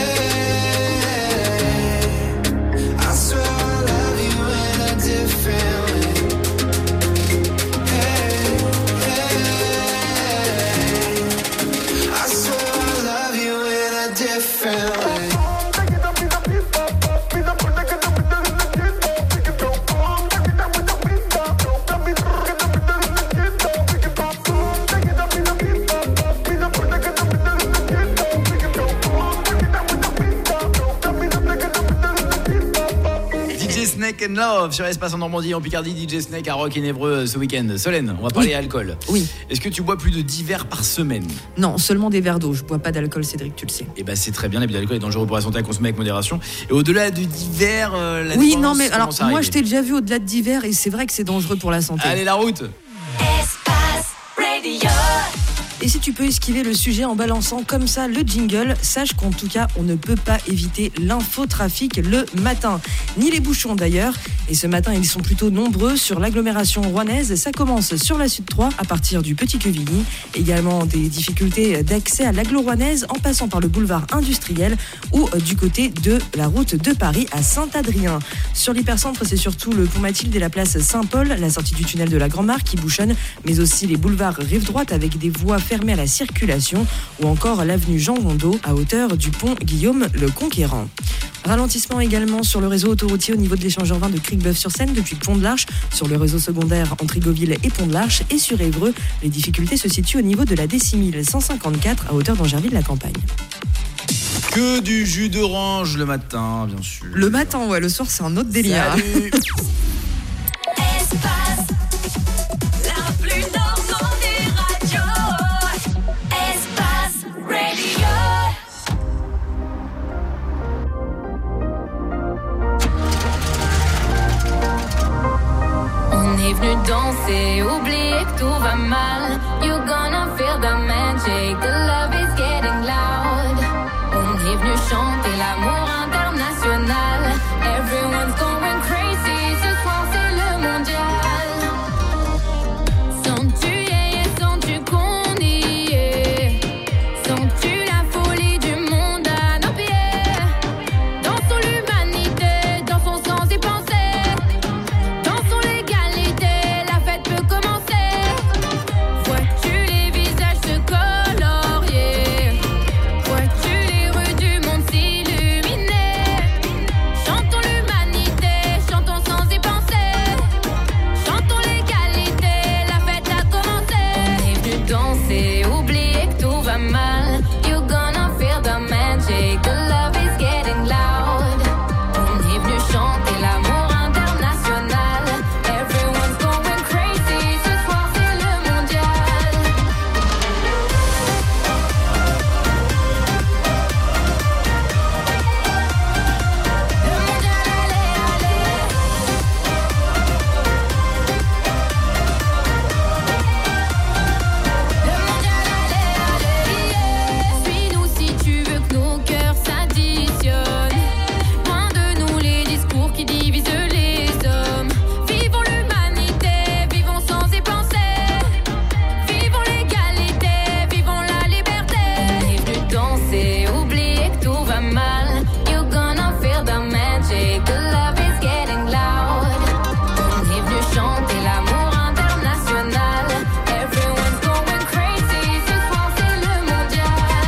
Snake and Love sur Espace en Normandie, en Picardie. D J Snake à Rock in Évreux ce week-end. Solène, on va parler oui. alcool. Oui. Est-ce que tu bois plus de dix verres par semaine? Non, seulement des verres d'eau. Je bois pas d'alcool, Cédric, tu le sais. Et bah c'est très bien, l'abus d'alcool est dangereux pour la santé à consommer avec modération. Et au-delà de dix verres, euh, la oui, non, mais alors moi arriver. je t'ai déjà vu au-delà de dix verres et c'est vrai que c'est dangereux pour la santé. Allez, la route. Espace Radio. Et si tu peux esquiver le sujet en balançant comme ça le jingle, sache qu'en tout cas, on ne peut pas éviter l'infotrafic le matin. Ni les bouchons d'ailleurs. Et ce matin, ils sont plutôt nombreux sur l'agglomération rouennaise. Ça commence sur la Sud trois à partir du Petit-Quevilly. Également des difficultés d'accès à l'agglo rouennaise en passant par le boulevard industriel ou du côté de la route de Paris à Saint-Adrien. Sur l'hypercentre, c'est surtout le pont Mathilde et la place Saint-Paul, la sortie du tunnel de la Grand-Marque qui bouchonne, mais aussi les boulevards rive droite avec des voies fermées à la circulation ou encore l'avenue Jean Rondeau à hauteur du pont Guillaume le Conquérant. Ralentissement également sur le réseau autoroutier au niveau de l'échange urbain de Cricbeuf-sur-Seine depuis Pont de l'Arche, sur le réseau secondaire entre Igoville et Pont de l'Arche et sur Évreux. Les difficultés se situent au niveau de la D six mille cent cinquante-quatre à hauteur d'Angerville-la-Campagne. Que du jus d'orange le matin, bien sûr. Le matin, ouais, le soir c'est un autre délire. Salut. Espace, la plus normande des radios. Espace Radio. On est venu danser, oublier que tout va mal. You're gonna feel the magic, the love is getting loud. On est venu chanter l'amour international. Everyone's going crazy, ce soir c'est le mondial. Sens-tu, yeah, yeah, sens-tu qu'on y est? Sens-tu la folie du monde à nos pieds? Dansons l'humanité, dansons sans y penser. Dansons l'égalité, la fête peut commencer. Vois-tu les visages se colorier? Vois-tu les rues du monde s'illuminer? Chantons l'humanité, chantons sans y penser. Chantons l'égalité, la fête a commencé. On est venu danser, oublier que tout va mal. You're gonna feel the magic, the love is getting loud. On est venu chanter l'amour international. Everyone's going crazy, ce soir c'est le mondial. Suis-nous si tu veux que nos cœurs s'additionnent. Loin de nous les discours qui divisent les hommes. Vivons l'humanité, vivons sans y penser. Vivons l'égalité, vivons la liberté. On est venu danser, oublier que tout va mal. You're gonna feel the magic, the love is getting loud. On est venu chanter l'amour international. Everyone's going crazy, ce soir c'est le mondial.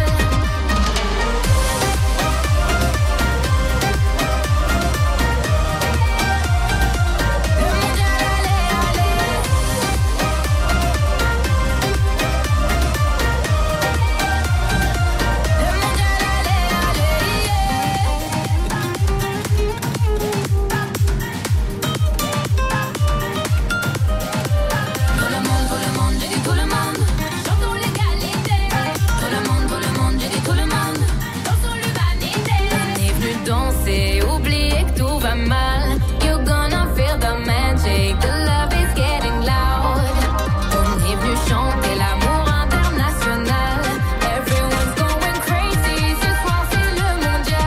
Tout le monde, tout le monde, j'ai dit tout le monde. Chantons l'égalité. Tout le monde, tout le monde, j'ai dit tout le monde. Dansons l'humanité. On est venu danser, oublier que tout va mal. You're gonna feel the magic, the love is getting loud. On est venu chanter l'amour international. Everyone's going crazy, ce soir c'est le mondial.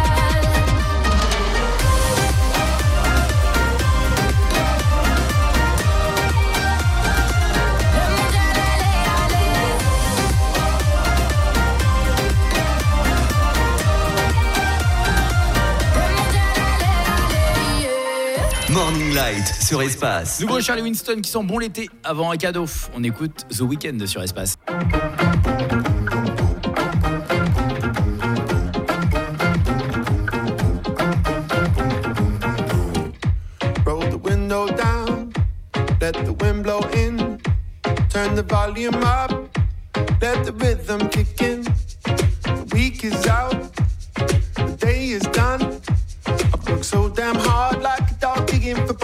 Morning Light sur Espace. Nouveau Charlie Winston qui sent bon l'été avant un cadeau. On écoute The Weeknd sur Espace. Roll the window down, let the wind blow in. Turn the volume up, let the rhythm kick in. The week is out, the day is done. I work so damn hard like a dog digging for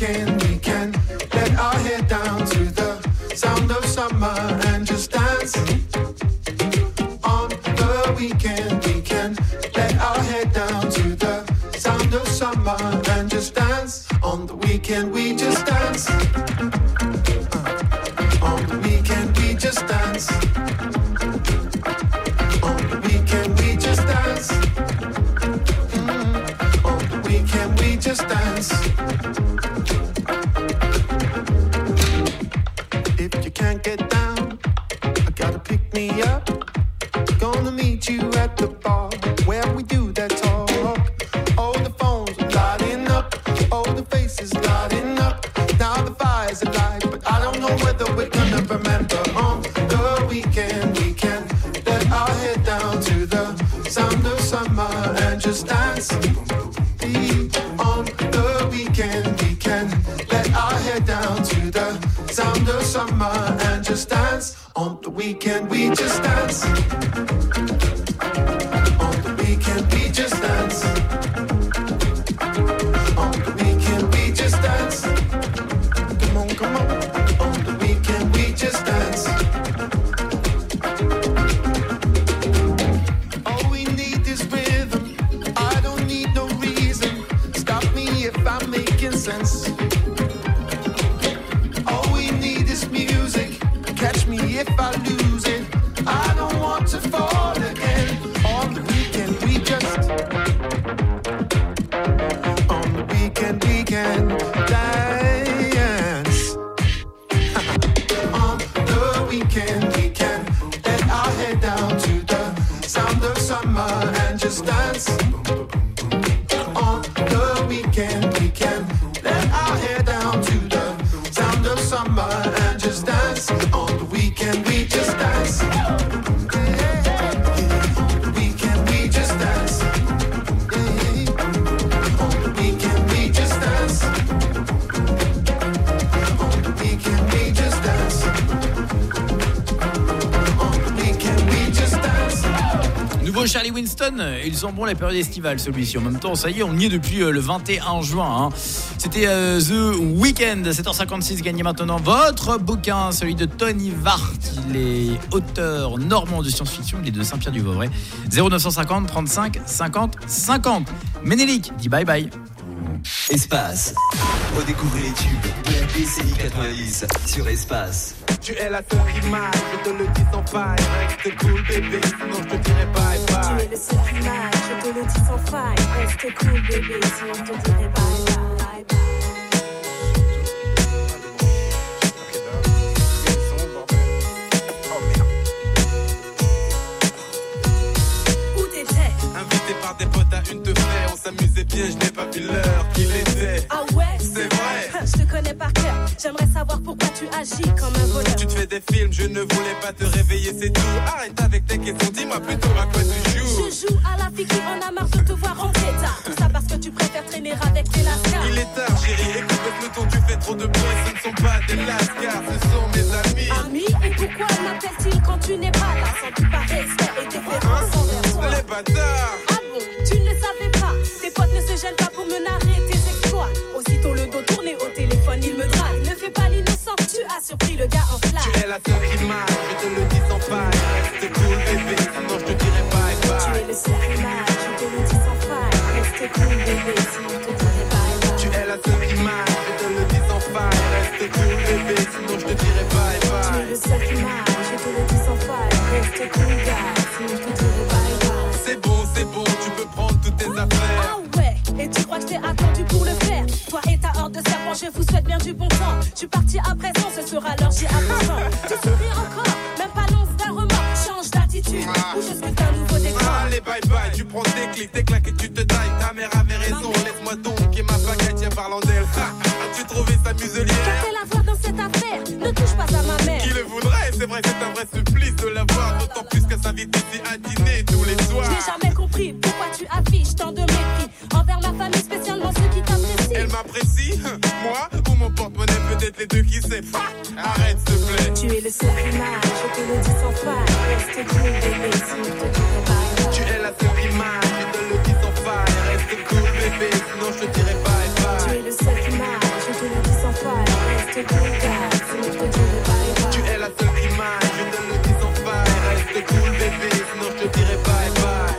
weekend we can let our head down to the sound of summer and just dance. On the weekend we can let our head down to the sound of summer and just dance. On the weekend we just dance. On the weekend we just dance. On the weekend we just dance. Mm. On the weekend we just dance. If you can't get down, I gotta pick me up. Gonna meet you at the bar where we do that talk. Oh, the phones are lighting up. Oh, the faces lighting up. Now the fire's alight, but I don't know whether we're gonna remember. On the weekend we can let our head down to the sound of summer and just dance. On the weekend we can let our head down to the sound of summer and just dance. On the weekend we just dance. On the weekend we just dance. On the weekend we just dance. Come on, come on. On the weekend we just dance. All we need is rhythm. I don't need no reason. Stop me if I'm making sense. All we need is music. Catch me if I lose it. I don't want to fall again. On the weekend we just. On the weekend we can dance. On the weekend we can let our head down to the sound of summer and just dance. On the weekend we can let our head down to the sound of summer and just dance. On the weekend we just dance. Nouveau Charlie Winston, ils sont bons la période estivale celui-ci. En même temps, ça y est, on y est depuis le vingt et un juin. Hein. C'était euh, The Weeknd, sept heures cinquante-six. Gagnez maintenant votre bouquin, celui de Tony Vart. Il est auteur normand de science-fiction, il est de Saint-Pierre-du-Vauvray. zéro neuf cent cinquante trente-cinq cinquante cinquante. Ménélique dit bye bye. Espace. Redécouvrez les tubes de la décennie quatre-vingt-dix sur Espace. Tu es la seule qui m'aille, je te le dis sans faille. Reste cool bébé, sinon je te dirai bye bye. Tu es le seul qui m'aille, je te le dis sans faille. Reste cool bébé, sinon je te dirai bye bye bye. Où t'étais? Invité par des potes à une te faire, on s'amusait bien, je n'ai pas vu l'heure qu'il était. Ah ouais? C'est vrai. Je te connais par cœur, j'aimerais savoir pourquoi tu agis comme un voleur. Tu te fais des films, je ne voulais pas te réveiller, c'est tout. Arrête avec tes questions, dis-moi plutôt à quoi tu joues. Je joue à la fille qui en a marre de te voir rentrer tard. Tout ça parce que tu préfères traîner avec tes lascars. Il est tard chérie, écoute le ton, tu fais trop de bruit. Ce ne sont pas des lascars, ce sont mes amis. Amis, et pourquoi m'appellent-ils quand tu n'es pas là? Sans-tu pas respect et déférence envers toi? Les bâtards. Ah bon, tu ne le savais pas. Tes potes ne se gênent pas pour me narrer tes exploits. Aussitôt le dos tourné au téléphone, il me drague. Ne fais pas l'innocent, tu as surpris le gars en flamme. Tu es la seule qui m'aille, je te le dis sans faille. Reste cool bébé, sinon je te dirai bye bye. Tu es le seul qui m'aille, je te le dis sans faille. Reste cool bébé, sinon je te dirai bye bye. Tu es la seule qui m'aille, je te le dis sans faille. Reste cool bébé, sinon je te dirai bye bye. Tu es le seul qui m'aille, je te le dis sans faille. Reste cool gars, sinon je te dirai bye bye. C'est bon, c'est bon, tu peux prendre toutes tes affaires. Ah ouais, et tu crois que t'es attendu pour le faire? Toi et ta horde de serpents, je vous souhaite bien du bon temps. Je suis parti à présent, ce sera l'heure, j'y apprends. Tu souris encore, même pas l'once d'un remords. Change d'attitude, ou je sculpte un nouveau décor. Allez bye bye, tu prends tes clics, tes claques et tu te tailles. Ta mère avait raison, laisse-moi donc et ma baguette, tiens parlant d'elle. As-tu trouvé sa muselière? Qu'a fait la voix dans cette affaire? Ne touche pas à ma mère. Qui le voudrait? C'est vrai, c'est un vrai supplice de la voir. D'autant plus qu'elle s'invite ici à dîner tous les soirs. J'ai jamais compris pourquoi tu affiches tant de mépris envers ma famille, spécialement ceux qui t'apprécient. Elle m'apprécie? Moi? Ou mon porte-monnaie, peut-être les deux, qui sait? Arrête s'il te plaît. Tu es le seul qui m'aille, je te le dis sans faille. Reste cool bébé, sinon je te dirai bye bye. Tu es la seule qui m'aille, je te le dis sans faille. Reste cool bébé, sinon je te dirai bye bye. Tu es le seul qui m'aille, je te le reste cool, gars. Sinon je te dirai bye bye. Tu es la seule qui m'aille, je te le dis sans faille. Reste cool bébé, sinon je te dirai bye bye.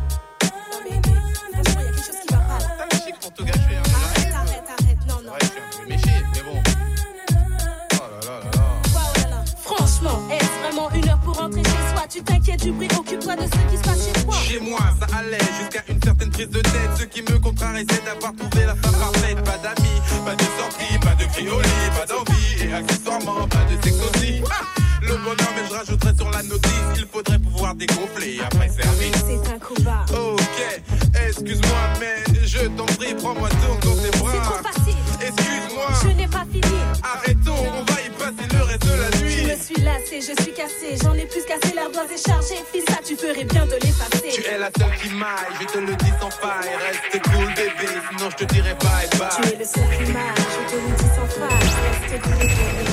T'as le chic pour tout gâcher, hein. Arrête, arrête, arrête, non, non. Ouais, je suis un peu méché, mais bon. Oh là là là là. Franchement, est-ce vraiment une heure pour rentrer chez soi? Tu t'inquiètes du bruit, occupe-toi de ce qui se passe chez toi. Chez moi, ça allait jusqu'à une certaine prise de tête. Ce qui me contrarie, c'est d'avoir trouvé la femme parfaite. Pas d'amis, pas de sortie, pas de criolis, pas d'envie. Et accessoirement, pas de sexe aussi. Ah, le bonheur, mais je rajouterais sur la notice. Il faudrait pouvoir dégonfler après service. C'est un combat. Ok, excuse-moi, mais je t'en prie, prends-moi donc dans tes bras. C'est trop facile. Excuse-moi. Je n'ai pas fini. Arrêtons, on va y passer le reste de la nuit. Je me suis lassée, je suis cassée. J'en ai plus cassé, l'ardoise est chargée. Fils, ça, tu ferais bien de l'effacer. Tu es la seule qui m'aille, je te le dis sans faille. Reste cool bébé, sinon je te dirai bye bye. Tu es le seul qui m'aille, je te le dis sans faille. Reste cool bébé.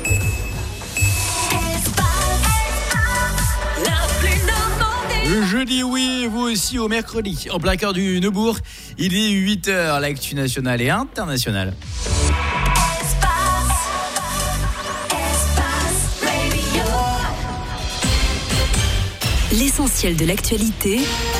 Le jeudi, oui, vous aussi au mercredi, en plein cœur du Neubourg. Il est huit heures, l'actu nationale et internationale. L'essentiel de l'actualité,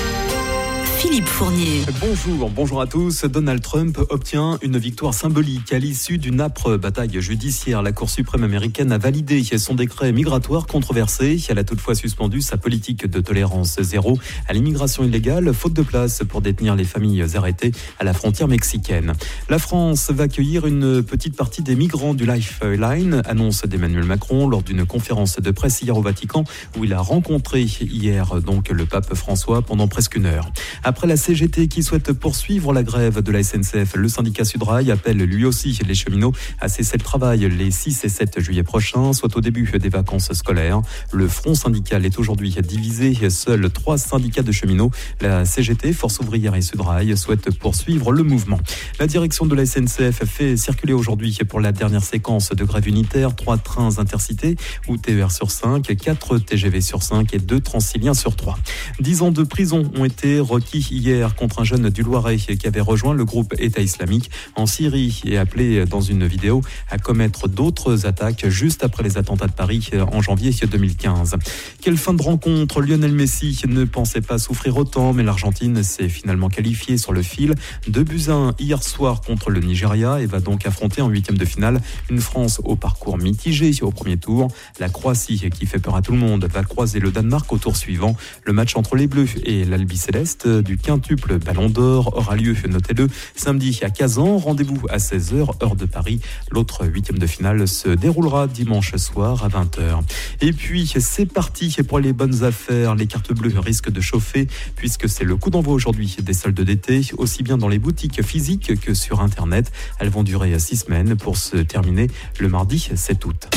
Philippe Fournier. Bonjour, bonjour à tous. Donald Trump obtient une victoire symbolique à l'issue d'une âpre bataille judiciaire. La Cour suprême américaine a validé son décret migratoire controversé. Elle a toutefois suspendu sa politique de tolérance zéro à l'immigration illégale, faute de place pour détenir les familles arrêtées à la frontière mexicaine. La France va accueillir une petite partie des migrants du Lifeline, annonce d'Emmanuel Macron lors d'une conférence de presse hier au Vatican, où il a rencontré hier donc le pape François pendant presque une heure. Après la C G T qui souhaite poursuivre la grève de la S N C F, le syndicat Sudrail appelle lui aussi les cheminots à cesser le travail les six et sept juillet prochains, soit au début des vacances scolaires. Le front syndical est aujourd'hui divisé. Seuls trois syndicats de cheminots, la C G T, Force ouvrière et Sudrail, souhaitent poursuivre le mouvement. La direction de la S N C F fait circuler aujourd'hui pour la dernière séquence de grève unitaire trois trains intercités ou T E R sur cinq, quatre T G V sur cinq et deux Transiliens sur trois. Dix ans de prison ont été requis hier contre un jeune du Loiret qui avait rejoint le groupe État islamique en Syrie et appelé dans une vidéo à commettre d'autres attaques juste après les attentats de Paris en janvier deux mille quinze. Quelle fin de rencontre! Lionel Messi ne pensait pas souffrir autant, mais l'Argentine s'est finalement qualifiée sur le fil. deux buts à un hier soir contre le Nigeria et va donc affronter en huitième de finale une France au parcours mitigé au premier tour. La Croatie, qui fait peur à tout le monde, va croiser le Danemark au tour suivant. Le match entre les Bleus et l'Albiceleste du quintuple Ballon d'Or aura lieu, notez-le, samedi à Kazan. Rendez-vous à seize heures, heure de Paris. L'autre huitième de finale se déroulera dimanche soir à vingt heures. Et puis, c'est parti pour les bonnes affaires. Les cartes bleues risquent de chauffer puisque c'est le coup d'envoi aujourd'hui des soldes d'été, aussi bien dans les boutiques physiques que sur Internet. Elles vont durer six semaines pour se terminer le mardi sept août.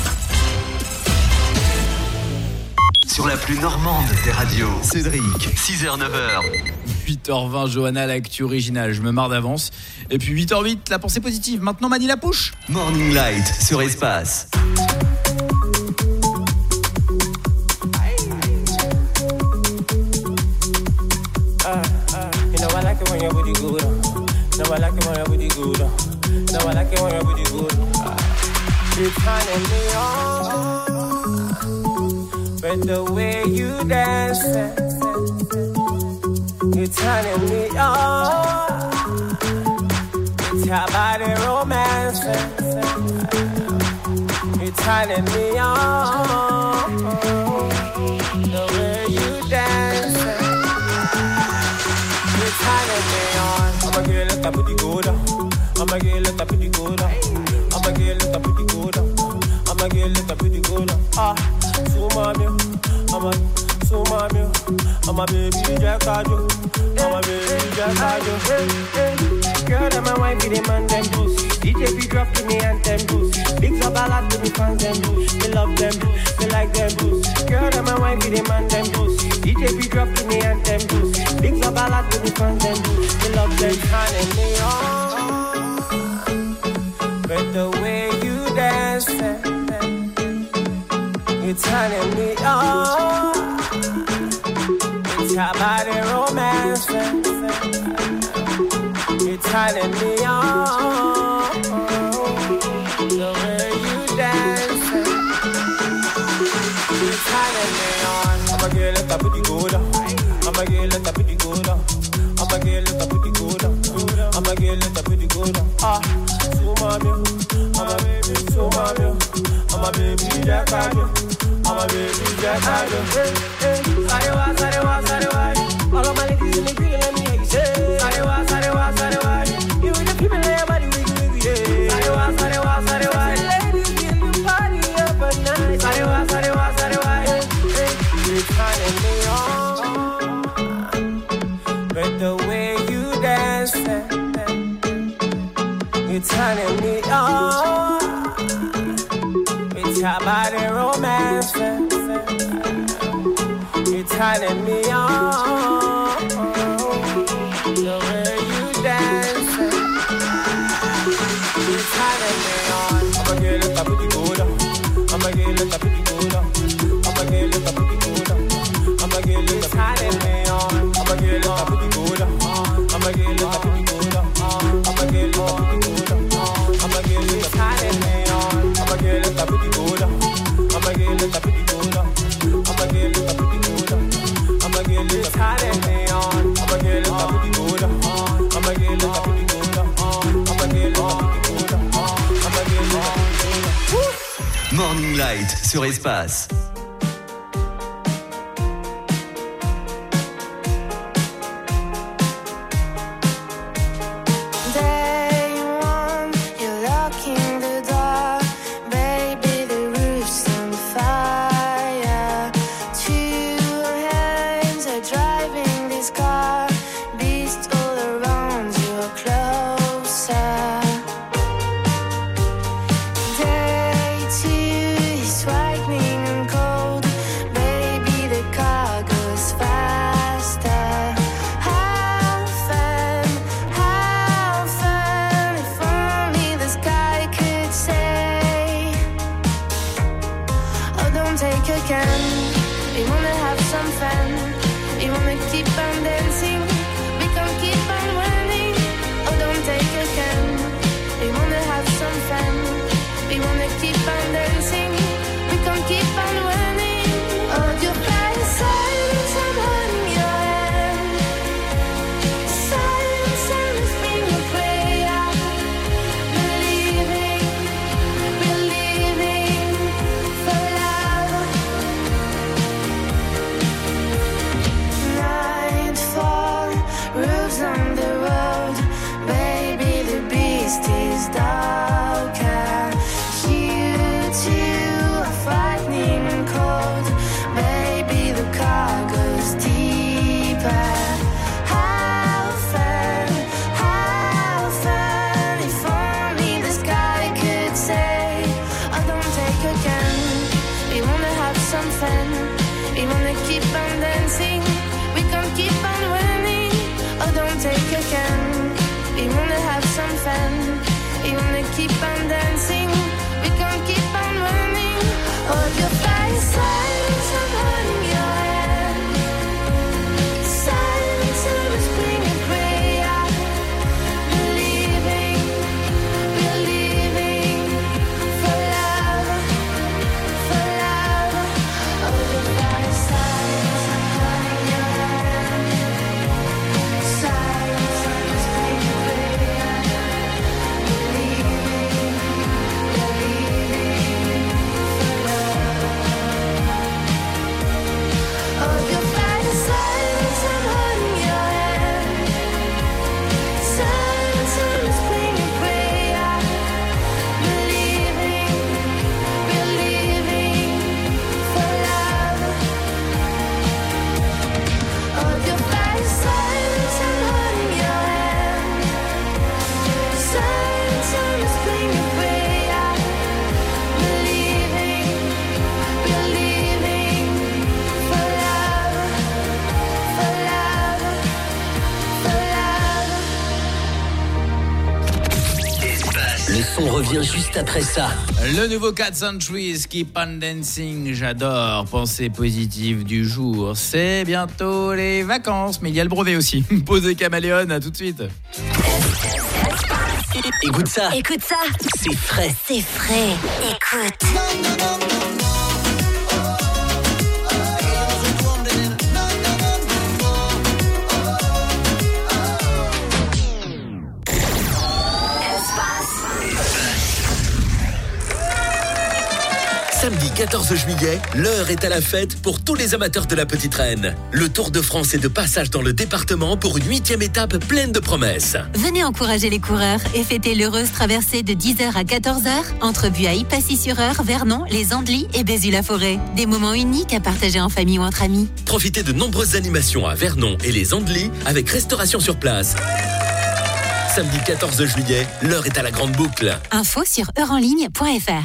Sur la plus normande des radios, Cédric, six heures neuf heures. huit heures vingt, Johanna, l'actu originale, je me marre d'avance. Et puis huit heures huit, la pensée positive. Maintenant, Mani la Pouche. Morning Light sur Espace. Uh, uh, you know I like it when your booty good. Uh. No, I like it when your booty good. Uh. No, I like it when your booty good. Uh. You're turning me on, but the way you dance, you're turning me on. It's your body romance. You're turning me on. The way you dance, you're turning me on. I'ma get a little booty good. I'ma get a little booty good. I'ma get a little booty good. I'ma get a little booty good. Ah, so mommy, I'm a, so mommy, I'm a baby Jack Ajo. I'm a baby Jack Ajo. Girl, I'm a wife with the man them boost. D J be drop to me and them boost. Big up a lot to me fans them boost. They love them, they like them boost. Girl, I'm a wife with the man them boost. D J be drop to me and them boost. Big up a lot to me fans them boost. They love them, turning me on. But the way you dance, you're turning me on. It's your body romance. You're turning me on. The girl, let that booty go down. I'm a girl, let that booty go down. I'm a girl, let that booty go down. I'm a girl, let that booty go down. Ah, so mommy, I'm a baby, so mommy, I'm a baby, Jack, I'm a baby, Jack, hey, hey, Sarewa, Sarewa, Sarewa. All of my ladies in the green, let me hear you say Sarewa, Sarewa, Sarewa. You and the people in your body, wiggy, wiggy, yeah. Sarewa, Sarewa, Sarewa. Ladies in the party up at night. Sarewa, Sarewa, Sarewa. Hey, hey, you're turning me on. But the way you dance, you're turning me on. It's your body romance, you're turning me on. The way you dance, you're turning me on. I'm a girl, let that booty go down. I'm a girl, let that booty go down. I'm a girl, let that booty go down. I'm a girl, let that booty go down. I'm a girl, let that booty go down. I'm a girl, let that booty go down. I'm a girl, let that booty go down. I'm a girl, let that booty go down. I'm a girl, let that booty go down. I'm a girl, let that booty go down. I'm a girl, let that booty go down. I'm a girl, let that booty go down. I'm a girl, let that booty go down. I'm a girl, let that booty go down. I'm a girl, let that booty go down. I'm a girl, let that booty go down. Morning Light sur Espace. On revient juste après ça. Le nouveau Cat Centuries, Keep on Dancing, j'adore. Pensée positive du jour. C'est bientôt les vacances, mais il y a le brevet aussi. Posez Caméléon, à tout de suite. Écoute ça. Écoute ça. C'est frais. C'est frais. Écoute. Samedi quatorze juillet, l'heure est à la fête pour tous les amateurs de la Petite Reine. Le Tour de France est de passage dans le département pour une huitième étape pleine de promesses. Venez encourager les coureurs et fêter l'heureuse traversée de dix heures à quatorze heures entre Buailles, Passy-sur-Eure, Vernon, les Andelys et Bézu-la-Forêt. Des moments uniques à partager en famille ou entre amis. Profitez de nombreuses animations à Vernon et les Andelys avec restauration sur place. Samedi quatorze juillet, l'heure est à la grande boucle. Info sur heure en ligne point f r.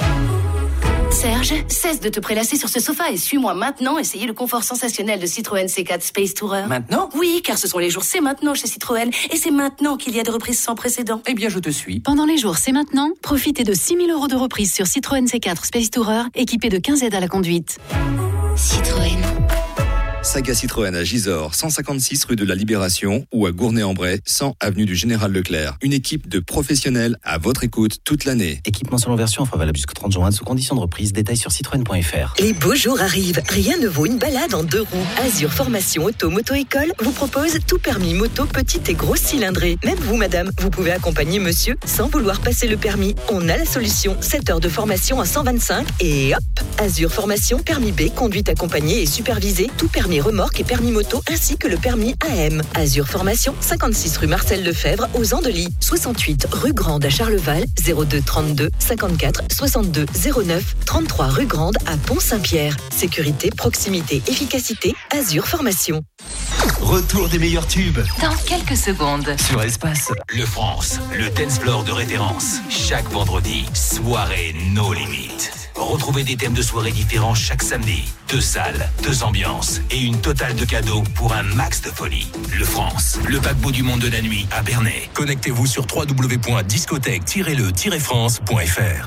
Serge, cesse de te prélasser sur ce sofa et suis-moi maintenant essayer le confort sensationnel de Citroën C quatre Space Tourer. Maintenant ? Oui, car ce sont les jours c'est maintenant chez Citroën et c'est maintenant qu'il y a des reprises sans précédent. Eh bien, je te suis. Pendant les jours c'est maintenant, profitez de six mille euros de reprise sur Citroën C quatre Space Tourer équipé de quinze aides à la conduite. Citroën. Saga Citroën à Gisors, cent cinquante-six rue de la Libération ou à Gournay-en-Bray, cent avenue du Général Leclerc. Une équipe de professionnels à votre écoute toute l'année. Équipement selon version, enfin valable jusqu'au trente juin, sous condition de reprise. Détails sur citroën point f r. Les beaux jours arrivent. Rien ne vaut une balade en deux roues. Azur Formation Auto Moto École vous propose tout permis moto petite et grosse cylindrée. Même vous, madame, vous pouvez accompagner monsieur sans vouloir passer le permis. On a la solution. sept heures de formation à cent vingt-cinq et hop, Azur Formation, permis B, conduite accompagnée et supervisée, tout permis remorque et permis moto ainsi que le permis A M. Azur Formation, cinquante-six rue Marcel Lefebvre aux Andelys, soixante-huit rue Grande à Charleval, zéro deux trente-deux cinquante-quatre soixante-deux zéro neuf, trente-trois rue Grande à Pont-Saint-Pierre. Sécurité, proximité, efficacité, Azur Formation. Retour des meilleurs tubes Dans quelques secondes. sur Espace. Le France, le dance floor de référence. Chaque vendredi, soirée no limites. Retrouvez des thèmes de soirée différents chaque samedi. Deux salles, deux ambiances et une totale de cadeaux pour un max de folie. Le France, le paquebot du monde de la nuit à Bernay. Connectez-vous sur w w w point discothèque tiret le tiret france point f r.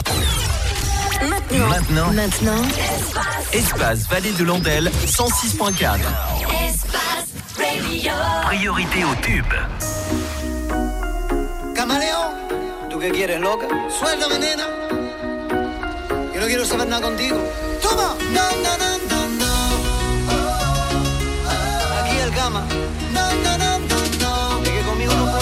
Maintenant, maintenant, Maintenant, Espace Vallée de Landelle, cent six point quatre. Espace Radio. Priorité au tube. Camaleón, ¿tú qué quieres, loca? Suéltame, nena. Yo no quiero saber nada contigo. ¡Toma! No, no, no, no, no. Aquí el cama. No, no, no, no, no. De que conmigo no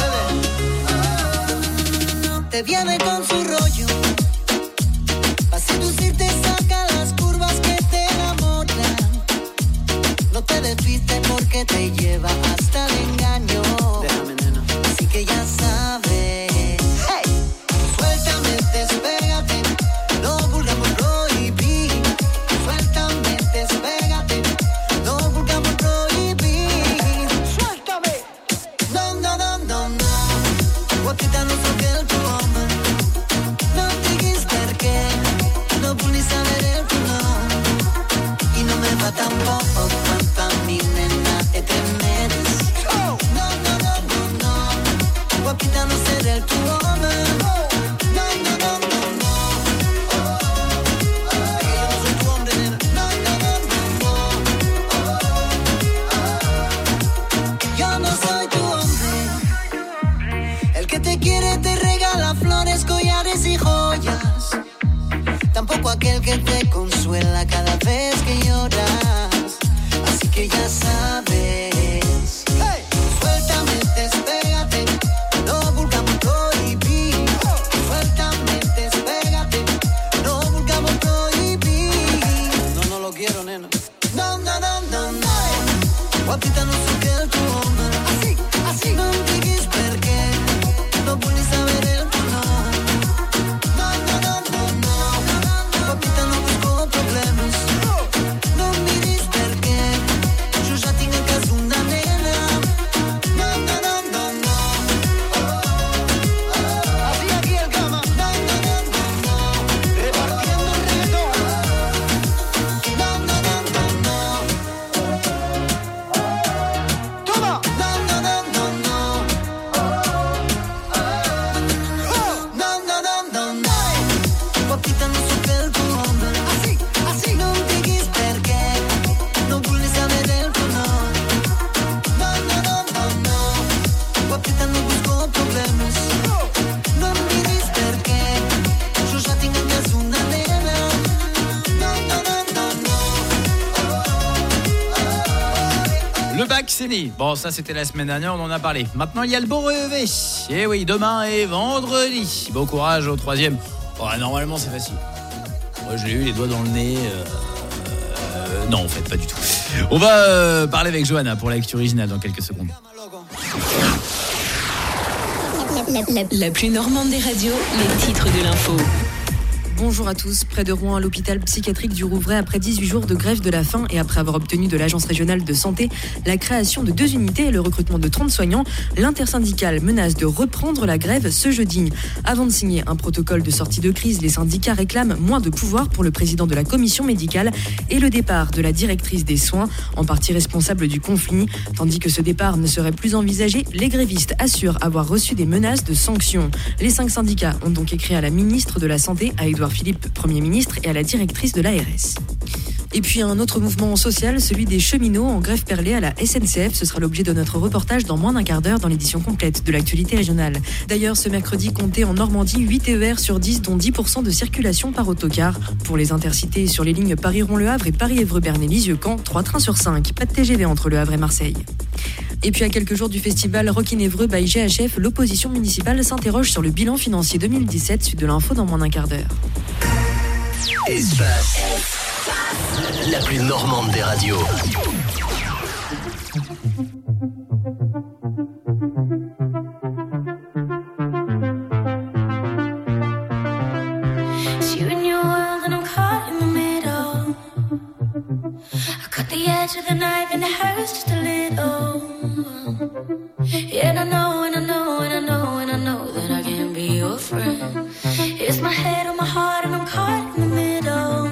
puedes. Te viene con su rollo. Pa' seducirte saca las curvas que te enamoran. No te despistes porque te lleva hasta el engaño. Déjame, nena. Así que ya sabes. Hey. Suéltame, despégate. No vulgamos prohibir. Suéltame, despégate. No vulgamos prohibir. Suéltame. No, no, no, no, no. Guapita, no soy el tu hombre. No diguis perché. No vull saber el tu nom. Y no me va tampoco cuanto a mi nena te tremedes. No, no, no, no, no. Guapita, no seré el tu hombre. No, no, no, no, no. Que yo no soy tu hombre, nena. No, no, no, no, no. Yo no soy tu hombre. El que te quiere te regala flores, collares y joyas. Tampoco aquel que te consuela cada vez que lloras. Así que ya sabes. Hey. Suéltame, despégate. No vulgamos prohibir. Suéltame, despégate. No vulgamos prohibir. No, no lo quiero, nena. No, no, no, no, no. Guapita, no soy que el tu hombre. Así, así. No diguis perché. No vull saber el tu nom. No, no, no, no, no. Guapita, no busco problemes. No em miris perquè jo ja tinc a casa una nena. No, no, no, no, no. Así aquí el cama. No, no, no, no, no. Repartiendo el reggaetón. No, no, no, no, no. Toma. No, no, no, no, no. No, no, no, no, no. Guapita, no soy el tu hombre. Así, así. No em diguis perquè no vull saber el tu nom. No, no, no, no, no. Guapita, no busco problemes. No em miris perquè jo ja tinc a casa una nena. No, no, no, no, no. Le bac, c'est né. Bon, ça, c'était la semaine dernière, on en a parlé. Maintenant, il y a le brevet. Et oui, demain et vendredi. Bon courage au troisième. Oh, normalement, c'est facile. Moi, j'ai eu les doigts dans le nez. Euh, euh, non, en fait, pas du tout. On va euh, parler avec Johanna pour la lecture originale dans quelques secondes. La, la, la plus normande des radios, les titres de l'info. Bonjour à tous. Près de Rouen, à l'hôpital psychiatrique du Rouvray, après dix-huit jours de grève de la faim et après avoir obtenu de l'Agence régionale de santé la création de deux unités et le recrutement de trente soignants, l'intersyndicale menace de reprendre la grève ce jeudi. Avant de signer un protocole de sortie de crise, les syndicats réclament moins de pouvoir pour le président de la commission médicale et le départ de la directrice des soins, en partie responsable du conflit. Tandis que ce départ ne serait plus envisagé, les grévistes assurent avoir reçu des menaces de sanctions. Les cinq syndicats ont donc écrit à la ministre de la Santé, à Édouard Philippe, Premier ministre, et à la directrice de l'A R S. Et puis un autre mouvement social, celui des cheminots en grève perlée à la S N C F. Ce sera l'objet de notre reportage dans moins d'un quart d'heure dans l'édition complète de l'actualité régionale. D'ailleurs, ce mercredi, comptez en Normandie huit T E R sur dix, dont dix pour cent de circulation par autocar. Pour les intercités sur les lignes Paris-Rouen-Le Havre et Paris-Évreux-Berne-et-Lisieux-Caen, trois trains sur cinq. Pas de T G V entre Le Havre et Marseille. Et puis à quelques jours du festival Rock in Évreux by G H F, l'opposition municipale s'interroge sur le bilan financier deux mille dix-sept. Suite de l'info dans moins d'un quart d'heure. Espace. La plus normande des radios. It's you and your world and I'm caught in the middle. I cut the edge of the knife and it hurts just a little. Yeah, and I know, and I know, and I know, and I know that I can't be your friend. It's my head on my heart and I'm caught in the middle.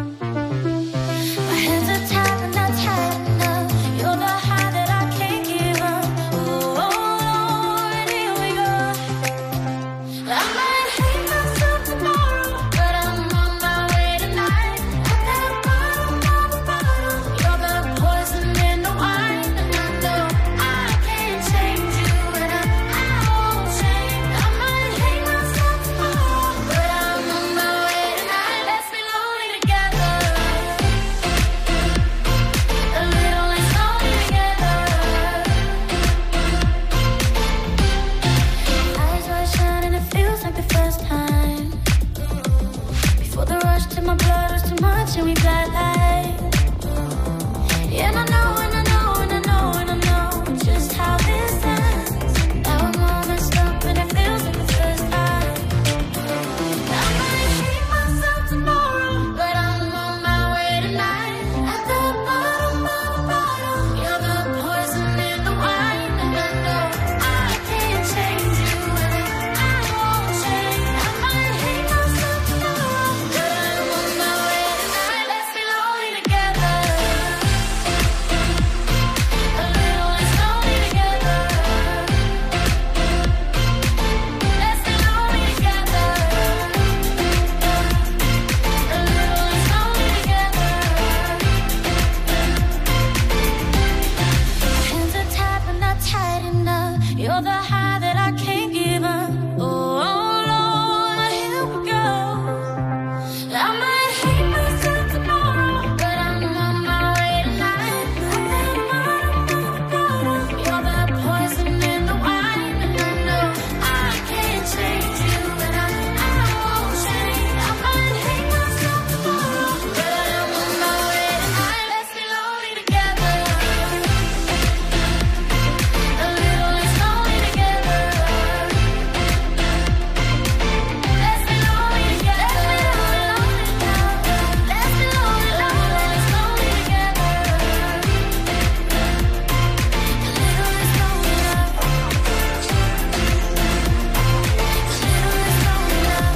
My hands are tied and not tight enough. You're the high that I can't give up. Oh, Lord, here we go. I might hate myself tomorrow, but I'm on my way tonight. At the bottom of the bottle, you're the poison in the wine. And I know I can't change you, and I, I won't change. I might hate myself tomorrow, but I'm on my way tonight. Let's be lonely together. A little less lonely together. Eyes wide shut and it feels like the first time. Before the rush to my blood was too much and we got light. Yeah, and I know, and I know, and I know, and I know just how this ends. Now I'm all messed up and it feels like the first time. I might hate myself tomorrow, but I'm on my way tonight. At the bottom of the bottle, you're the poison in the wine. And I know I can't change you, and I won't change. I might hate myself tomorrow, but I'm on my way tonight. Let's be lonely together. A little less lonely together. Let's be lonely together. A little less lonely together. Hands are tied but not tight enough. You're the high that I can't give up. Oh, Lord, here we go. I might hate myself tomorrow, but I'm on my way tonight. At the bottom of the bottle, you're the poison in the wine. And I know I can't change you, and I, I won't change. I might hate myself tomorrow, but I'm on my way tonight. Let's be lonely together. A little less lonely together. Let's be lonely together. Let's be lonely, lonely, less lonely together. A little less lonely love. A little less lonely love.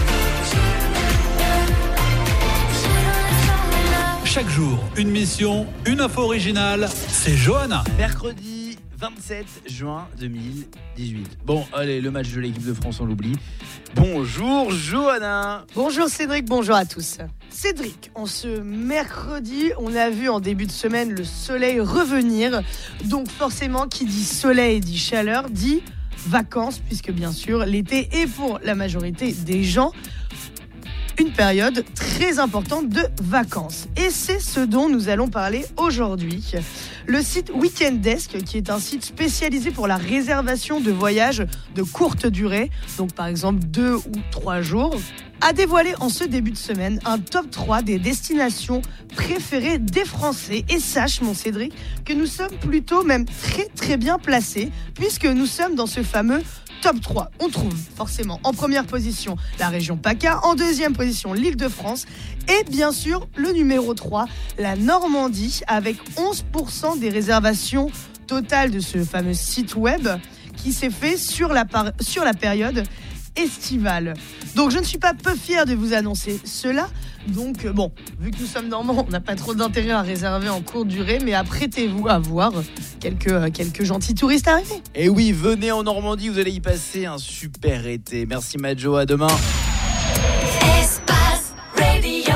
A little less lonely love. Chaque jour, une mission, une info originale, c'est Johanna. Mercredi vingt-sept juin deux mille dix-huit. Bon, allez, le match de l'équipe de France, on l'oublie. Bonjour Johanna. Bonjour Cédric, bonjour à tous. Cédric, en ce mercredi, on a vu en début de semaine le soleil revenir. Donc forcément, qui dit soleil dit chaleur, dit vacances, puisque bien sûr, l'été est pour la majorité des gens une période très importante de vacances. Et c'est ce dont nous allons parler aujourd'hui. Le site Weekend Desk, qui est un site spécialisé pour la réservation de voyages de courte durée, donc par exemple deux ou trois jours, a dévoilé en ce début de semaine un top trois des destinations préférées des Français. Et sache, mon Cédric, que nous sommes plutôt même très très bien placés, puisque nous sommes dans ce fameux top trois. On trouve forcément en première position la région PACA, en deuxième position l'Île-de-France et bien sûr le numéro trois, la Normandie, avec onze pour cent des réservations totales de ce fameux site web qui s'est fait sur la, par- sur la période estivale. Donc je ne suis pas peu fière de vous annoncer cela. Donc euh, bon, vu que nous sommes normands, on n'a pas trop d'intérêt à réserver en courte durée, mais apprêtez-vous à voir quelques, euh, quelques gentils touristes arriver. Et oui, venez en Normandie, vous allez y passer un super été. Merci Majo, à demain. Espace Radio.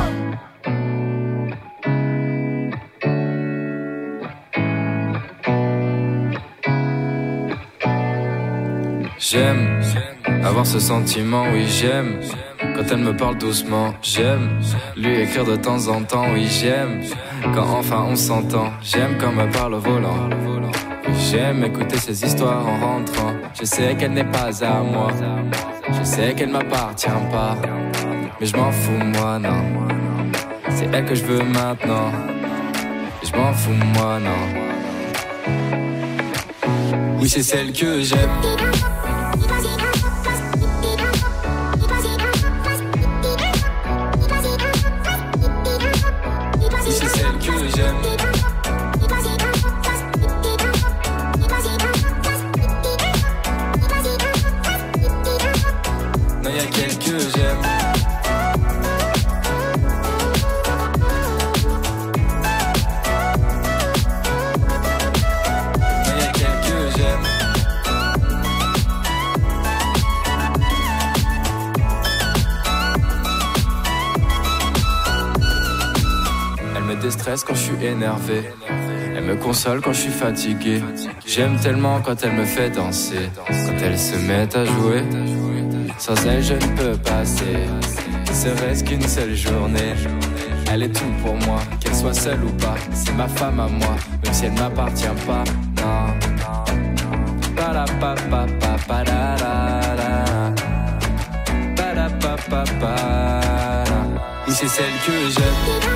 J'aime avoir ce sentiment, oui j'aime. Quand elle me parle doucement, j'aime lui écrire de temps en temps, oui j'aime. Quand enfin on s'entend, j'aime quand me parle au volant. Oui, j'aime écouter ses histoires en rentrant. Je sais qu'elle n'est pas à moi, je sais qu'elle m'appartient pas, mais je m'en fous moi non. C'est elle que je veux maintenant, et je m'en fous moi non. Oui c'est celle que j'aime. Déstresse quand je suis énervé, elle me console quand je suis fatigué. J'aime tellement quand elle me fait danser, quand elle se met à jouer. Sans elle je ne peux passer, ne serait-ce qu'une seule journée. Elle est tout pour moi, qu'elle soit seule ou pas, c'est ma femme à moi, même si elle m'appartient pas. Non. Oui c'est celle que j'aime.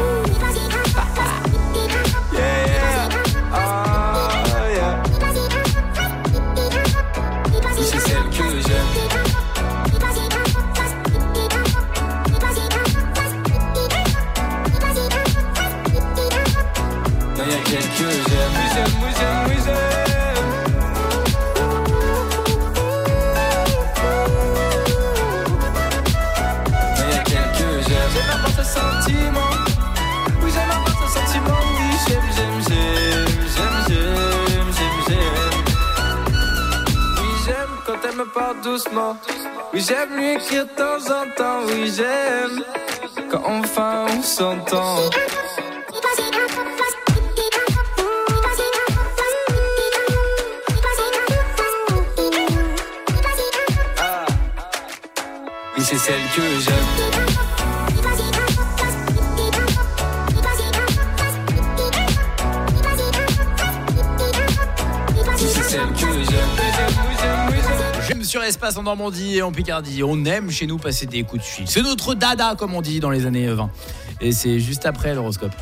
Doucement, oui j'aime lui écrire de temps en temps, oui j'aime quand enfin on s'entend. Ah. Oui c'est celle que j'aime. Oui c'est celle que j'aime. J'aime sur Espace en Normandie et en Picardie. On aime chez nous passer des coups de fil. C'est notre dada, comme on dit dans les années vingt. Et c'est juste après l'horoscope.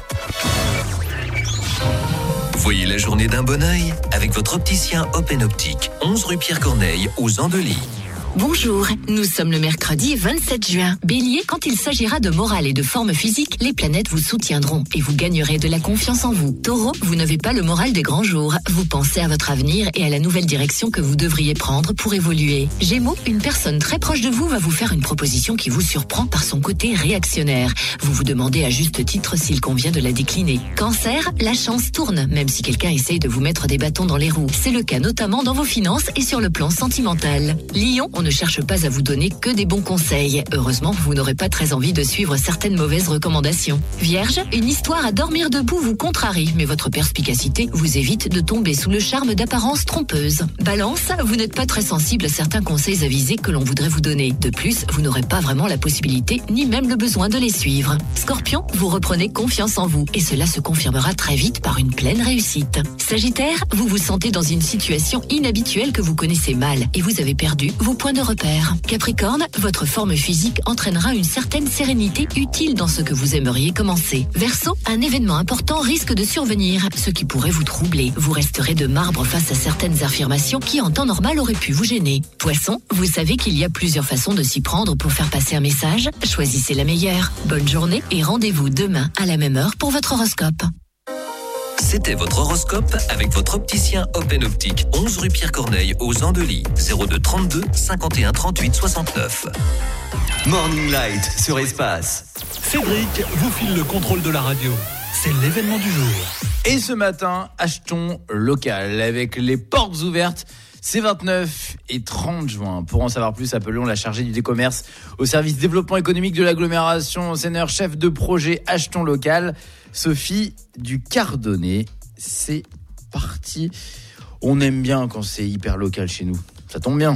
Voyez la journée d'un bon œil avec votre opticien Open Optique. onze rue Pierre Corneille, aux Andelys. Bonjour, nous sommes le mercredi vingt-sept juin. Bélier, quand il s'agira de morale et de forme physique, les planètes vous soutiendront et vous gagnerez de la confiance en vous. Taureau, vous n'avez pas le moral des grands jours. Vous pensez à votre avenir et à la nouvelle direction que vous devriez prendre pour évoluer. Gémeaux, une personne très proche de vous va vous faire une proposition qui vous surprend par son côté réactionnaire. Vous vous demandez à juste titre s'il convient de la décliner. Cancer, la chance tourne, même si quelqu'un essaye de vous mettre des bâtons dans les roues. C'est le cas notamment dans vos finances et sur le plan sentimental. Lion, on ne cherche pas à vous donner que des bons conseils. Heureusement, vous n'aurez pas très envie de suivre certaines mauvaises recommandations. Vierge, une histoire à dormir debout vous contrarie, mais votre perspicacité vous évite de tomber sous le charme d'apparences trompeuses. Balance, vous n'êtes pas très sensible à certains conseils avisés que l'on voudrait vous donner. De plus, vous n'aurez pas vraiment la possibilité, ni même le besoin de les suivre. Scorpion, vous reprenez confiance en vous, et cela se confirmera très vite par une pleine réussite. Sagittaire, vous vous sentez dans une situation inhabituelle que vous connaissez mal, et vous avez perdu vos points point de repère. Capricorne, votre forme physique entraînera une certaine sérénité utile dans ce que vous aimeriez commencer. Verseau, un événement important risque de survenir, ce qui pourrait vous troubler. Vous resterez de marbre face à certaines affirmations qui en temps normal auraient pu vous gêner. Poisson, vous savez qu'il y a plusieurs façons de s'y prendre pour faire passer un message. Choisissez la meilleure. Bonne journée et rendez-vous demain à la même heure pour votre horoscope. C'était votre horoscope avec votre opticien Open Optique, onze rue Pierre Corneille aux Andelys, zéro deux trente-deux cinquante et un trente-huit soixante-neuf. Morning Light sur Espace. Cédric vous file le contrôle de la radio. C'est l'événement du jour. Et ce matin, achetons local avec les portes ouvertes. C'est vingt-neuf et trente juin. Pour en savoir plus, appelons la chargée du décommerce au service développement économique de l'agglomération Seine-Heure, chef de projet Achetons Local, Sophie du Cardonnet. C'est parti. On aime bien quand c'est hyper local chez nous. Ça tombe bien.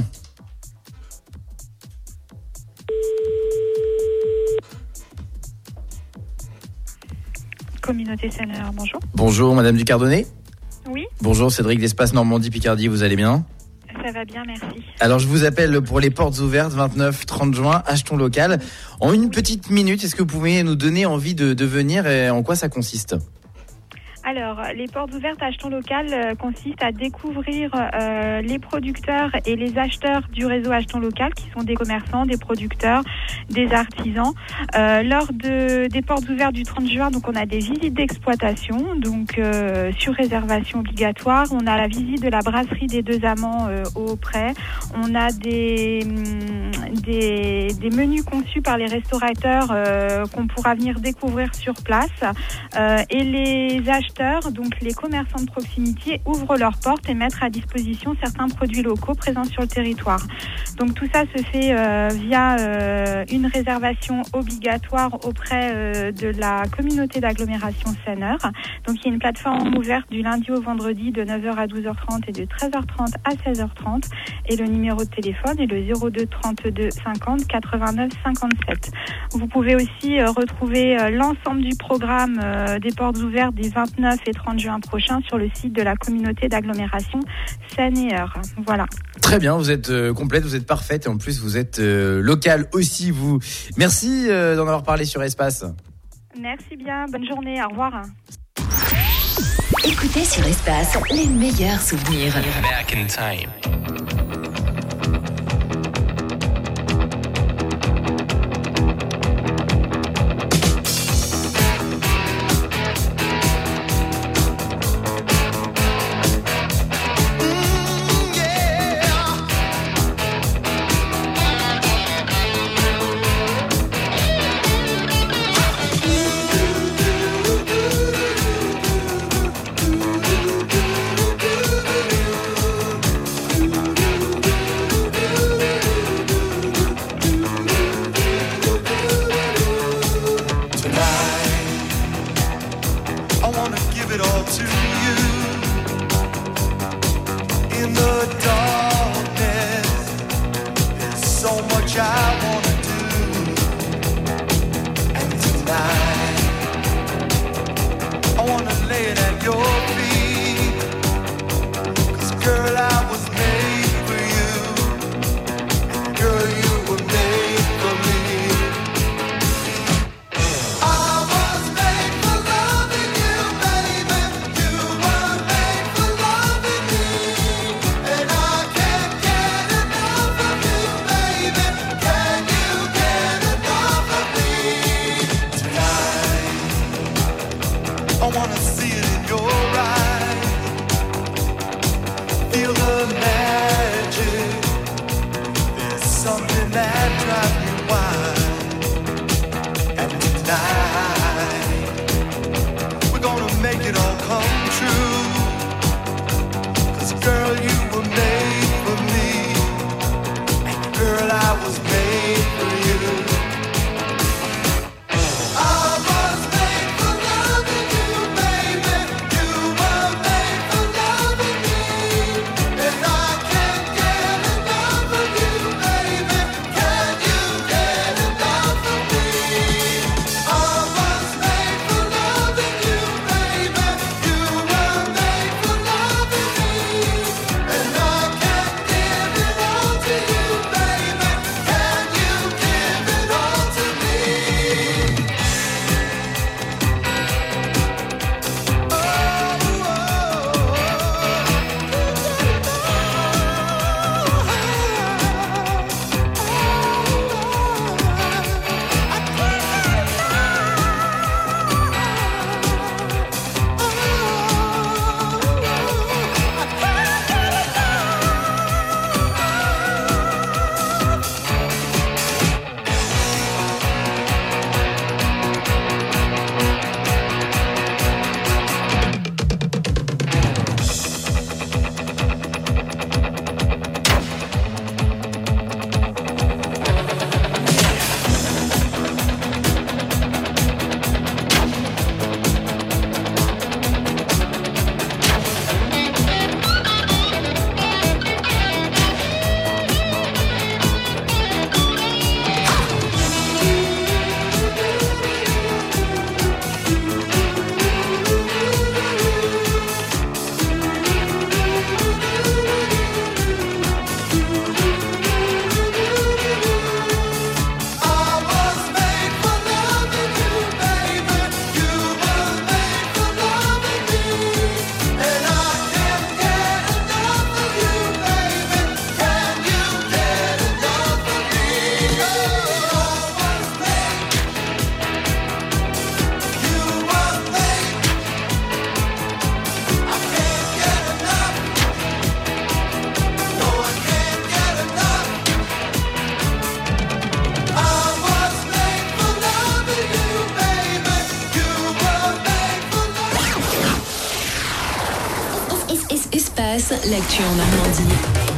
Communauté Seine-Heure, bonjour. Bonjour, Madame du Cardonnet. Oui. Bonjour, Cédric d'Espace Normandie Picardie, vous allez bien ? Ça va bien, merci. Alors je vous appelle pour les portes ouvertes, vingt-neuf trente juin, achetons local. En une petite minute, est-ce que vous pouvez nous donner envie de, de venir et en quoi ça consiste ? Alors, les portes ouvertes Achetons Local euh, consistent à découvrir euh, les producteurs et les acheteurs du réseau Achetons Local, qui sont des commerçants, des producteurs, des artisans. Euh, lors de, des portes ouvertes du trente juin, donc on a des visites d'exploitation, donc euh, sur réservation obligatoire. On a la visite de la brasserie des Deux Amants euh, au Pré. On a des, des, des menus conçus par les restaurateurs euh, qu'on pourra venir découvrir sur place. Euh, et les acheteurs donc les commerçants de proximité ouvrent leurs portes et mettent à disposition certains produits locaux présents sur le territoire. Donc tout ça se fait euh, via euh, une réservation obligatoire auprès euh, de la communauté d'agglomération Seine-Heure. Donc il y a une plateforme ouverte du lundi au vendredi de neuf heures à douze heures trente et de treize heures trente à seize heures trente. Et le numéro de téléphone est le zéro deux trente-deux cinquante quatre-vingt-neuf cinquante-sept. Vous pouvez aussi euh, retrouver euh, l'ensemble du programme euh, des portes ouvertes des vingt-neuf et trente juin prochains sur le site de la communauté d'agglomération Seine-Heure. Voilà. Très bien, vous êtes euh, complète, vous êtes parfaite et en plus vous êtes euh, locale aussi vous. Merci euh, d'en avoir parlé sur Espace. Merci bien, bonne journée, au revoir. Écoutez sur Espace les meilleurs souvenirs. Back in time. Express, l'actu en Normandie.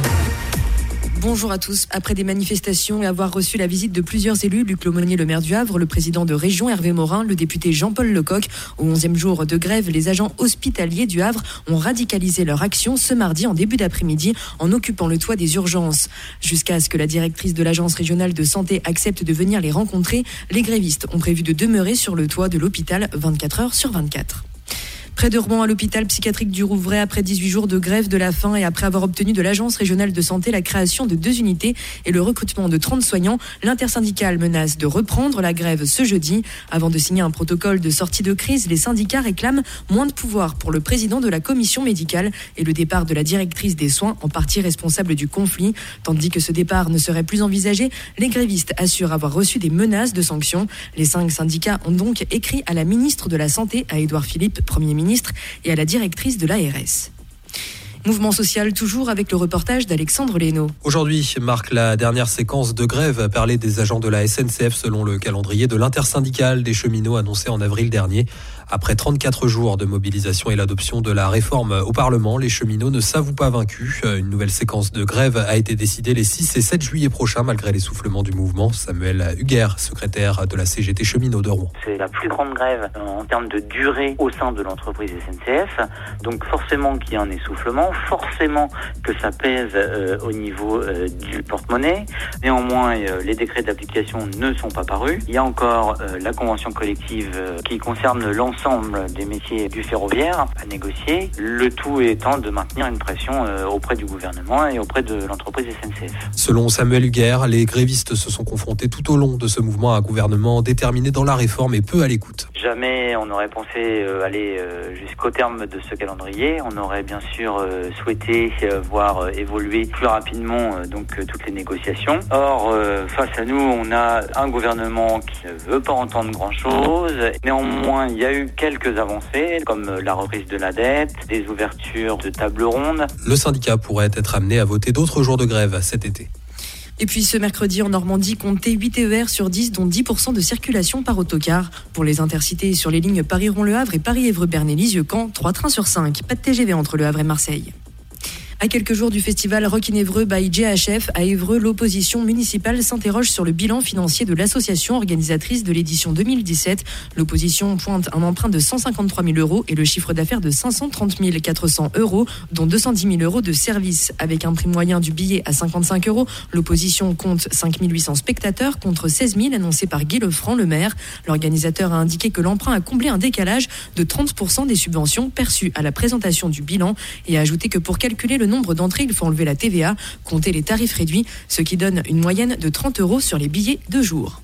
Bonjour à tous. Après des manifestations et avoir reçu la visite de plusieurs élus, Luc Lemonnier, le maire du Havre, le président de région Hervé Morin, le député Jean-Paul Lecoq, au onzième jour de grève, les agents hospitaliers du Havre ont radicalisé leur action ce mardi en début d'après-midi en occupant le toit des urgences. Jusqu'à ce que la directrice de l'agence régionale de santé accepte de venir les rencontrer, les grévistes ont prévu de demeurer sur le toit de l'hôpital vingt-quatre heures sur vingt-quatre. Près de Rouen, à l'hôpital psychiatrique du Rouvray, après dix-huit jours de grève de la faim et après avoir obtenu de l'agence régionale de santé la création de deux unités et le recrutement de trente soignants, l'intersyndicale menace de reprendre la grève ce jeudi. Avant de signer un protocole de sortie de crise, les syndicats réclament moins de pouvoir pour le président de la commission médicale et le départ de la directrice des soins, en partie responsable du conflit. Tandis que ce départ ne serait plus envisagé, les grévistes assurent avoir reçu des menaces de sanctions. Les cinq syndicats ont donc écrit à la ministre de la Santé, à Édouard Philippe, Premier ministre, et à la directrice de l'A R S. Mouvement social toujours avec le reportage d'Alexandre Lénaud. Aujourd'hui marque la dernière séquence de grève à parler des agents de la S N C F selon le calendrier de l'intersyndicale des cheminots annoncé en avril dernier. Après trente-quatre jours de mobilisation et l'adoption de la réforme au Parlement, les cheminots ne s'avouent pas vaincus. Une nouvelle séquence de grève a été décidée les six et sept juillet prochains malgré l'essoufflement du mouvement. Samuel Huguer, secrétaire de la C G T Cheminots de Rouen. C'est la plus grande grève en termes de durée au sein de l'entreprise S N C F. Donc forcément qu'il y a un essoufflement, forcément que ça pèse euh, au niveau euh, du porte-monnaie. Néanmoins, euh, les décrets d'application ne sont pas parus. Il y a encore euh, la convention collective euh, qui concerne l'ensemble des métiers du ferroviaire à négocier, le tout étant de maintenir une pression euh, auprès du gouvernement et auprès de l'entreprise S N C F. Selon Samuel Huguer, les grévistes se sont confrontés tout au long de ce mouvement à un gouvernement déterminé dans la réforme et peu à l'écoute. Jamais on aurait pensé euh, aller euh, jusqu'au terme de ce calendrier. On aurait bien sûr euh, souhaité euh, voir euh, évoluer plus rapidement euh, donc euh, toutes les négociations. Or, euh, face à nous, on a un gouvernement qui ne veut pas entendre grand-chose. Néanmoins, il y a eu quelques avancées, comme la reprise de la dette, des ouvertures de tables rondes. Le syndicat pourrait être amené à voter d'autres jours de grève cet été. Et puis ce mercredi en Normandie, comptez huit T E R sur dix, dont dix pour cent de circulation par autocar. Pour les intercités sur les lignes Paris-Rouen-Le Havre et Paris-Évreux-Bernay-Lisieux-Caen, trois trains sur cinq. Pas de T G V entre Le Havre et Marseille. À quelques jours du festival Rock in Évreux by J H F, à Évreux, l'opposition municipale s'interroge sur le bilan financier de l'association organisatrice de l'édition deux mille dix-sept. L'opposition pointe un emprunt de cent cinquante-trois mille euros et le chiffre d'affaires de cinq cent trente mille quatre cents euros, dont deux cent dix mille euros de services. Avec un prix moyen du billet à cinquante-cinq euros, l'opposition compte cinq mille huit cents spectateurs contre seize mille annoncés par Guy Lefranc, le maire. L'organisateur a indiqué que l'emprunt a comblé un décalage de trente pour cent des subventions perçues à la présentation du bilan et a ajouté que pour calculer le nombre d'entrées, il faut enlever la T V A, compter les tarifs réduits, ce qui donne une moyenne de trente euros sur les billets de jour.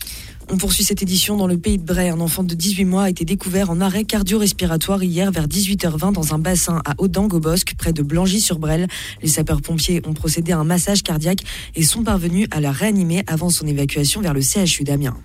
On poursuit cette édition dans le pays de Bray. Un enfant de dix-huit mois a été découvert en arrêt cardio-respiratoire hier vers dix-huit heures vingt dans un bassin à Audange-au-Bosc, près de Blangy-sur-Brel. Les sapeurs-pompiers ont procédé à un massage cardiaque et sont parvenus à la réanimer avant son évacuation vers le C H U d'Amiens.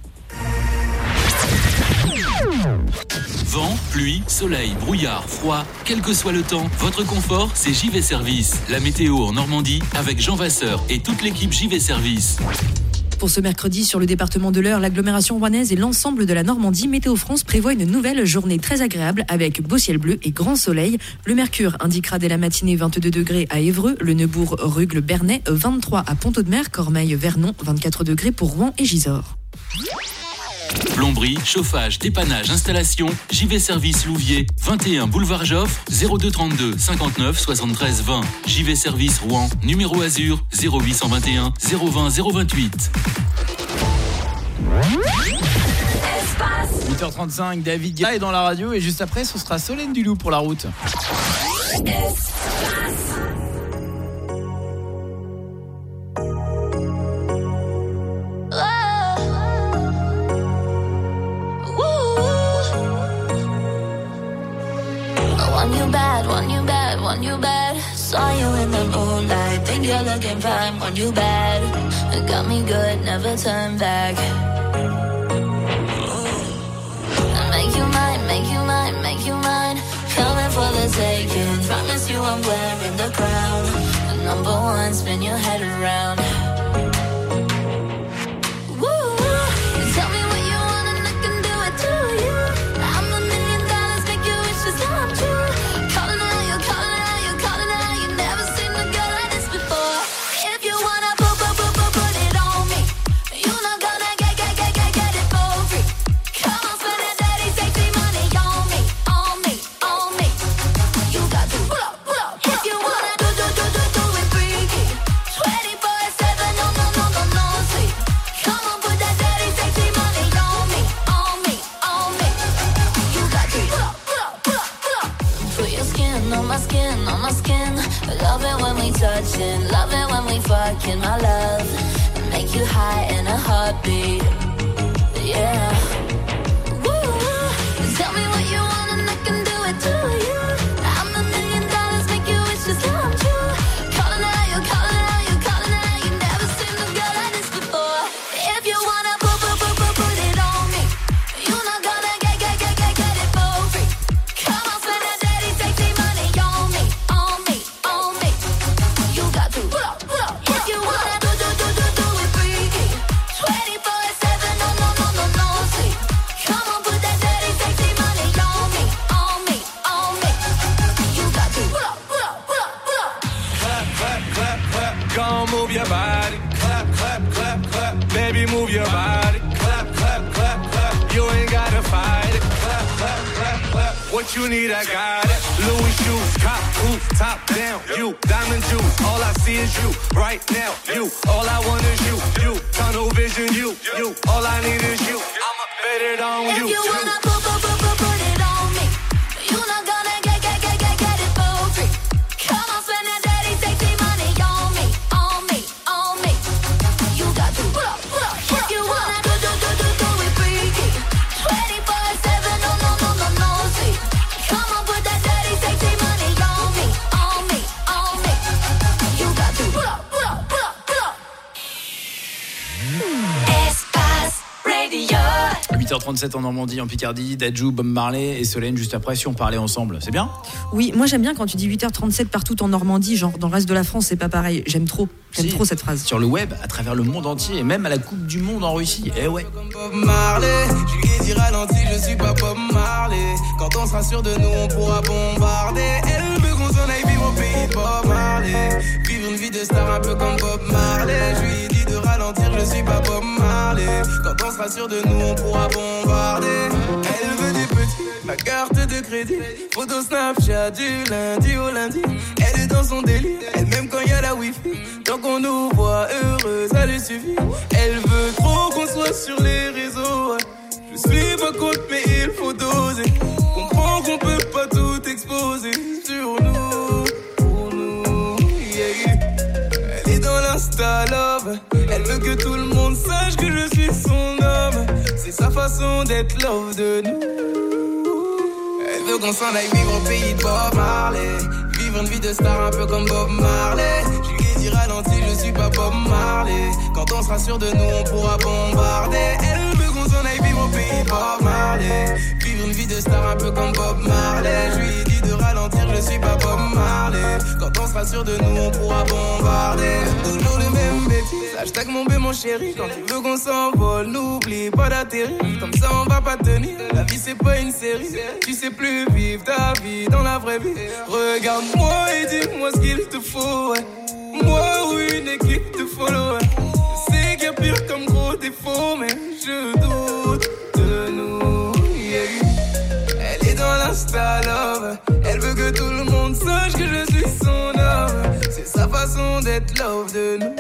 Vent, pluie, soleil, brouillard, froid, quel que soit le temps, votre confort, c'est J V Service. La météo en Normandie avec Jean Vasseur et toute l'équipe J V Service. Pour ce mercredi, sur le département de l'Eure, l'agglomération rouennaise et l'ensemble de la Normandie, Météo France prévoit une nouvelle journée très agréable avec beau ciel bleu et grand soleil. Le mercure indiquera dès la matinée vingt-deux degrés à Évreux, le Neubourg, Rugles, Bernay, vingt-trois à Pont-Audemer, Cormeilles, Vernon, vingt-quatre degrés pour Rouen et Gisors. Plomberie, chauffage, dépannage, installation, J V Service Louviers, vingt et un boulevard Joffre, zéro deux trente-deux cinquante-neuf soixante-treize vingt. J V Service Rouen, numéro Azur, zéro huit cent vingt et un zéro vingt zéro vingt-huit. huit heures trente-cinq, David Guetta est dans la radio et juste après, ce sera Solène Dulou pour la route. Want you bad, want you bad, want you bad. Saw you in the moonlight, think you're looking fine. Want you bad, it got me good, never turn back. Make you mine, make you mine, make you mine. Coming for the taking. Promise you I'm wearing the crown. The number one, spin your head around. Calling out, you calling out, you on my skin. Love it when we touching, love it when we fucking, my love. Make you high in a heartbeat. Yeah. Woo. Tell me what you want and I can do it to you. I'm a million dollars, make your wishes come true. Calling out, you calling out, you calling out. You never seen a girl like this before. If you wanna put, put, put, put, put it on me, you're not gonna get, get, get, get, get it for free. Come on, spend that dirty, sexy money on me, on me, on me. You got to pull up, pull up. If you wanna do, do, do, do, do it freaky. twenty-four seven, no, no, no, no, no, see. Come on, put that dirty, sexy money on me, on me, on me. You got to pull up, pull up, pull up, pull up. Clap, clap, clap, clap. Gon' move your body. Clap, clap, clap, clap. Baby, move your body. Clap, clap, clap, clap. You ain't gotta fight it. Clap, clap, clap, clap. What you need, I got it. Louis shoes, cop, boots, top down. You, diamond juice. All I see is you. Right now, you. All I want is you. You, tunnel vision, you. You, all I need is you. I'ma bet it on you. If you wanna put, put, put, put, put it on me, you're not gonna get, get, get, get, get it for free. Come on, spend that dirty, sexy money on me, on me, on me. You got to pull up, pull up. If you wanna do, do, do, do, do it freaky. twenty-four seven, no, no, no, no, no, see. Come on, put that dirty, sexy money on me, on me, on me. You got to pull up, pull up, pull up, pull up. Espace Radio. huit heures trente-sept en Normandie, en Picardie, Dadju, Bob Marley et Solène juste après. Si on parlait ensemble, c'est bien? Oui, moi j'aime bien quand tu dis huit heures trente-sept partout en Normandie, genre dans le reste de la France, c'est pas pareil. J'aime trop, j'aime Si. trop cette phrase. Sur le web, à travers le monde entier, et même à la Coupe du Monde en Russie. Eh ouais. Bob Marley, je lui ai dit ralenti, je suis pas Bob Marley. Quand on sera sûr de nous, on pourra bombarder. Elle veut qu'on s'en aille vivre au pays de Bob Marley. Vivre une vie de star un peu comme Bob Marley. Je lui ai dit de ralentir, je suis pas Bob Marley. Quand on sera sûr de nous, on pourra bombarder. Elle veut des petits, ma carte de crédit. Photo Snapchat du lundi au lundi. Elle est dans son délire, elle m'aime quand y a la wifi. Tant qu'on nous voit heureux, ça lui suffit. Elle veut trop qu'on soit sur les réseaux. Je suis pas contre, mais il faut doser. Comprends qu'on peut pas tout exposer sur nous, pour nous, yeah. Elle est dans l'insta love. Elle veut que tout le monde sache que je suis son homme. C'est sa façon d'être love de nous. Elle veut qu'on s'en aille vivre au pays de Bob Marley. Vivre une vie de star un peu comme Bob Marley. Je lui ai dit ralenti, je suis pas Bob Marley. Quand on sera sûr de nous, on pourra bombarder. Elle veut qu'on s'en aille vivre au pays de Bob Marley. Vivre une vie de star un peu comme Bob Marley. Je lui ai dit de ralentir, je suis pas Bob Marley. Quand on sera sûr de nous, on pourra bombarder. Toujours les mêmes bêtises. Hashtag mon bé, mon chéri. Quand tu veux qu'on s'envole, n'oublie pas d'atterrir. Comme ça, on va pas tenir. La vie, c'est pas une série. Tu sais plus vivre ta vie dans la vraie vie. Regarde-moi et dis-moi ce qu'il te faut. Ouais. Moi ou une équipe de follow. Ouais. Je sais qu'il y a pire comme gros défaut, mais je doute de nous. Yeah. Elle est dans l'insta love. Elle veut que tout le monde sache que je suis son homme. C'est sa façon d'être love de nous.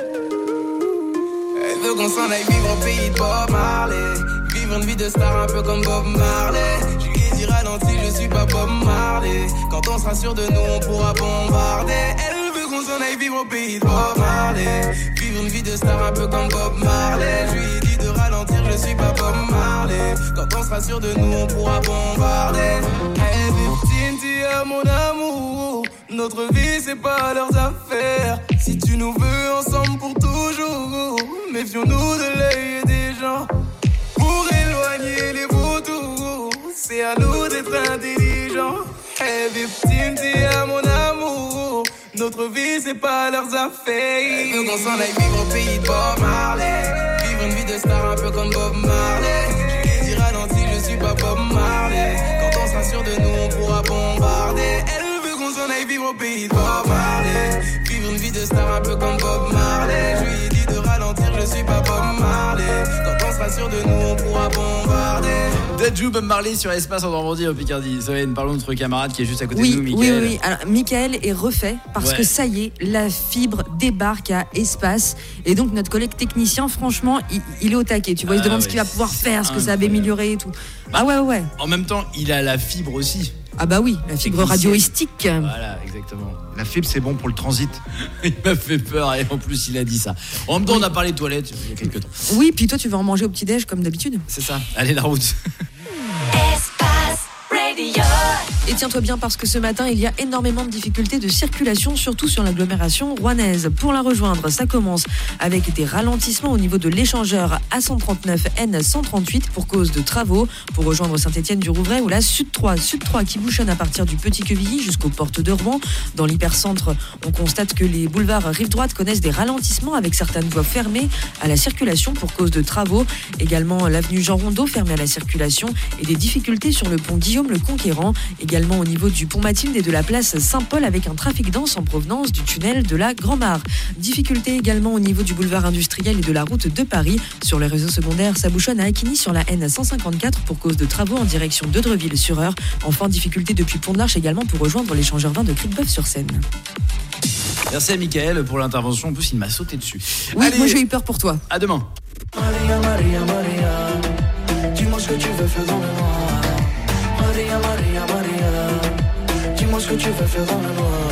Elle veut qu'on s'en aille vivre au pays de Bob Marley. Vivre une vie de star un peu comme Bob Marley. Je lui ai dit ralenti, je suis pas Bob Marley. Quand on sera sûr de nous, on pourra bombarder. Elle veut qu'on s'en aille vivre au pays de Bob Marley. Vivre une vie de star un peu comme Bob Marley. Je lui ai dit de ralentir, je suis pas Bob Marley. Quand on sera sûr de nous, on pourra bombarder. Hey, Tinti à mon amour. Notre vie, c'est pas leurs affaires. Si tu nous veux ensemble pour toujours, méfions-nous de l'œil des gens. Pour éloigner les vautours, c'est à nous d'être intelligents. Hey, Tinti à mon amour. Notre vie, c'est pas leurs affaires. Elle veut qu'on s'en aille vivre au pays de Bob Marley. Vivre une vie de star un peu comme Bob Marley. Je lui ai dit ralenti, je suis pas Bob Marley. Quand on sera sûr de nous, on pourra bombarder. Elle veut qu'on s'en aille vivre au pays de Bob Marley. Vivre une vie de star un peu comme Bob Marley. Je lui ai dit de ralentir, je suis pas Bob Marley. Quand on sera sûr de nous, on pourra bombarder. Dadju, Bob Marley sur Espace en Normandie, en Picardie. Solène, parlons de notre camarade qui est juste à côté Oui, de nous, oui, Mickaël. oui, oui. Alors, Mickaël est refait parce Ouais. que ça y est, la fibre débarque à Espace. Et donc, notre collègue technicien, franchement, il, il est au taquet. Tu vois, il se Ah demande ouais, ce qu'il va pouvoir faire, ce que ça va incroyable. améliorer et tout. Ah ouais, ouais. En même temps, il a la fibre aussi. Ah bah oui, la fibre radioistique. Voilà, exactement. La fibre, c'est bon pour le transit. Il m'a fait peur et en plus il a dit ça. En même temps, on a parlé de toilettes il y a quelques temps. Oui, puis toi tu vas en manger au petit-déj comme d'habitude. C'est ça. Allez, la route. Et tiens-toi bien parce que ce matin, il y a énormément de difficultés de circulation, surtout sur l'agglomération rouennaise. Pour la rejoindre, ça commence avec des ralentissements au niveau de l'échangeur A cent trente-neuf N cent trente-huit pour cause de travaux. Pour rejoindre Saint-Étienne-du-Rouvray ou la Sud trois, Sud trois qui bouchonne à partir du Petit-Quevilly jusqu'aux portes de Rouen. Dans l'hypercentre, on constate que les boulevards rive droite connaissent des ralentissements avec certaines voies fermées à la circulation pour cause de travaux. Également, l'avenue Jean Rondeau fermée à la circulation et des difficultés sur le pont Guillaume le Conquérant. Également au niveau du pont Mathilde et de la place Saint-Paul avec un trafic dense en provenance du tunnel de la Grand-Mare. Difficulté également au niveau du boulevard industriel et de la route de Paris. Sur les réseaux secondaires, ça bouchonne à Acquigny sur la N cent cinquante-quatre pour cause de travaux en direction d'Eudreville-sur-Eure. Enfin, difficulté depuis Pont de l'Arche également pour rejoindre l'échangeur vingt de Cricbeuf-sur-Seine. Merci à Mickaël pour l'intervention. En plus, il m'a sauté dessus. Oui, Allez, moi j'ai eu peur pour toi. À demain. Maria, Maria, Maria, dis-moi ce que tu veux faire dans le noir. Maria, Maria, Maria, dis-moi ce que tu veux faire dans le noir.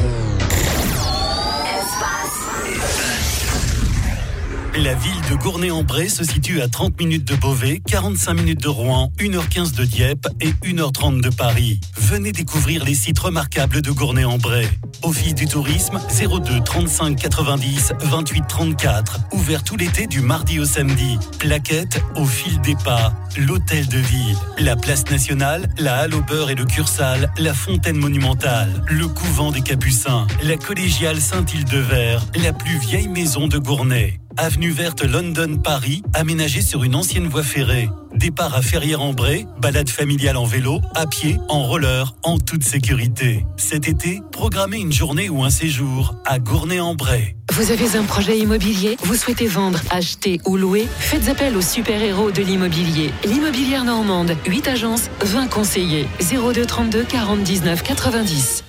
La ville de Gournay-en-Bray se situe à trente minutes de Beauvais, quarante-cinq minutes de Rouen, une heure quinze de Dieppe et une heure trente de Paris. Venez découvrir les sites remarquables de Gournay-en-Bray. Office du tourisme zéro deux trente-cinq quatre-vingt-dix vingt-huit trente-quatre. Ouvert tout l'été du mardi au samedi. Plaquettes au fil des pas. L'hôtel de ville. La place nationale, la halle au beurre et le Cursal, la fontaine monumentale, le couvent des Capucins, la collégiale Saint-Hildeverre, la plus vieille maison de Gournay. Avenue verte London Paris, aménagée sur une ancienne voie ferrée. Départ à Ferrières-en-Bray, balade familiale en vélo, à pied, en roller, en toute sécurité. Cet été, programmez une journée ou un séjour à Gournay-en-Bray. Vous avez un projet immobilier? Vous souhaitez vendre, acheter ou louer? Faites appel aux super-héros de l'immobilier. L'Immobilière Normande, huit agences, vingt conseillers. zéro deux trente-deux quarante dix-neuf quatre-vingt-dix.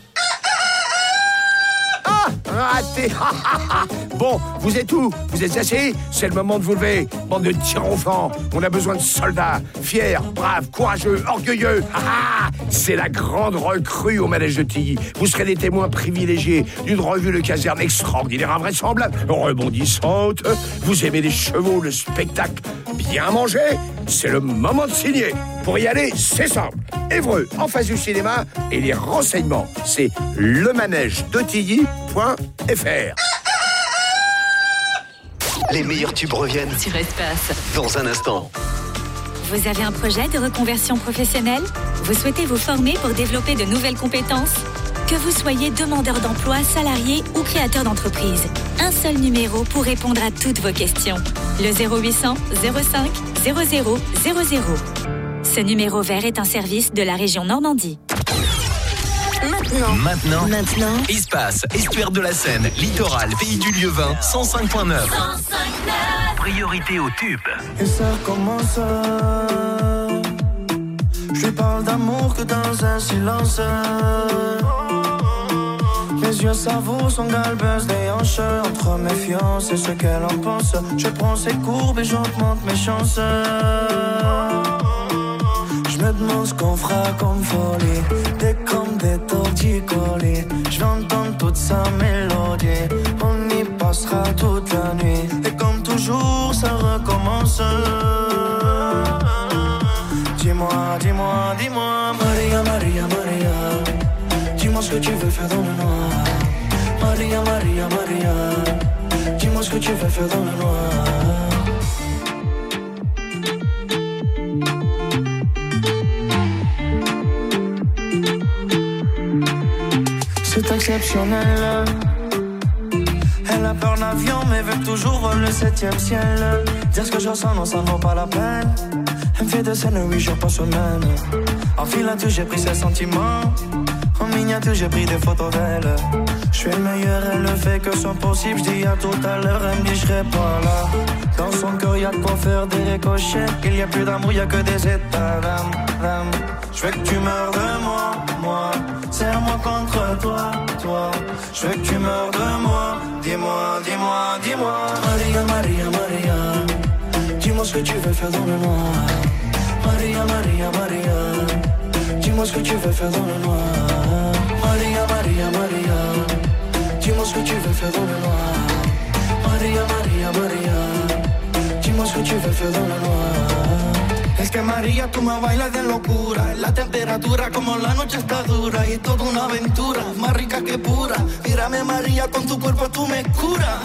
Raté. Bon, vous êtes où? Vous êtes assis? C'est le moment de vous lever. Bande de tire-enfants. On a besoin de soldats. Fiers, braves, courageux, orgueilleux. C'est la grande recrue au manège de Tilly. Vous serez des témoins privilégiés d'une revue de caserne extraordinaire, invraisemblable, rebondissante. Vous aimez les chevaux, le spectacle, bien manger? C'est le moment de signer. Pour y aller, c'est simple. Évreux, en face du cinéma, et les renseignements, c'est lemanège de tilly point f r. Les meilleurs tubes reviennent Sur Espace. dans un instant. Vous avez un projet de reconversion professionnelle? Vous souhaitez vous former pour développer de nouvelles compétences? Que vous soyez demandeur d'emploi, salarié ou créateur d'entreprise, un seul numéro pour répondre à toutes vos questions. Le zéro huit cents zéro cinq zéro zéro zéro zéro. Ce numéro vert est un service de la région Normandie. Maintenant. Maintenant, Maintenant. Espace, estuaire de la Seine, littoral, pays du Lieuvin, cent cinq point neuf. Priorité au tube. Et ça recommence. Je lui parle d'amour que dans un silence. Mes yeux savourent son galbeuse des hanches. Entre méfiance et ce qu'elle en pense, je prends ses courbes et j'augmente mes chances. Je me demande ce qu'on fera comme folie. Des comme des torticolis. Je vais entendre toute sa mélodie. On y passera toute la nuit. Et comme toujours ça recommence. Dis-moi, dis-moi, dis-moi Maria, Maria, Maria, dis-moi ce que tu veux faire dans le noir. Maria, Maria, Maria, dis-moi ce que tu veux faire dans le noir. C'est exceptionnel. Elle a peur d'avion mais veut toujours voler le septième ciel. Dire ce que je ressens non ça ne vaut pas la peine. Elle me fait de scène huit jours par semaine. En filature j'ai pris ses sentiments. En miniature j'ai pris des photos d'elle. Je suis le meilleur, elle ne fait que son possible. Je dis à tout à l'heure, elle me dit je serai pas là. Dans son cœur y'a de quoi faire des ricochets. Il y a plus d'amour, y'a que des états d'âme, d'âme. Je veux que tu meurs de moi, moi. Serre-moi contre toi, toi. Je veux que tu meurs de moi. Dis-moi, dis-moi, dis-moi Maria, Maria, Maria, dis-moi ce que tu veux faire dans le noir. Maria, Maria, Maria, dis-moi Dis-moi ce que tu veux faire dans le noir. Maria, Maria, Maria. Dis-moi ce que tu veux faire dans le noir. Maria, Maria, Maria. Dis-moi ce que tu veux faire dans le noir. Es que María, tú me bailas de locura. La temperatura como la noche está dura. Y es toda una aventura, más rica que pura. Mírame María, con tu cuerpo tú me curas.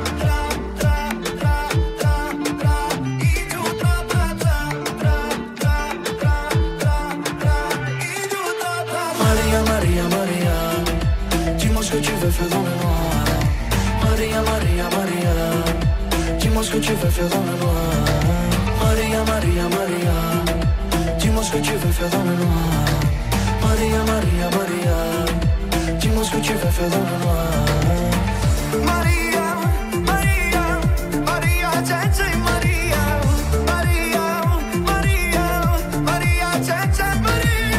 María, María, María. Dis-moi ce que tu veux faire dans le noir. María, María, María. Dis-moi ce que tu veux faire dans le noir. Maria, Maria, Maria. Dis-moi ce que tu veux faire dans le noir. Maria, Maria, Maria. Dis-moi ce que tu veux faire dans le noir. Maria, Maria, Maria, Tchétché, Maria. Maria, Maria, Maria, Tchétché, Maria.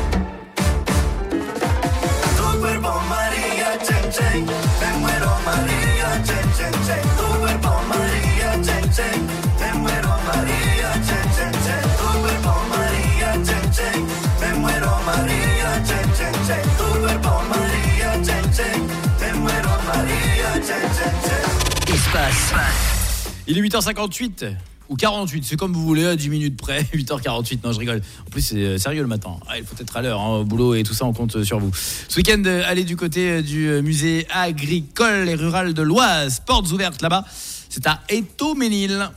Tu cuerpo, Maria, Tchétché. Me muero, Maria, Tchétché. Tu cuerpo, Maria, Tchétché. Me muero, Maria, chen, chen, chen. Tu cuerpo, Maria, chen, chen. Me muero, Maria, chen, chen, chen. Tu cuerpo, Maria, chen, chen. Me muero, Maria, chen, chen, chen. Espace. Il est huit heures cinquante-huit ou quarante-huit, c'est comme vous voulez, à dix minutes près. Huit heures quarante-huit, non je rigole. En plus c'est sérieux le matin, ah, il faut être à l'heure, hein, au boulot et tout ça, on compte sur vous. Ce week-end, allez du côté du musée agricole et rural de l'Oise, portes ouvertes là-bas. C'est à Étaux-Ménil.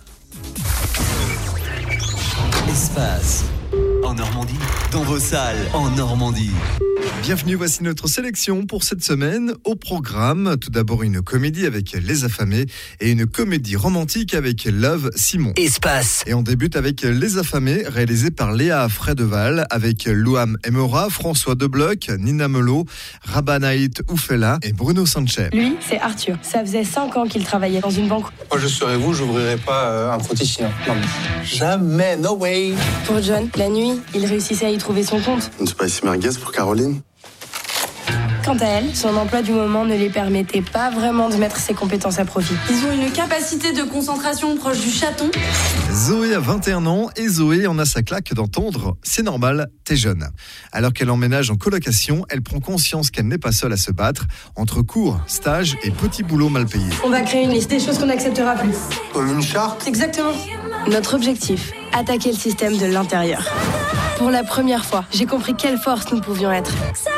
Espace. En Normandie, dans vos salles, en Normandie. Bienvenue, voici notre sélection pour cette semaine. Au programme, tout d'abord une comédie avec Les Affamés et une comédie romantique avec Love, Simon. Espace. Et on débute avec Les Affamés, réalisé par Léa Frédeval, avec Louam Emora, François Debloc, Nina Melot, Rabanaït Oufella et Bruno Sanchez. Lui, c'est Arthur. Ça faisait cinq ans qu'il travaillait dans une banque. Moi, je serais vous, j'ouvrirais pas euh, un compte ici. Hein. Non, jamais, no way. Pour John, la nuit, il réussissait à y trouver son compte. C'est pas ici merguez pour Caroline? Quant à elle, son emploi du moment ne lui permettait pas vraiment de mettre ses compétences à profit. Ils ont une capacité de concentration proche du chaton. Zoé a vingt et un ans et Zoé en a sa claque d'entendre « C'est normal, t'es jeune ». Alors qu'elle emménage en colocation, elle prend conscience qu'elle n'est pas seule à se battre entre cours, stages et petits boulots mal payés. On va créer une liste des choses qu'on n'acceptera plus. Comme une charte? Exactement. Notre objectif, attaquer le système de l'intérieur. Pour la première fois, j'ai compris quelle force nous pouvions être.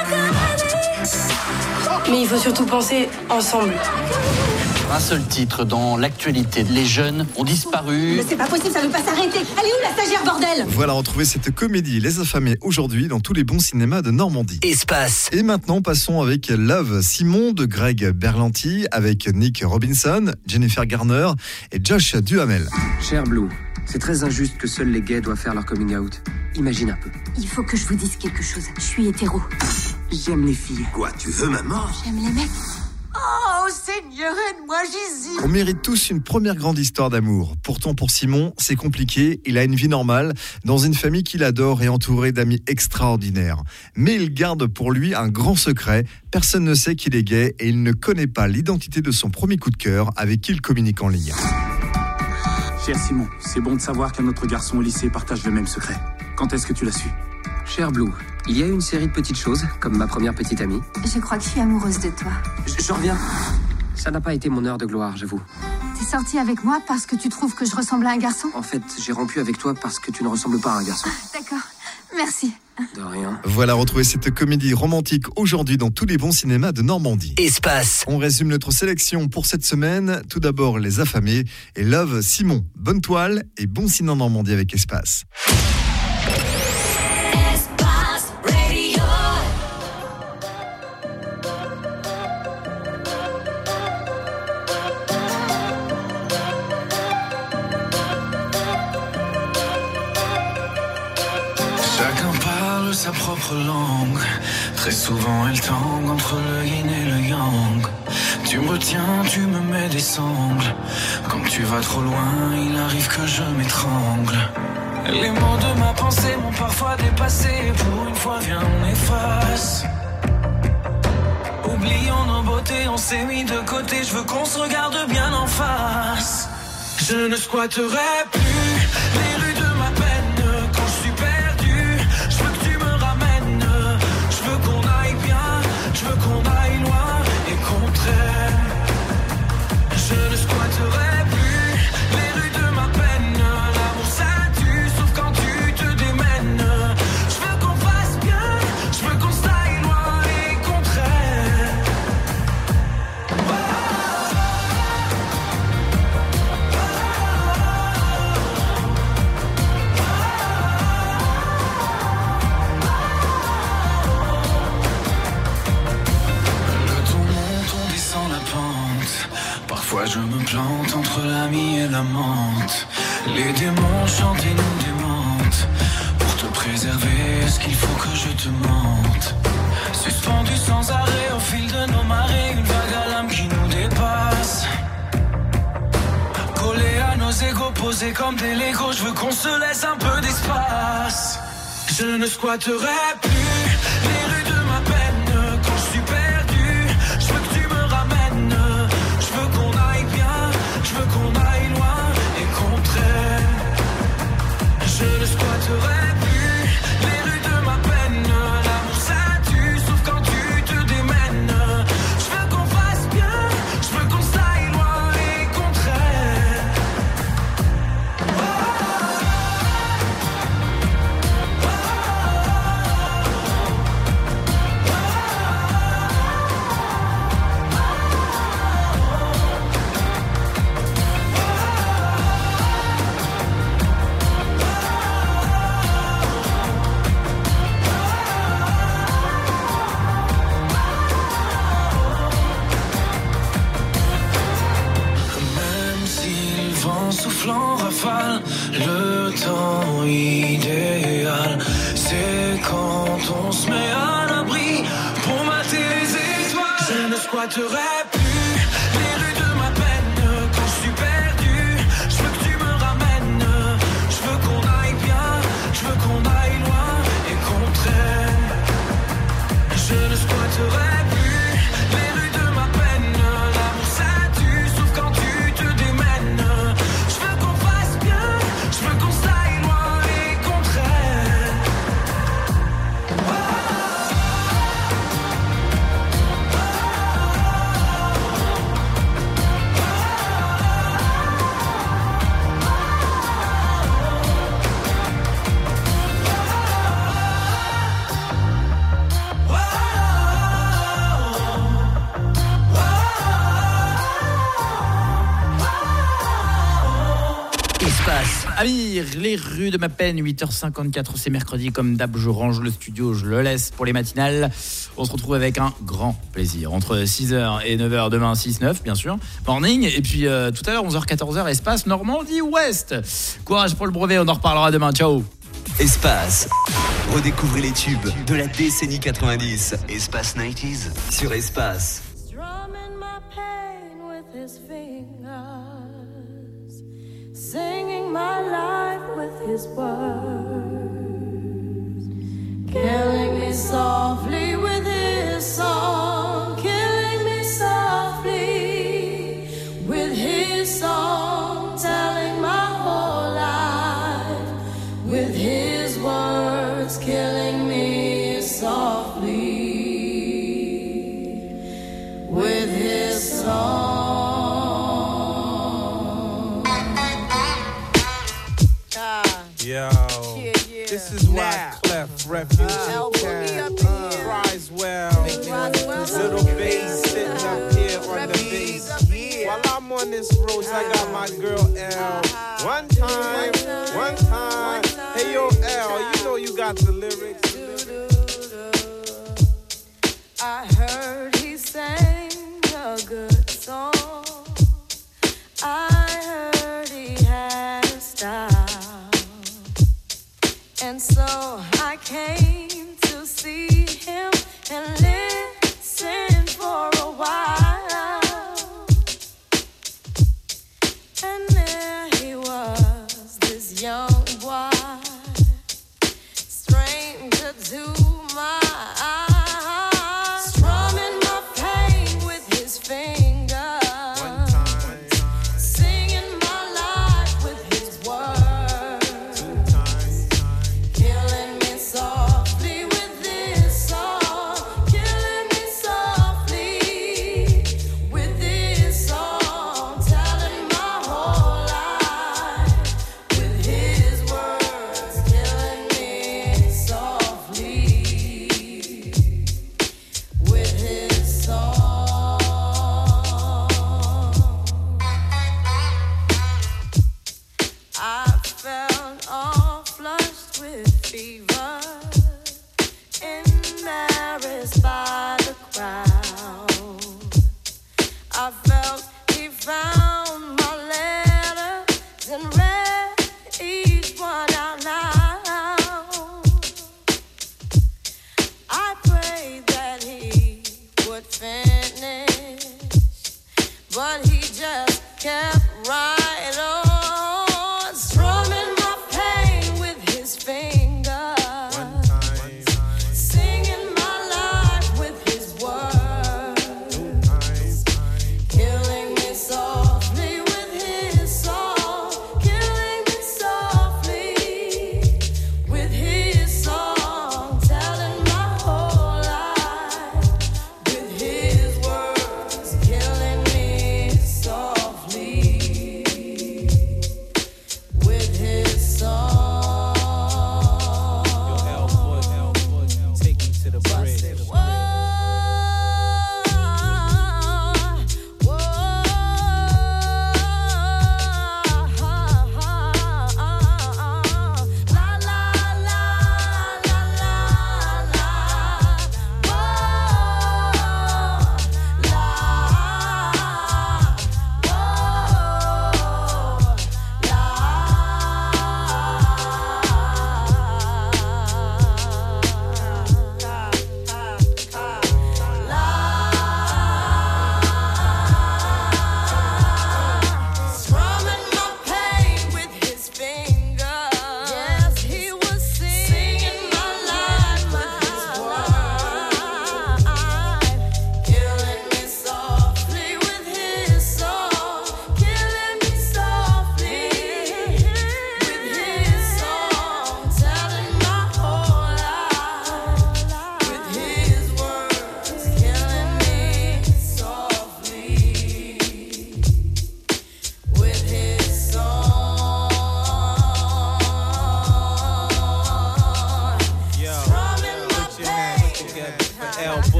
Mais il faut surtout penser ensemble. Un seul titre dans l'actualité. Les jeunes ont disparu. Mais c'est pas possible, ça veut pas s'arrêter. Elle est où la stagiaire, bordel? Voilà, retrouvez cette comédie Les Affamés aujourd'hui dans tous les bons cinémas de Normandie. Espace. Et maintenant, passons avec Love, Simon de Greg Berlanti, avec Nick Robinson, Jennifer Garner et Josh Duhamel. Cher Blue, c'est très injuste que seuls les gays doivent faire leur coming out. Imagine un peu. Il faut que je vous dise quelque chose. Je suis hétéro. J'aime les filles. Quoi, tu veux ma mort? J'aime les mecs. Oh Seigneur, aide-moi Jésus. On mérite tous une première grande histoire d'amour. Pourtant pour Simon, c'est compliqué. Il a une vie normale, dans une famille qu'il adore et entouré d'amis extraordinaires. Mais il garde pour lui un grand secret. Personne ne sait qu'il est gay et il ne connaît pas l'identité de son premier coup de cœur avec qui il communique en ligne. Cher Simon, c'est bon de savoir qu'un autre garçon au lycée partage le même secret. Quand est-ce que tu l'as su? Cher Blue, il y a une série de petites choses, comme ma première petite amie. Je crois que je suis amoureuse de toi. Je, je reviens. Ça n'a pas été mon heure de gloire, j'avoue. T'es sorti avec moi parce que tu trouves que je ressemble à un garçon? En fait, j'ai rompu avec toi parce que tu ne ressembles pas à un garçon. D'accord, merci. De rien. Voilà, retrouvez cette comédie romantique aujourd'hui dans tous les bons cinémas de Normandie. Espace. On résume notre sélection pour cette semaine. Tout d'abord, Les Affamés et Love, Simon. Bonne toile et bon ciné en Normandie avec Espace. Sa propre langue, très souvent elle tangue entre le yin et le yang. Tu me retiens, tu me mets des sangles. Quand tu vas trop loin, il arrive que je m'étrangle. Les mots de ma pensée m'ont parfois dépassé. Pour une fois, viens, on efface. Oublions nos beautés, on s'est mis de côté. Je veux qu'on se regarde bien en face. Je ne squatterai plus les rues de ma peine. Quand je suis perdu, je veux que tu me ramènes. je te mente. Suspendu sans arrêt au fil de nos marées, une vague à l'âme qui nous dépasse. Collé à nos égos, posés comme des Legos, je veux qu'on se laisse un peu d'espace. Je ne squatterai plus les rues de ma peine quand je suis perdu. Je veux que tu me ramènes. Je veux qu'on aille bien, je veux qu'on aille loin et qu'on traîne. Je ne squatterai plus les rues de ma peine. L'amour ça tue, sauf quand tu te démènes. Je veux qu'on fasse bien, je veux qu'on s'aille loin et qu'on traîne. Oh, soufflant rafale, le temps idéal, c'est quand on se met à l'abri pour mater les étoiles. Je ne squatterai plus les rues de ma peine quand je suis perdu. Je veux que tu me ramènes. Je veux qu'on aille bien, je veux qu'on aille loin et qu'on traîne. Je ne squatterai plus les rues de ma peine. L'amour ça tue, sauf quand tu te démènes. Je veux qu'on s'aille loin et qu'on traîne. Oh, Amir, les rues de ma peine, huit heures cinquante-quatre, c'est mercredi, comme d'hab, je range le studio, je le laisse pour les matinales. On se retrouve avec un grand plaisir, entre six heures et neuf heures demain, six neuf bien sûr, morning, et puis euh, tout à l'heure, onze heures quatorze heures, Espace Normandie-Ouest. Courage pour le brevet, on en reparlera demain, ciao. Espace, redécouvrez les tubes de la décennie quatre-vingt-dix. Espace quatre-vingt-dix sur Espace. Singing my life with his words, killing me softly with his song, killing me softly with his song, telling my whole life with his words, killing me softly with his song. Yo, yeah, yeah. This is why Clef, Refugee uh, Camp, uh, Criswell, little bass sitting up here on the bass. While I'm on this road, I got my girl L. One time, one time. Hey yo L, you know you got the lyrics. I heard he sang a good song. I heard he had a style. And so I came to see him and listen for a while. And there he was, this young boy, stranger to my eyes, strumming my pain with his fingers.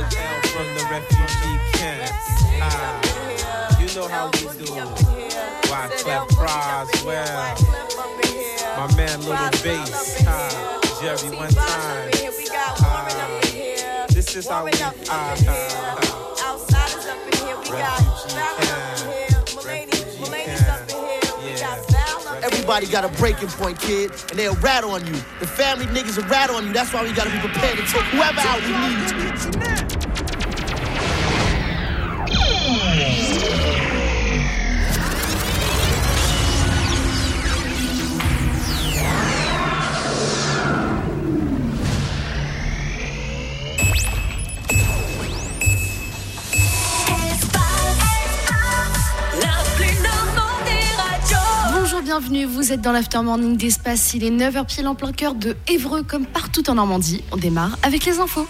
took L from the refugee camps. Ah, you know how we do. Wyclef Croswell, my man Little Bass, ah, Jerry one time. Ah, this is how we. Ah, ah, ah. Everybody got a breaking point, kid, and they'll rat on you. The family niggas will rat on you. That's why we gotta be prepared to take whoever out we need to. Bienvenue, vous êtes dans l'After Morning d'Espace. Il est neuf heures pile en plein cœur de Évreux, comme partout en Normandie. On démarre avec les infos.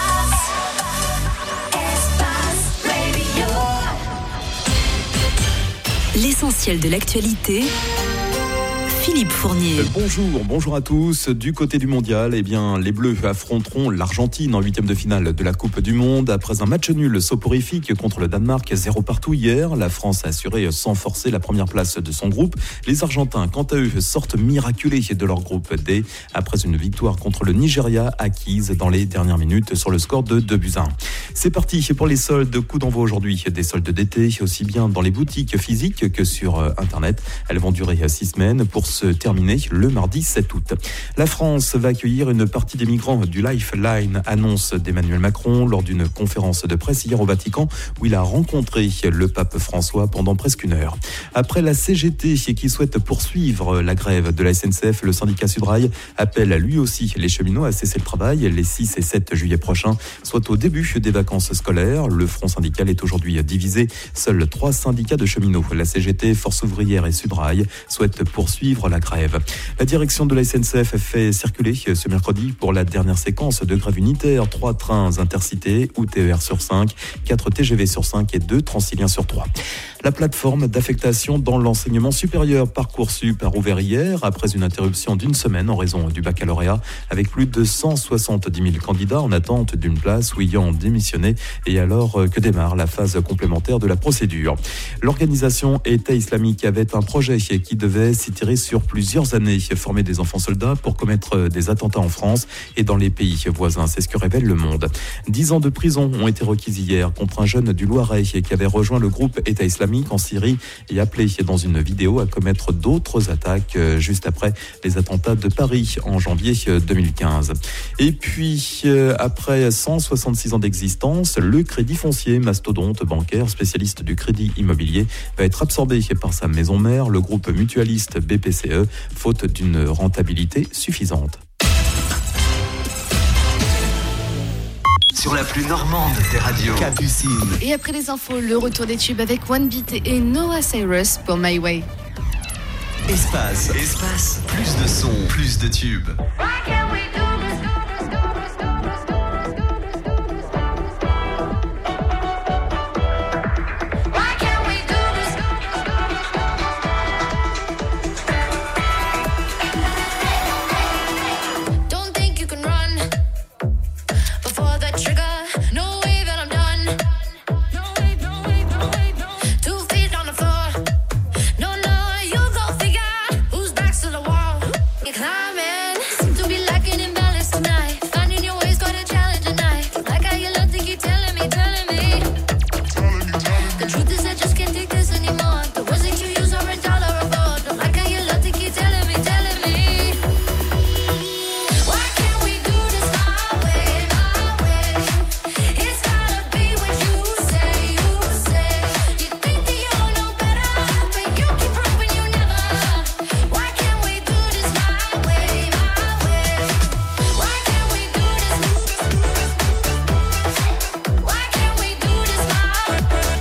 L'essentiel de l'actualité. Philippe Fournier. Bonjour, bonjour à tous. Du côté du mondial, eh bien, les Bleus affronteront l'Argentine en huitième de finale de la Coupe du Monde. Après un match nul soporifique contre le Danemark, zéro partout hier, la France a assuré sans forcer la première place de son groupe. Les Argentins, quant à eux, sortent miraculés de leur groupe D après une victoire contre le Nigeria acquise dans les dernières minutes sur le score de deux buts à un. C'est parti pour les soldes. Coup d'envoi aujourd'hui des soldes d'été, aussi bien dans les boutiques physiques que sur Internet. Elles vont durer six semaines pour se terminer le mardi sept août. La France va accueillir une partie des migrants du Lifeline, annonce d'Emmanuel Macron lors d'une conférence de presse hier au Vatican où il a rencontré le pape François pendant presque une heure. Après la C G T qui souhaite poursuivre la grève de la S N C F, le syndicat Sudrail appelle lui aussi les cheminots à cesser le travail les six et sept juillet prochains, soit au début des vacances scolaires. Le front syndical est aujourd'hui divisé. Seuls trois syndicats de cheminots, la C G T, Force ouvrière et Sudrail, souhaitent poursuivre la grève. La direction de la S N C F fait circuler ce mercredi pour la dernière séquence de grève unitaire trois trains intercités ou T E R sur cinq, quatre T G V sur cinq et deux Transiliens sur trois. La plateforme d'affectation dans l'enseignement supérieur Parcoursup a rouvert hier après une interruption d'une semaine en raison du baccalauréat, avec plus de cent soixante-dix mille candidats en attente d'une place ou ayant démissionné, et alors que démarre la phase complémentaire de la procédure. L'organisation État islamique avait un projet qui devait s'étirer sur plusieurs années, former des enfants soldats pour commettre des attentats en France et dans les pays voisins. C'est ce que révèle Le Monde. Dix ans de prison ont été requis hier contre un jeune du Loiret qui avait rejoint le groupe État islamique en Syrie et appelé dans une vidéo à commettre d'autres attaques juste après les attentats de Paris en janvier deux mille quinze. Et puis, après cent soixante-six ans d'existence, le Crédit Foncier, mastodonte bancaire spécialiste du crédit immobilier, va être absorbé par sa maison mère, le groupe mutualiste B P C E, faute d'une rentabilité suffisante. Sur la plus normande des radios. Capucine. Et après les infos, le retour des tubes avec One Beat et Noah Cyrus pour My Way. Espace. Espace. Plus de sons, plus de tubes. Why can't